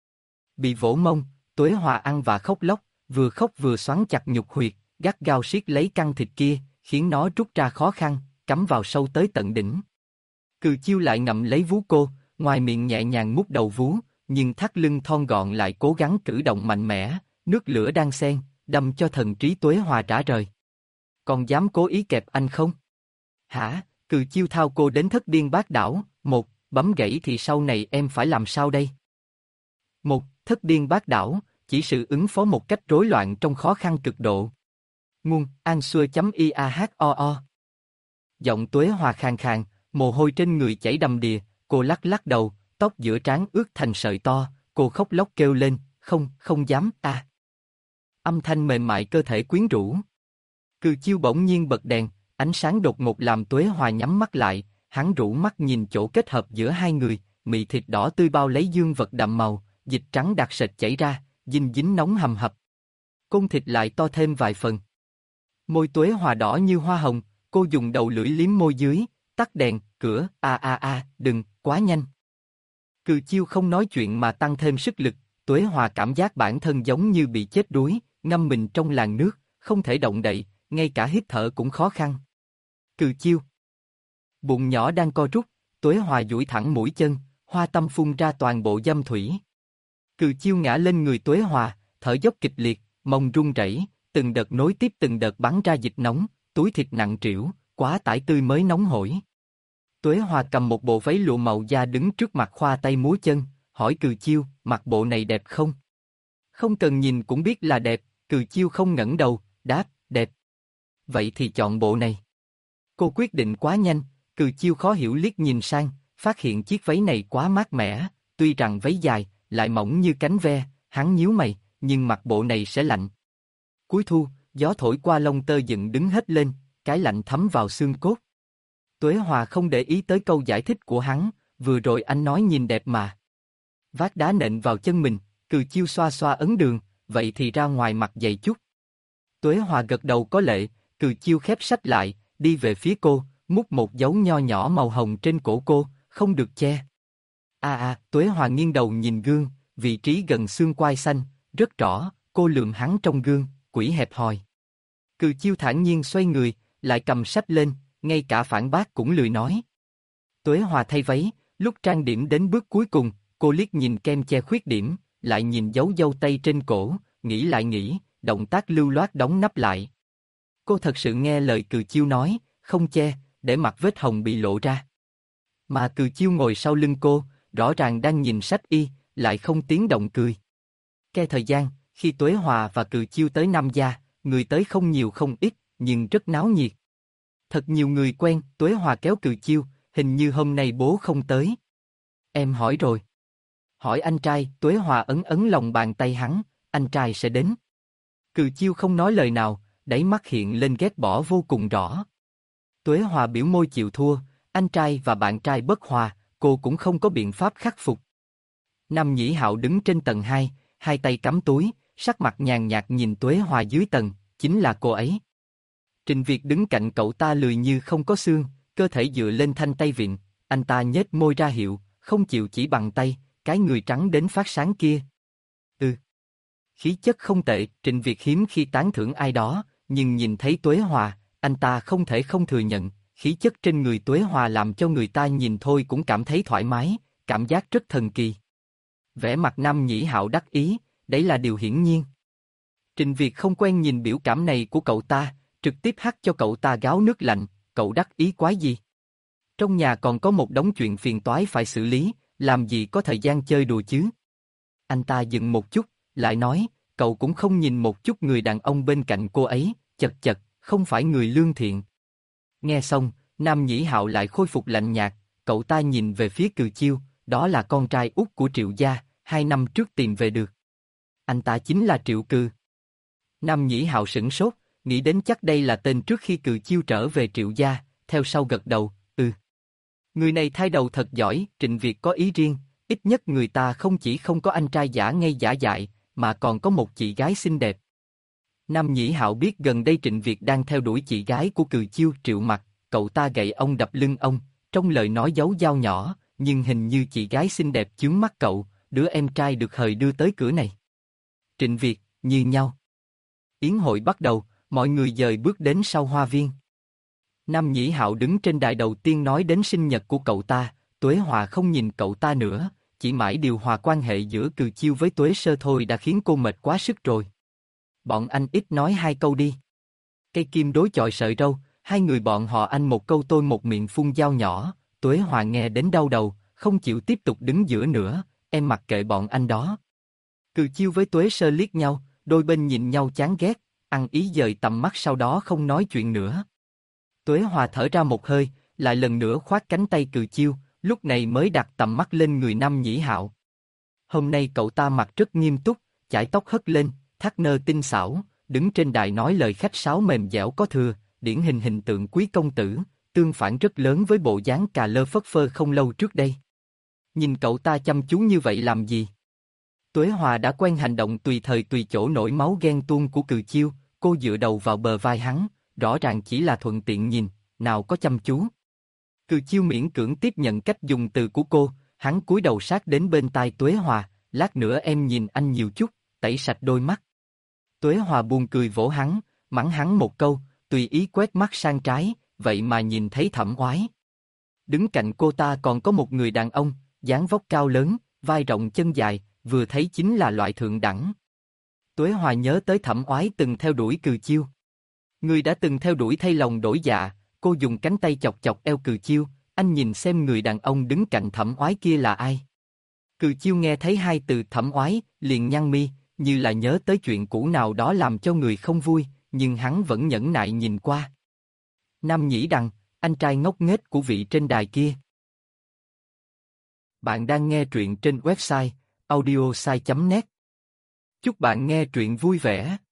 Bị vỗ mông, Tuế Hòa ăn và khóc lóc, vừa khóc vừa xoắn chặt nhục huyệt, gắt gao siết lấy căng thịt kia, khiến nó rút ra khó khăn, cắm vào sâu tới tận đỉnh. Cừ Chiêu lại ngậm lấy vú cô, ngoài miệng nhẹ nhàng mút đầu vú, nhưng thắt lưng thon gọn lại cố gắng cử động mạnh mẽ, nước lửa đang xen, đâm cho thần trí Tuế Hòa rã rời. Còn dám cố ý kẹp anh không? Hả? Cừ Chiêu thao cô đến thất điên bát đảo, một, bấm gãy thì sau này em phải làm sao đây? Một, thất điên bát đảo, chỉ sự ứng phó một cách rối loạn trong khó khăn cực độ. Nguồn, ansua.iao. Giọng Tuế Hòa khàn khàn, mồ hôi trên người chảy đầm đìa, cô lắc lắc đầu, tóc giữa trán ướt thành sợi to, cô khóc lóc kêu lên, không, không dám, à. Âm thanh mềm mại cơ thể quyến rũ. Cừ Chiêu bỗng nhiên bật đèn, ánh sáng đột ngột làm Tuế Hòa nhắm mắt lại, hắn rũ mắt nhìn chỗ kết hợp giữa hai người, mị thịt đỏ tươi bao lấy dương vật đậm màu, dịch trắng đặc sệt chảy ra, dinh dính nóng hầm hập. Côn thịt lại to thêm vài phần. Môi Tuế Hòa đỏ như hoa hồng, cô dùng đầu lưỡi liếm môi dưới, tắt đèn, cửa, a a a, đừng, quá nhanh. Cừ Chiêu không nói chuyện mà tăng thêm sức lực, Tuế Hòa cảm giác bản thân giống như bị chết đuối, ngâm mình trong làn nước, không thể động đậy, ngay cả hít thở cũng khó khăn. Cừ Chiêu. Bụng nhỏ đang co rút, Tuế Hòa duỗi thẳng mũi chân, hoa tâm phun ra toàn bộ dâm thủy. Cừ Chiêu ngã lên người Tuế Hòa, thở dốc kịch liệt, mông run rẩy, từng đợt nối tiếp từng đợt bắn ra dịch nóng, túi thịt nặng trĩu, quá tải tươi mới nóng hổi. Tuế Hòa cầm một bộ váy lụa màu da đứng trước mặt khoa tay múa chân, hỏi Cừ Chiêu, mặc bộ này đẹp không? Không cần nhìn cũng biết là đẹp, Cừ Chiêu không ngẩng đầu, đáp, đẹp. Vậy thì chọn bộ này. Cô quyết định quá nhanh, Cừ Chiêu khó hiểu liếc nhìn sang, phát hiện chiếc váy này quá mát mẻ, tuy rằng váy dài, lại mỏng như cánh ve, hắn nhíu mày, nhưng mặc bộ này sẽ lạnh. Cuối thu, gió thổi qua lông tơ dựng đứng hết lên, cái lạnh thấm vào xương cốt. Tuế Hòa không để ý tới câu giải thích của hắn, vừa rồi anh nói nhìn đẹp mà. Vác đá nện vào chân mình, Cừ Chiêu xoa xoa ấn đường, vậy thì ra ngoài mặc dày chút. Tuế Hòa gật đầu có lệ, Cừ Chiêu khép sách lại, đi về phía cô, mút một dấu nho nhỏ màu hồng trên cổ cô, không được che. À à, Tuế Hòa nghiêng đầu nhìn gương, vị trí gần xương quai xanh, rất rõ, cô lườm hắn trong gương, quỷ hẹp hòi. Cừ Chiêu thản nhiên xoay người, lại cầm sách lên, ngay cả phản bác cũng lười nói. Tuế Hòa thay váy, lúc trang điểm đến bước cuối cùng, cô liếc nhìn kem che khuyết điểm, lại nhìn dấu dâu tây trên cổ, nghĩ lại nghĩ, động tác lưu loát đóng nắp lại. Cô thật sự nghe lời Cừ Chiêu nói, không che, để mặc vết hồng bị lộ ra. Mà Cừ Chiêu ngồi sau lưng cô, rõ ràng đang nhìn sách y, lại không tiếng động cười. Ke thời gian, khi Tuế Hòa và Cừ Chiêu tới Nam Gia, người tới không nhiều không ít, nhưng rất náo nhiệt. Thật nhiều người quen, Tuế Hòa kéo Cừ Chiêu, hình như hôm nay bố không tới. Em hỏi rồi. Hỏi anh trai, Tuế Hòa ấn ấn lòng bàn tay hắn, anh trai sẽ đến. Cừ Chiêu không nói lời nào, đáy mắt hiện lên ghét bỏ vô cùng rõ. Tuế Hòa biểu môi chịu thua, anh trai và bạn trai bất hòa, cô cũng không có biện pháp khắc phục. Nam Nhĩ Hạo đứng trên tầng hai, hai tay cắm túi, sắc mặt nhàn nhạt nhìn Tuế Hòa dưới tầng, chính là cô ấy. Trình Việt đứng cạnh cậu ta lười như không có xương, cơ thể dựa lên thanh tay vịn, anh ta nhếch môi ra hiệu, không chịu chỉ bằng tay, cái người trắng đến phát sáng kia. Ừ. Khí chất không tệ, Trình Việt hiếm khi tán thưởng ai đó, nhưng nhìn thấy Tuế Hòa, anh ta không thể không thừa nhận, khí chất trên người Tuế Hòa làm cho người ta nhìn thôi cũng cảm thấy thoải mái, cảm giác rất thần kỳ. Vẻ mặt Nam Nhĩ Hạo đắc ý, đấy là điều hiển nhiên. Trình Việt không quen nhìn biểu cảm này của cậu ta, trực tiếp hắt cho cậu ta gáo nước lạnh, cậu đắc ý quái gì? Trong nhà còn có một đống chuyện phiền toái phải xử lý, làm gì có thời gian chơi đùa chứ? Anh ta dừng một chút, lại nói, cậu cũng không nhìn một chút người đàn ông bên cạnh cô ấy, chật chật, không phải người lương thiện. Nghe xong, Nam Nhĩ Hạo lại khôi phục lạnh nhạt, cậu ta nhìn về phía Cừ Chiêu, đó là con trai út của Triệu gia, hai năm trước tìm về được. Anh ta chính là Triệu Cừ. Nam Nhĩ Hạo sửng sốt, nghĩ đến chắc đây là tên trước khi Cừ Chiêu trở về Triệu gia, theo sau gật đầu, ừ. Người này thay đầu thật giỏi, Trịnh Việt có ý riêng, ít nhất người ta không chỉ không có anh trai giả ngây giả dại, mà còn có một chị gái xinh đẹp. Nam Nhĩ Hạo biết gần đây Trịnh Việt đang theo đuổi chị gái của Cừ Chiêu, Triệu Mặc, cậu ta gậy ông đập lưng ông, trong lời nói giấu dao nhỏ, nhưng hình như chị gái xinh đẹp chướng mắt cậu, đứa em trai được hời đưa tới cửa này. Trịnh Việt, như nhau. Yến hội bắt đầu, mọi người dời bước đến sau hoa viên. Nam Nhĩ Hạo đứng trên đài đầu tiên nói đến sinh nhật của cậu ta, Tuế Hòa không nhìn cậu ta nữa, chỉ mãi điều hòa quan hệ giữa Cừ Chiêu với Tuế Sơ thôi đã khiến cô mệt quá sức rồi. Bọn anh ít nói hai câu đi. Cây kim đối chọi sợi râu, hai người bọn họ anh một câu tôi một miệng phun dao nhỏ, Tuế Hòa nghe đến đau đầu, không chịu tiếp tục đứng giữa nữa, em mặc kệ bọn anh đó. Cừ Chiêu với Tuế Sơ liếc nhau, đôi bên nhìn nhau chán ghét, ăn ý dời tầm mắt sau đó không nói chuyện nữa. Tuế Hòa thở ra một hơi, lại lần nữa khoác cánh tay Cừ Chiêu, lúc này mới đặt tầm mắt lên người Nam Nhĩ Hạo. Hôm nay cậu ta mặc rất nghiêm túc, chải tóc hất lên, thắt nơ tinh xảo, đứng trên đài nói lời khách sáo mềm dẻo có thừa, điển hình hình tượng quý công tử, tương phản rất lớn với bộ dáng cà lơ phất phơ không lâu trước đây. Nhìn cậu ta chăm chú như vậy làm gì? Tuế Hòa đã quen hành động tùy thời tùy chỗ nổi máu ghen tuông của Cừ Chiêu, cô dựa đầu vào bờ vai hắn, rõ ràng chỉ là thuận tiện nhìn, nào có chăm chú. Cừ Chiêu miễn cưỡng tiếp nhận cách dùng từ của cô, hắn cúi đầu sát đến bên tai Tuế Hòa, lát nữa em nhìn anh nhiều chút, tẩy sạch đôi mắt. Tuế Hòa buồn cười vỗ hắn, mắng hắn một câu, tùy ý quét mắt sang trái, vậy mà nhìn thấy Thẩm Oái. Đứng cạnh cô ta còn có một người đàn ông, dáng vóc cao lớn, vai rộng chân dài, vừa thấy chính là loại thượng đẳng. Tuế Hòa nhớ tới Thẩm Oái từng theo đuổi Cừ Chiêu. Người đã từng theo đuổi thay lòng đổi dạ, cô dùng cánh tay chọc chọc eo Cừ Chiêu, anh nhìn xem người đàn ông đứng cạnh Thẩm Oái kia là ai. Cừ Chiêu nghe thấy hai từ Thẩm Oái, liền nhăn mi, như là nhớ tới chuyện cũ nào đó làm cho người không vui, nhưng hắn vẫn nhẫn nại nhìn qua. Nam Nhĩ Đằng, anh trai ngốc nghếch của vị trên đài kia. Bạn đang nghe truyện trên website audiosai chấm net. Chúc bạn nghe truyện vui vẻ.